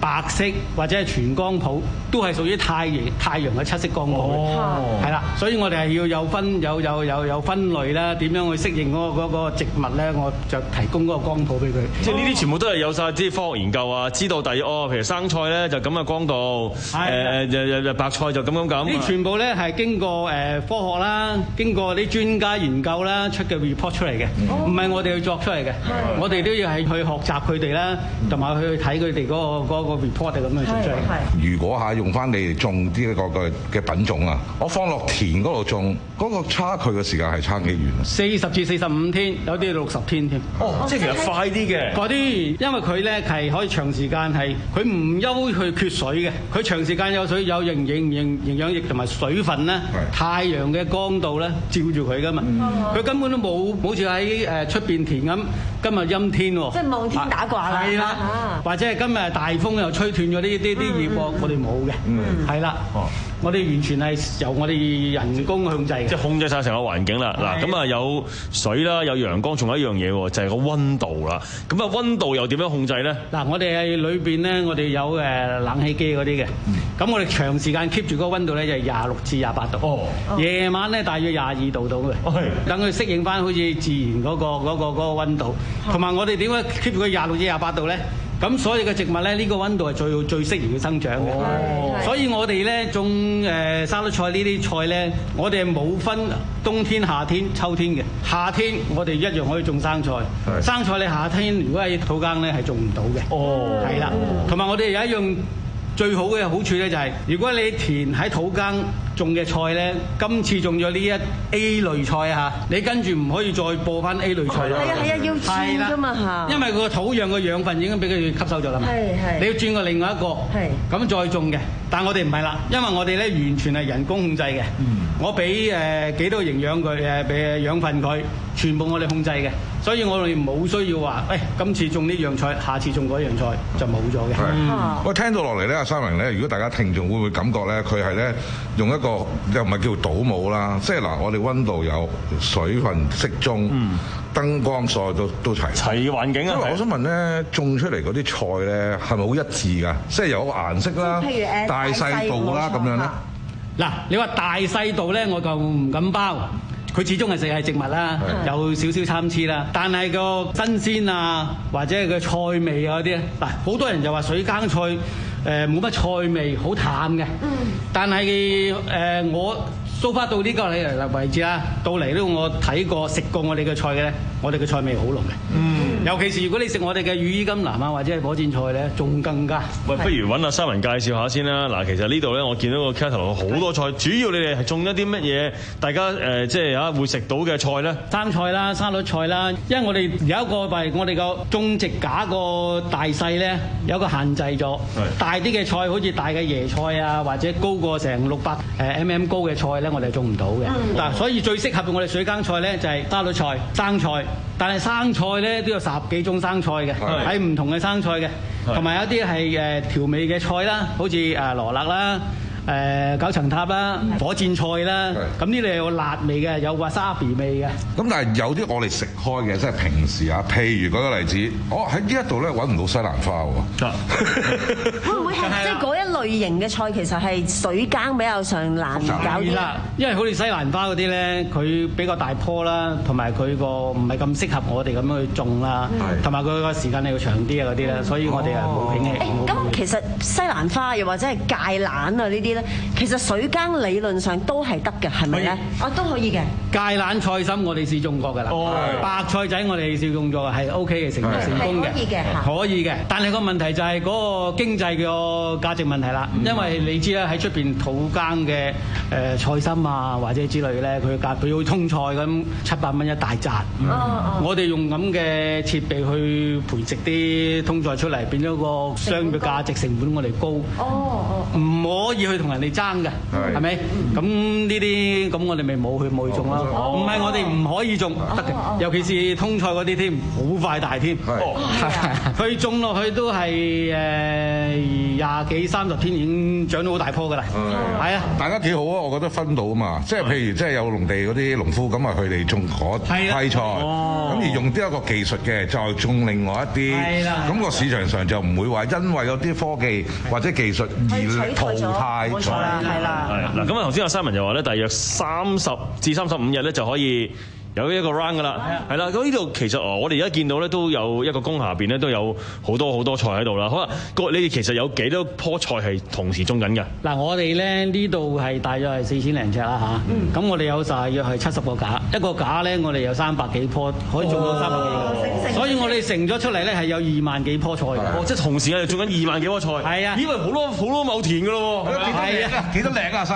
白色或者係全光譜，都係屬於太陽太陽嘅七色光譜。哦，係啦，所以我哋係要有分有有有有分類啦，點樣去適應嗰個嗰個植物咧，我就提供嗰個光譜俾佢。 即係呢啲全部都係有晒啲科學研究啊，知道第哦，譬如生菜咧就咁嘅光度，誒誒誒白菜就咁咁咁。 呢全部咧係經過誒科學啦，經過啲專家研究啦出嘅 report 出嚟嘅，唔係我哋去作出嚟嘅。我哋都要係去學習佢哋啦，同埋去睇佢哋嗰個嗰個 report 咁樣做出嚟。 如果嚇用翻你哋種啲個個嘅品種啊，我放落田嗰度種，嗰個差距嘅時間係差幾遠啊？ 四十至四十五天，有啲六十天添。 哦，即係其實快啲嘅。 快啲，因為佢咧係可以長時間係佢唔憂去缺水嘅，佢長時間有水有營營營營養液同埋水分咧，太陽嘅光度咧照住佢噶嘛，佢根本都冇好似喺誒出邊田咁，今日陰天喎， 即係望天打卦啦， 係啦，或者係今日大風又吹斷咗啲啲啲葉喎，我哋冇嘅，係啦。我哋完全係由我哋人工控制嘅， 即係控制晒成個環境啦。嗱，咁啊有水啦，有陽光，仲有一樣嘢喎，就係個溫度啦。咁啊溫度又點樣控制咧？ 嗱，我哋喺裏邊咧，我哋有誒冷氣機嗰啲嘅。咁我哋長時間 keep 住嗰個溫度咧，就係廿六至廿八度。哦。夜晚咧，大約廿二度到嘅。係。等佢適應翻好似自然嗰個嗰個嗰個溫度。同埋我哋點解 keep 住佢廿六至廿八度咧？咁所有嘅植物咧，呢個溫度係最最適宜佢生長嘅。哦，所以我哋咧種誒沙律菜呢啲菜咧，我哋係冇分冬天、夏天、秋天嘅。夏天我哋一樣可以種生菜。生菜你夏天如果喺土耕咧係種唔到嘅。哦，係啦。同埋我哋有一樣最好嘅好處咧，就係如果你田喺土耕種嘅菜咧，今次種咗呢一 A 類菜嚇，你跟住唔可以再播翻 A 類菜啦。 係啊係啊，要轉㗎嘛嚇。 因為個土壤嘅養分已經俾佢吸收咗啦嘛。係係。你要轉過另外一個，係咁再種嘅。但係我哋唔係啦，因為我哋咧完全係人工控制嘅。嗯。我俾誒幾多營養佢誒，俾養分佢，全部我哋控制嘅。所以我哋冇需要話，誒今次種呢樣菜，下次種嗰樣菜就冇咗嘅。 係。我聽到落嚟咧，阿三榮咧，如果大家聽眾會唔會感覺咧，佢係咧用一個又唔係叫倒模啦，即係嗱，我哋溫度有水分適中，嗯、燈光所有都都齊齊環境啊！ 我想問咧，種出嚟嗰啲菜咧係咪好一致㗎？即係有個顏色啦、大細度啦咁樣咧。 嗱，你話大細度咧，我就唔敢包。佢始終係食係植物啦，有少少參差啦。但係個新鮮啊，或者係個菜味啊嗰啲，嗱好多人就話水耕菜誒冇乜菜味，好淡嘅。嗯。但係誒、呃、我蘇花到呢個嚟位置啦，到嚟呢我睇過食過我哋嘅菜嘅咧，我哋嘅菜味好濃嘅。嗯。尤其是如果你食我哋嘅羽衣甘藍啊，或者係火箭菜咧，仲更加。 喂，不如揾阿三文介紹下先啦。嗱，其實呢度咧，我見到個 catalog 好多菜，主要你哋係種一啲乜嘢？大家誒、呃、即係啊會食到嘅菜咧？ 生菜啦、沙律菜啦，因為我哋有一個係我哋個種植架個大細咧，有個限制咗。大啲嘅菜，好似大嘅椰菜啊，或者高過成六百誒 mm 高嘅菜咧，我哋種唔到嘅。嗱、嗯，所以最適合我哋水耕菜咧，就係沙律菜、生菜。但係生菜咧都有十幾種生菜嘅，喺唔同嘅生菜嘅，同埋有啲係誒調味嘅菜啦，好似誒羅勒啦。誒、呃、九層塔啦、火箭菜啦，咁呢度有辣味嘅，有 wasabi 味嘅。 咁但係有啲我哋食開嘅，即係平時啊，譬如舉個例子，我喺呢一度咧揾唔到西蘭花喎。 會唔會係即係嗰一類型嘅菜，其實係水耕比較上難搞啲啦？ 因為好似西蘭花嗰啲咧，佢比較大棵啦，同埋佢個唔係咁適合我哋咁樣去種啦，同埋佢個時間要長啲啊嗰啲啦，所以我哋係冇興起。 咁、哦、其實西蘭花又或者係芥蘭啊呢啲。其實水耕理論上都係得嘅，係咪咧？啊，都可以嘅。芥蘭菜心我哋試種過㗎啦，哦、白菜仔我哋試種咗係 O K 嘅，成成功嘅，可以嘅，可以嘅。但係個問題就係嗰個經濟嘅價值問題啦，嗯、因為你知啦，喺出邊土耕嘅誒菜心啊或者之類咧，佢價佢要通菜咁七百蚊一大紮，嗯嗯、我哋用咁嘅設備去培植啲通菜出嚟，變咗個商業價值成本我哋高，唔、哦哦、可以去同同人哋爭嘅，係咪？咁呢啲咁我哋咪冇去冇去種咯。唔係我哋唔可以種得嘅，尤其是通菜嗰啲添，好快大添。佢種落去都係誒廿幾三十天已經長到好大棵㗎啦。係啊， 大家幾好啊！我覺得分到啊嘛，即係譬如即係有農地嗰啲農夫咁啊，佢哋種嗰批菜，咁而用呢一個技術嘅就種另外一啲，咁個市場上就唔會話因為有啲科技或者技術而淘汰咗。 係啦， 係嗱，咁啊頭先阿 Simon 就話咧，大約三十至三十五日咧就可以有一個 round 噶啦，係啦。咁呢度其實我哋而家見到咧都有一個工下邊咧都有好多好多菜喺度啦。好啦，個你哋其實有幾多棵菜係同時種緊嘅？ 嗱，我哋咧呢度係大約係四千零尺啦嚇。咁、嗯、我哋有大約係七十個架，一個架咧我哋有三百幾棵，可以種到三百幾個。所以我哋成咗出嚟咧係有二萬幾棵菜嘅。 哦，即係同時間種緊二萬幾棵菜。係啊，以為好多好多畝田㗎咯喎。 係啊，幾多靚啊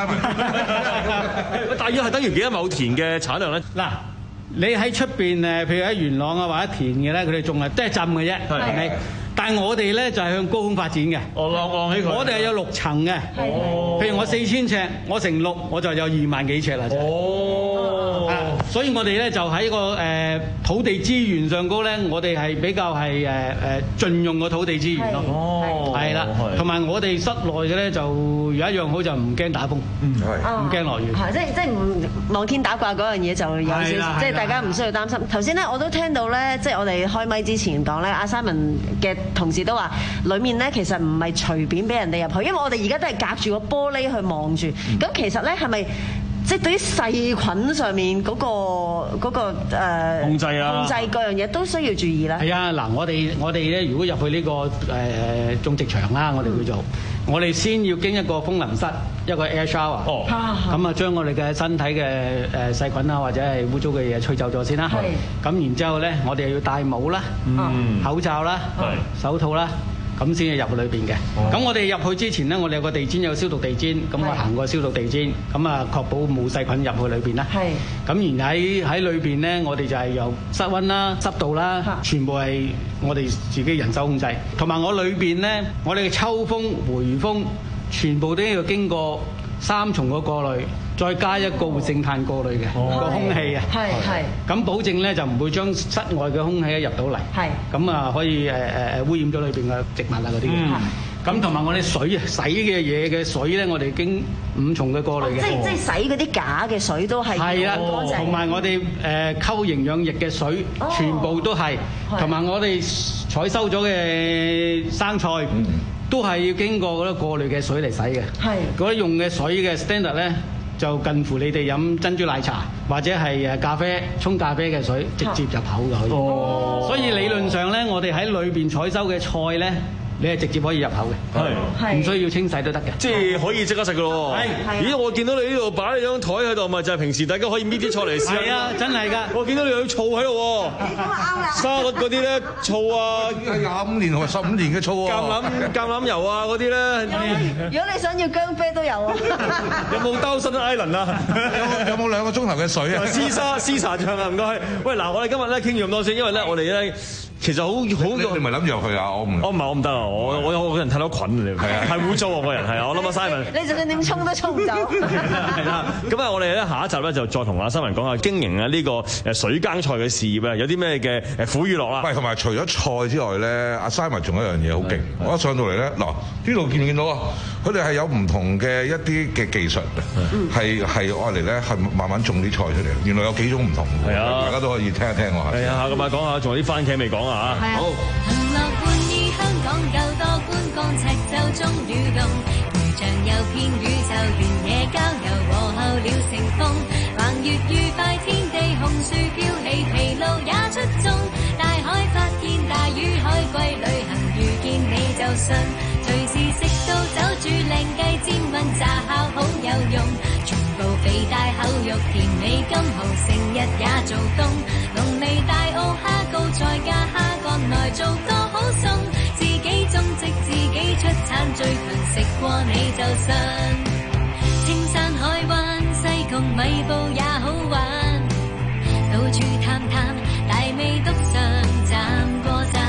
，Simon？ 大約係等於幾多畝田嘅產量咧？ 嗱。你喺出邊誒，譬如喺元朗啊或者田嘅咧，佢哋種係都係浸嘅啫，係咪？但係我哋咧就係向高空發展嘅。 哦，晾晾起佢。 我哋係有六層嘅。哦。譬如我四千尺，我乘六我就有二萬幾尺啦。哦。啊，所以我哋咧就喺個誒土地資源上高咧，我哋係比較係誒誒盡用個土地資源咯。哦。係啦。同埋我哋室內嘅咧就有一樣好就唔驚打風。嗯。係。唔驚落雨。 係，即係即係唔望天打卦嗰樣嘢就有少少，即係大家唔需要擔心。頭先咧我都聽到咧，即係我哋開咪之前講咧，阿 Simon 嘅同事都話，裡面咧其實唔係隨便俾人哋入去，因為我哋而家都係隔住個玻璃去望住。咁、嗯、其實咧係咪即係對於細菌上面嗰、嗰個嗰、嗰個呃、 控制啊， 控制各樣嘢都需要注意咧？ 係啊，嗱，我哋我哋咧如果入去呢、呢個誒、呃、種植場啦，我哋會做。嗯我哋先要經一個風淋室，一個 air shower，哦，咁啊將我哋嘅身體嘅誒細菌啊或者係污糟嘅嘢吹走咗先啦。係。咁然之後咧，我哋又要戴帽啦、嗯、口罩啦、手套啦，咁先至入去裏邊嘅。咁、哦、我哋入去之前咧，我哋有個地氈，有個消毒地氈，咁我行過消毒地氈，咁啊確保冇細菌入去裏邊啦。係。咁然喺喺裏邊咧，我哋就係由室溫啦、濕度啦，全部係我哋自己人手控制。同埋我裏邊咧，我哋嘅抽風、回風，全部都要經過三重嘅過濾，再加一個活性炭過濾嘅個空氣啊。係係。咁保證咧就唔會將室外嘅空氣入到嚟。係。咁啊可以誒誒誒污染咗裏邊嘅植物啊嗰啲嘅。嗯。咁同埋我哋水啊，洗嘅嘢嘅水咧，我哋經五重嘅過濾嘅。 即係即係洗嗰啲假嘅水都係係啊，同埋我哋誒溝營養液嘅水，全部都係。同埋我哋採收咗嘅生菜，都係要經過嗰啲過濾嘅水嚟洗嘅。係。嗰啲用嘅水嘅 standard 咧，就近乎你哋飲珍珠奶茶或者係誒咖啡沖咖啡嘅水，直接入口嘅可以。哦。所以理論上咧，我哋喺裏邊採收嘅菜咧，你係直接可以入口嘅，係唔需要清洗都得嘅， 即係可以即刻食嘅咯。係，咦？我見到你呢度擺你張台喺度，咪就係平時大家可以搣啲菜嚟試。 係啊，真係㗎！ 我見到你有醋喺度喎。 啱啦。 沙律嗰啲咧，醋啊， 廿五年同埋十五年嘅醋啊。 橄欖橄欖油啊嗰啲咧。 如果你想要薑啡都有啊。 有冇兜身 Island 啊？ 有冇兩個鐘頭嘅水啊？ 絲沙絲茶醬啊，唔該。喂，嗱，我哋今日咧傾住咁多先，因為咧我哋咧。其實好好， 你咪諗住入去啊！我唔， 我唔係我唔得啊！我我我個人太多菌啊！係啊，係污糟啊！個人係啊！我諗阿 Simon， 你就算點沖都沖唔走。 係啦，咁啊，我哋咧下一集咧就再同阿 Simon講下經營啊呢個誒水耕菜嘅事業啊，有啲咩嘅誒苦與樂啦。 喂，同埋除咗菜之外咧，阿 Simon 仲有一樣嘢好勁。我一上到嚟咧，嗱呢度見唔見到啊？佢哋係有唔同嘅一啲嘅技術，係係愛嚟咧係慢慢種啲菜出嚟。原來有幾種唔同，係啊，大家都可以聽一聽喎。 係啊，咁啊講下，仲有啲番茄未講啊。好。 行樂伴於香港夠多觀光，赤洲中擾動，如像有片宇宙原野郊遊和候鳥成風，橫越愉快天地，紅樹飄起，疲勞也出眾，大海發現大魚海龜旅行，遇見你就信，隨時食到走住靚雞煎炆炸烤好有用，全部肥大口肉甜美金蠔成日也做冬，濃味大澳蝦膏再加蝦幹來做個好餸，自己種植自己出產最強，食過你就信。青山海灣西貢米埔也好玩，到處探探大味督上站過站，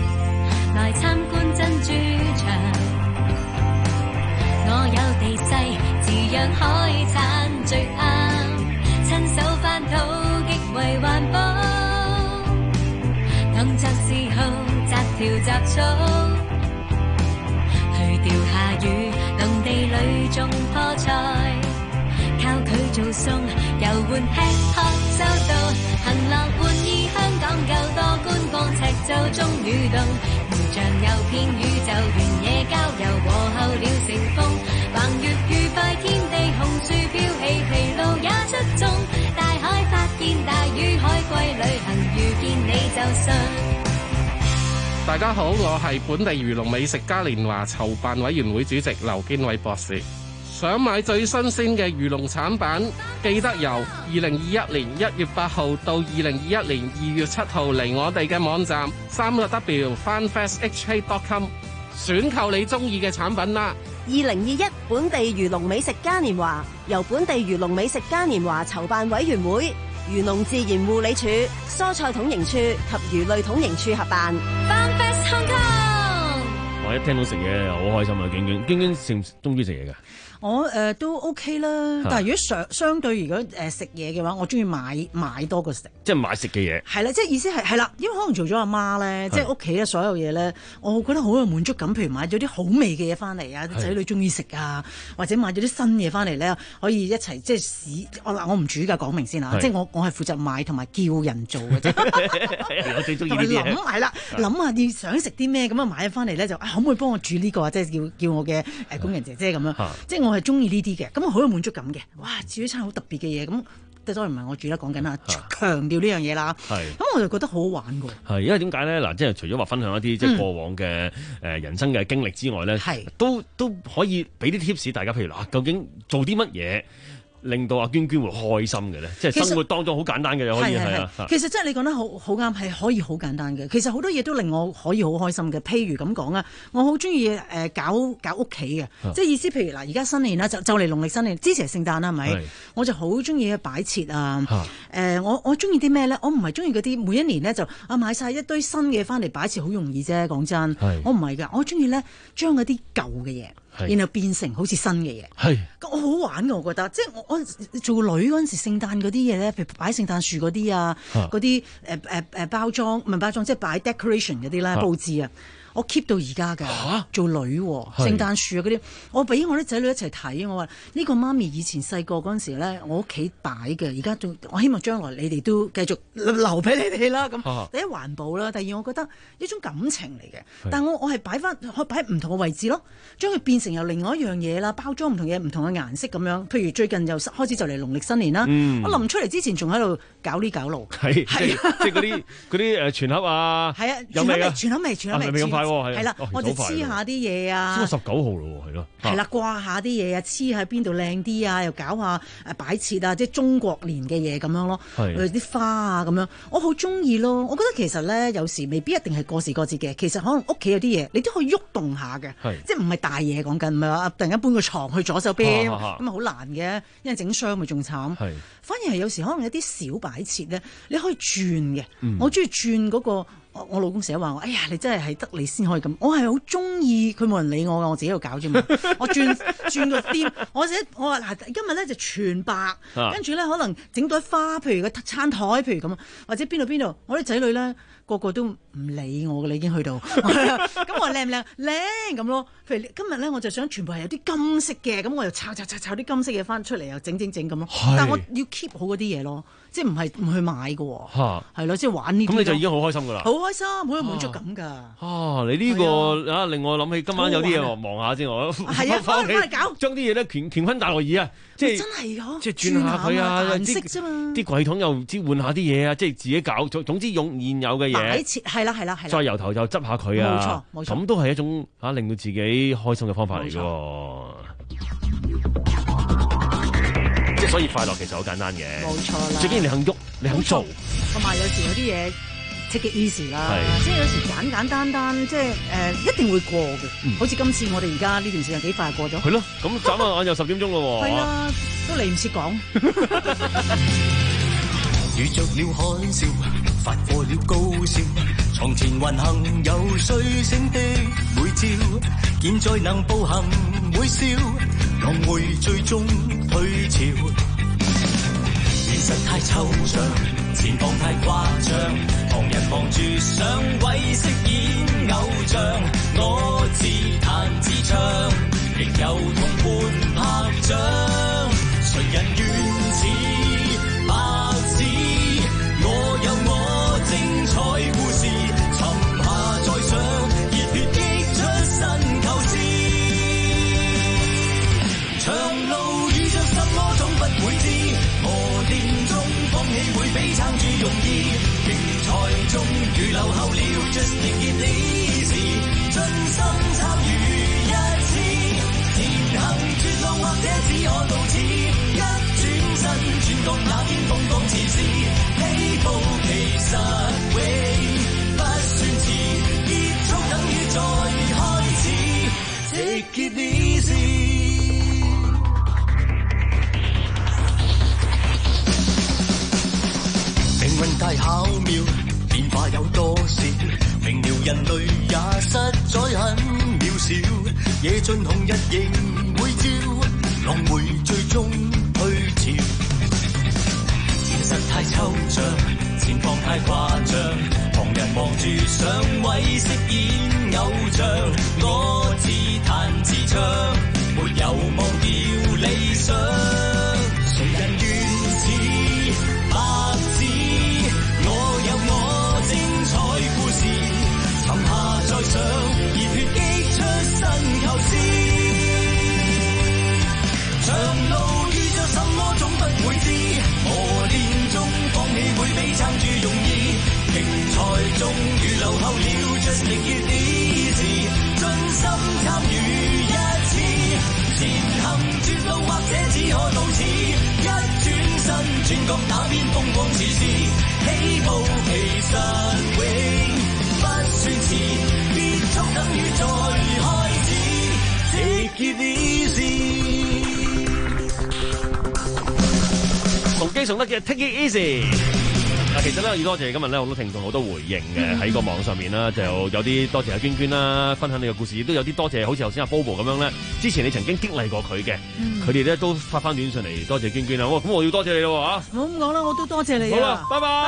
來參觀珍珠場，我有地勢雜草，去掉下雨，農地裏種菠菜，靠佢做餸，遊玩吃喝周到，行樂玩意香港夠多，觀光赤洲中雨動，如像遊遍宇宙，原野郊遊和候鳥成風，橫越愉快天地，紅樹飄起，疲勞也出眾，大海發現大魚海龜旅行，遇見你就信。 大家好，我係本地漁農美食嘉年華籌辦委員會主席劉堅偉博士。想買最新鮮嘅漁農產品，記得由二零二一年一月八號到二零二一年二月七號嚟我哋嘅網站三個 W farmfest h k dot com 選購你中意嘅產品啦。 二零二一本地漁農美食嘉年華由本地漁農美食嘉年華籌辦委員會、漁農自然護理署、蔬菜統營處及魚類統營處合辦。 Farmfest Hong Kong。 我一聽到食嘢好開心啊！娟娟，娟娟食唔中意食嘢㗎？ 我誒、呃、都 OK 啦，但係如果相相對如果誒食嘢嘅話，我中意買買多過食， 即係買食嘅嘢。 係啦，即係意思係係啦，因為可能做咗阿媽咧，即係屋企咧所有嘢咧，我覺得好有滿足感。譬如買咗啲好味嘅嘢翻嚟啊，啲仔女中意食啊，或者買咗啲新嘢翻嚟咧，可以一齊即係試。我嗱我唔煮㗎，講明先啊，即係我我係負責買同埋叫人做嘅啫。 我最中意呢啲嘢。 諗係啦，諗下你想食啲咩咁啊，買咗翻嚟咧就啊，可唔可以幫我煮呢、呢個啊？即係叫叫我嘅誒工人姐姐咁樣，即係我係中意呢啲嘅，咁我好有滿足感嘅。哇，煮一餐好特別嘅嘢，咁當然唔係我煮啦，講緊啦，強調呢樣嘢啦。係，咁我就覺得好好玩㗎。係， 因為點解咧？嗱，即係除咗話分享一啲即係過往嘅誒人生嘅經歷之外咧，係、嗯、都都可以俾啲 tips 大家，譬如嗱，究竟做啲乜嘢令到阿娟娟會開心嘅咧？即係生活當中好簡單嘅嘢可以係啊。 其實真係你講得好好啱，係可以好簡單嘅。其實好多嘢都令我可以好開心嘅。譬如咁講啊，我好中意誒搞搞屋企嘅，即係意思譬如嗱，而家新年啦，就就嚟農曆新年，之前係聖誕啦，係咪？我就好中意擺設啊。誒、呃，我我中意啲咩咧？我唔係中意嗰啲每一年咧就啊買晒一堆新嘅翻嚟擺設，好容易啫。講真，我唔係㗎，我中意咧將嗰啲舊嘅嘢，然後變成好似新嘅嘢，係，我好玩㗎，我覺得，即係我我做女嗰陣時，聖誕嗰啲嘢咧，譬如擺聖誕樹嗰啲啊，嗰啲誒誒誒包裝，唔係包裝，即係擺 decoration 嗰啲啦，佈置啊。我 keep 到而家㗎，做女聖誕樹啊嗰啲，我俾我啲仔女一齊睇，我話呢個媽咪以前細個嗰陣時咧，我屋企擺嘅，而家仲我希望將來你哋都繼續留俾你哋啦。咁第一環保啦，第二我覺得一種感情嚟嘅，但我我係擺翻可以擺喺唔同嘅位置咯，將佢變成由另外一樣嘢啦，包裝唔同嘢，唔同嘅顏色咁樣。譬如最近又開始就嚟農曆新年啦，嗯、我臨出嚟之前仲喺度搞呢搞路，係係即係嗰啲嗰啲誒全盒啊，係啊， 全盒味，全盒味，全盒味。係啦，我哋黐下啲嘢啊， 先十九號咯，係咯， 係啦，掛下啲嘢啊，黐喺邊度靚啲啊，又搞下誒擺設啊，即係中國年嘅嘢咁樣咯，啲花啊咁樣，我好中意咯。我覺得其實咧，有時未必一定係過時過節嘅，其實可能屋企有啲嘢，你都可以喐動下嘅，即係唔係大嘢講緊，唔係話突然間搬個床去左手邊咁啊，好難嘅，因為整傷咪仲慘。反而係有時可能有啲小擺設咧，你可以轉嘅，嗯、我中意轉嗰個。我老公成日話我，哎呀，你真係係得你先可以咁。我係好中意佢冇人理我㗎，我自己喺度搞啫嘛。我轉轉個店，我寫我話嗱，今日咧就全白，跟住咧可能整朵花，譬如個餐台，譬如咁，或者邊度邊度，我啲仔女咧個個都唔理我㗎，你已經去到。咁我話靚唔靚？靚咁咯。譬如今日咧，我就想全部係有啲金色嘅，咁我又炒炒炒炒啲金色嘢翻出嚟，又整整整咁咯。但係我要 keep 好嗰啲嘢咯，即係唔係唔去買㗎喎。係咯，即係玩呢啲。咁你就已經好開心㗎啦。好開心，好有滿足感㗎。 啊，你呢個啊令我諗起今晚有啲嘢望下先，我係啊，翻嚟搞， 將啲嘢咧乾乾坤大挪移啊！即係真係㗎，即係轉下佢啊，顏色啫嘛。啲櫃桶又知換下啲嘢啊，即係自己搞。總之用現有嘅嘢擺設，係啦係啦係啦。再由頭就執下佢啊，冇錯冇錯。咁都係一種啊令到自己開心嘅方法嚟㗎。即係所以快樂其實好簡單嘅，冇錯啦。最緊要你肯喐，你肯做。 同埋有時有啲嘢 take it easy 啦，即係有時簡簡單單，即係誒一定會過嘅。好似今次我哋而家呢段時間幾快過咗。係咯，咁眨下眼又十點鐘咯喎。係啊，都嚟唔切講。 遇着了海嘯，發過了高燒，床前運行游睡醒的每朝，現在能步行會笑，浪會最終退潮。現實太抽象，前方太誇張，旁人望住想為飾演偶 ，just take it easy， 盡心參與一次，前行絕路或者只可到此，一轉身轉角那邊風光似是，起步其實永不算遲，結束等於再開始，take it easy。命運太巧妙，變化有多少？明瞭人類也實在很渺小。野盡紅日仍會照，浪會最終退潮。現實太抽象，前況太誇張，旁人望住上位飾演偶像，我自彈自唱，沒有忘掉理想。誰人願似白紙？我有我精彩故事，沉下再上，熱血激出新構思。長路遇着什麼總不會知，磨練中放棄會比撐住容易。競賽終於留後了 ，just take it easy， 盡心參與一次，前行絕路或者只可到此，一轉身轉角那邊風光似是，起步其實永不算遲，結束等於再開始 ，take it easy。 同基崇德嘅 Take It Easy。嗱，其實咧要多謝今日咧好多聽眾好多回應嘅喺個網上面啦，就有啲多謝阿娟娟啦，分享你嘅故事，亦都有啲多謝好似頭先阿 Bobo 咁樣咧，之前你曾經激勵過佢嘅，佢哋咧都發翻短信嚟多謝娟娟啦。咁我要多謝你咯嚇。 唔好咁講啦，我都多謝你啊。 好啦，拜拜。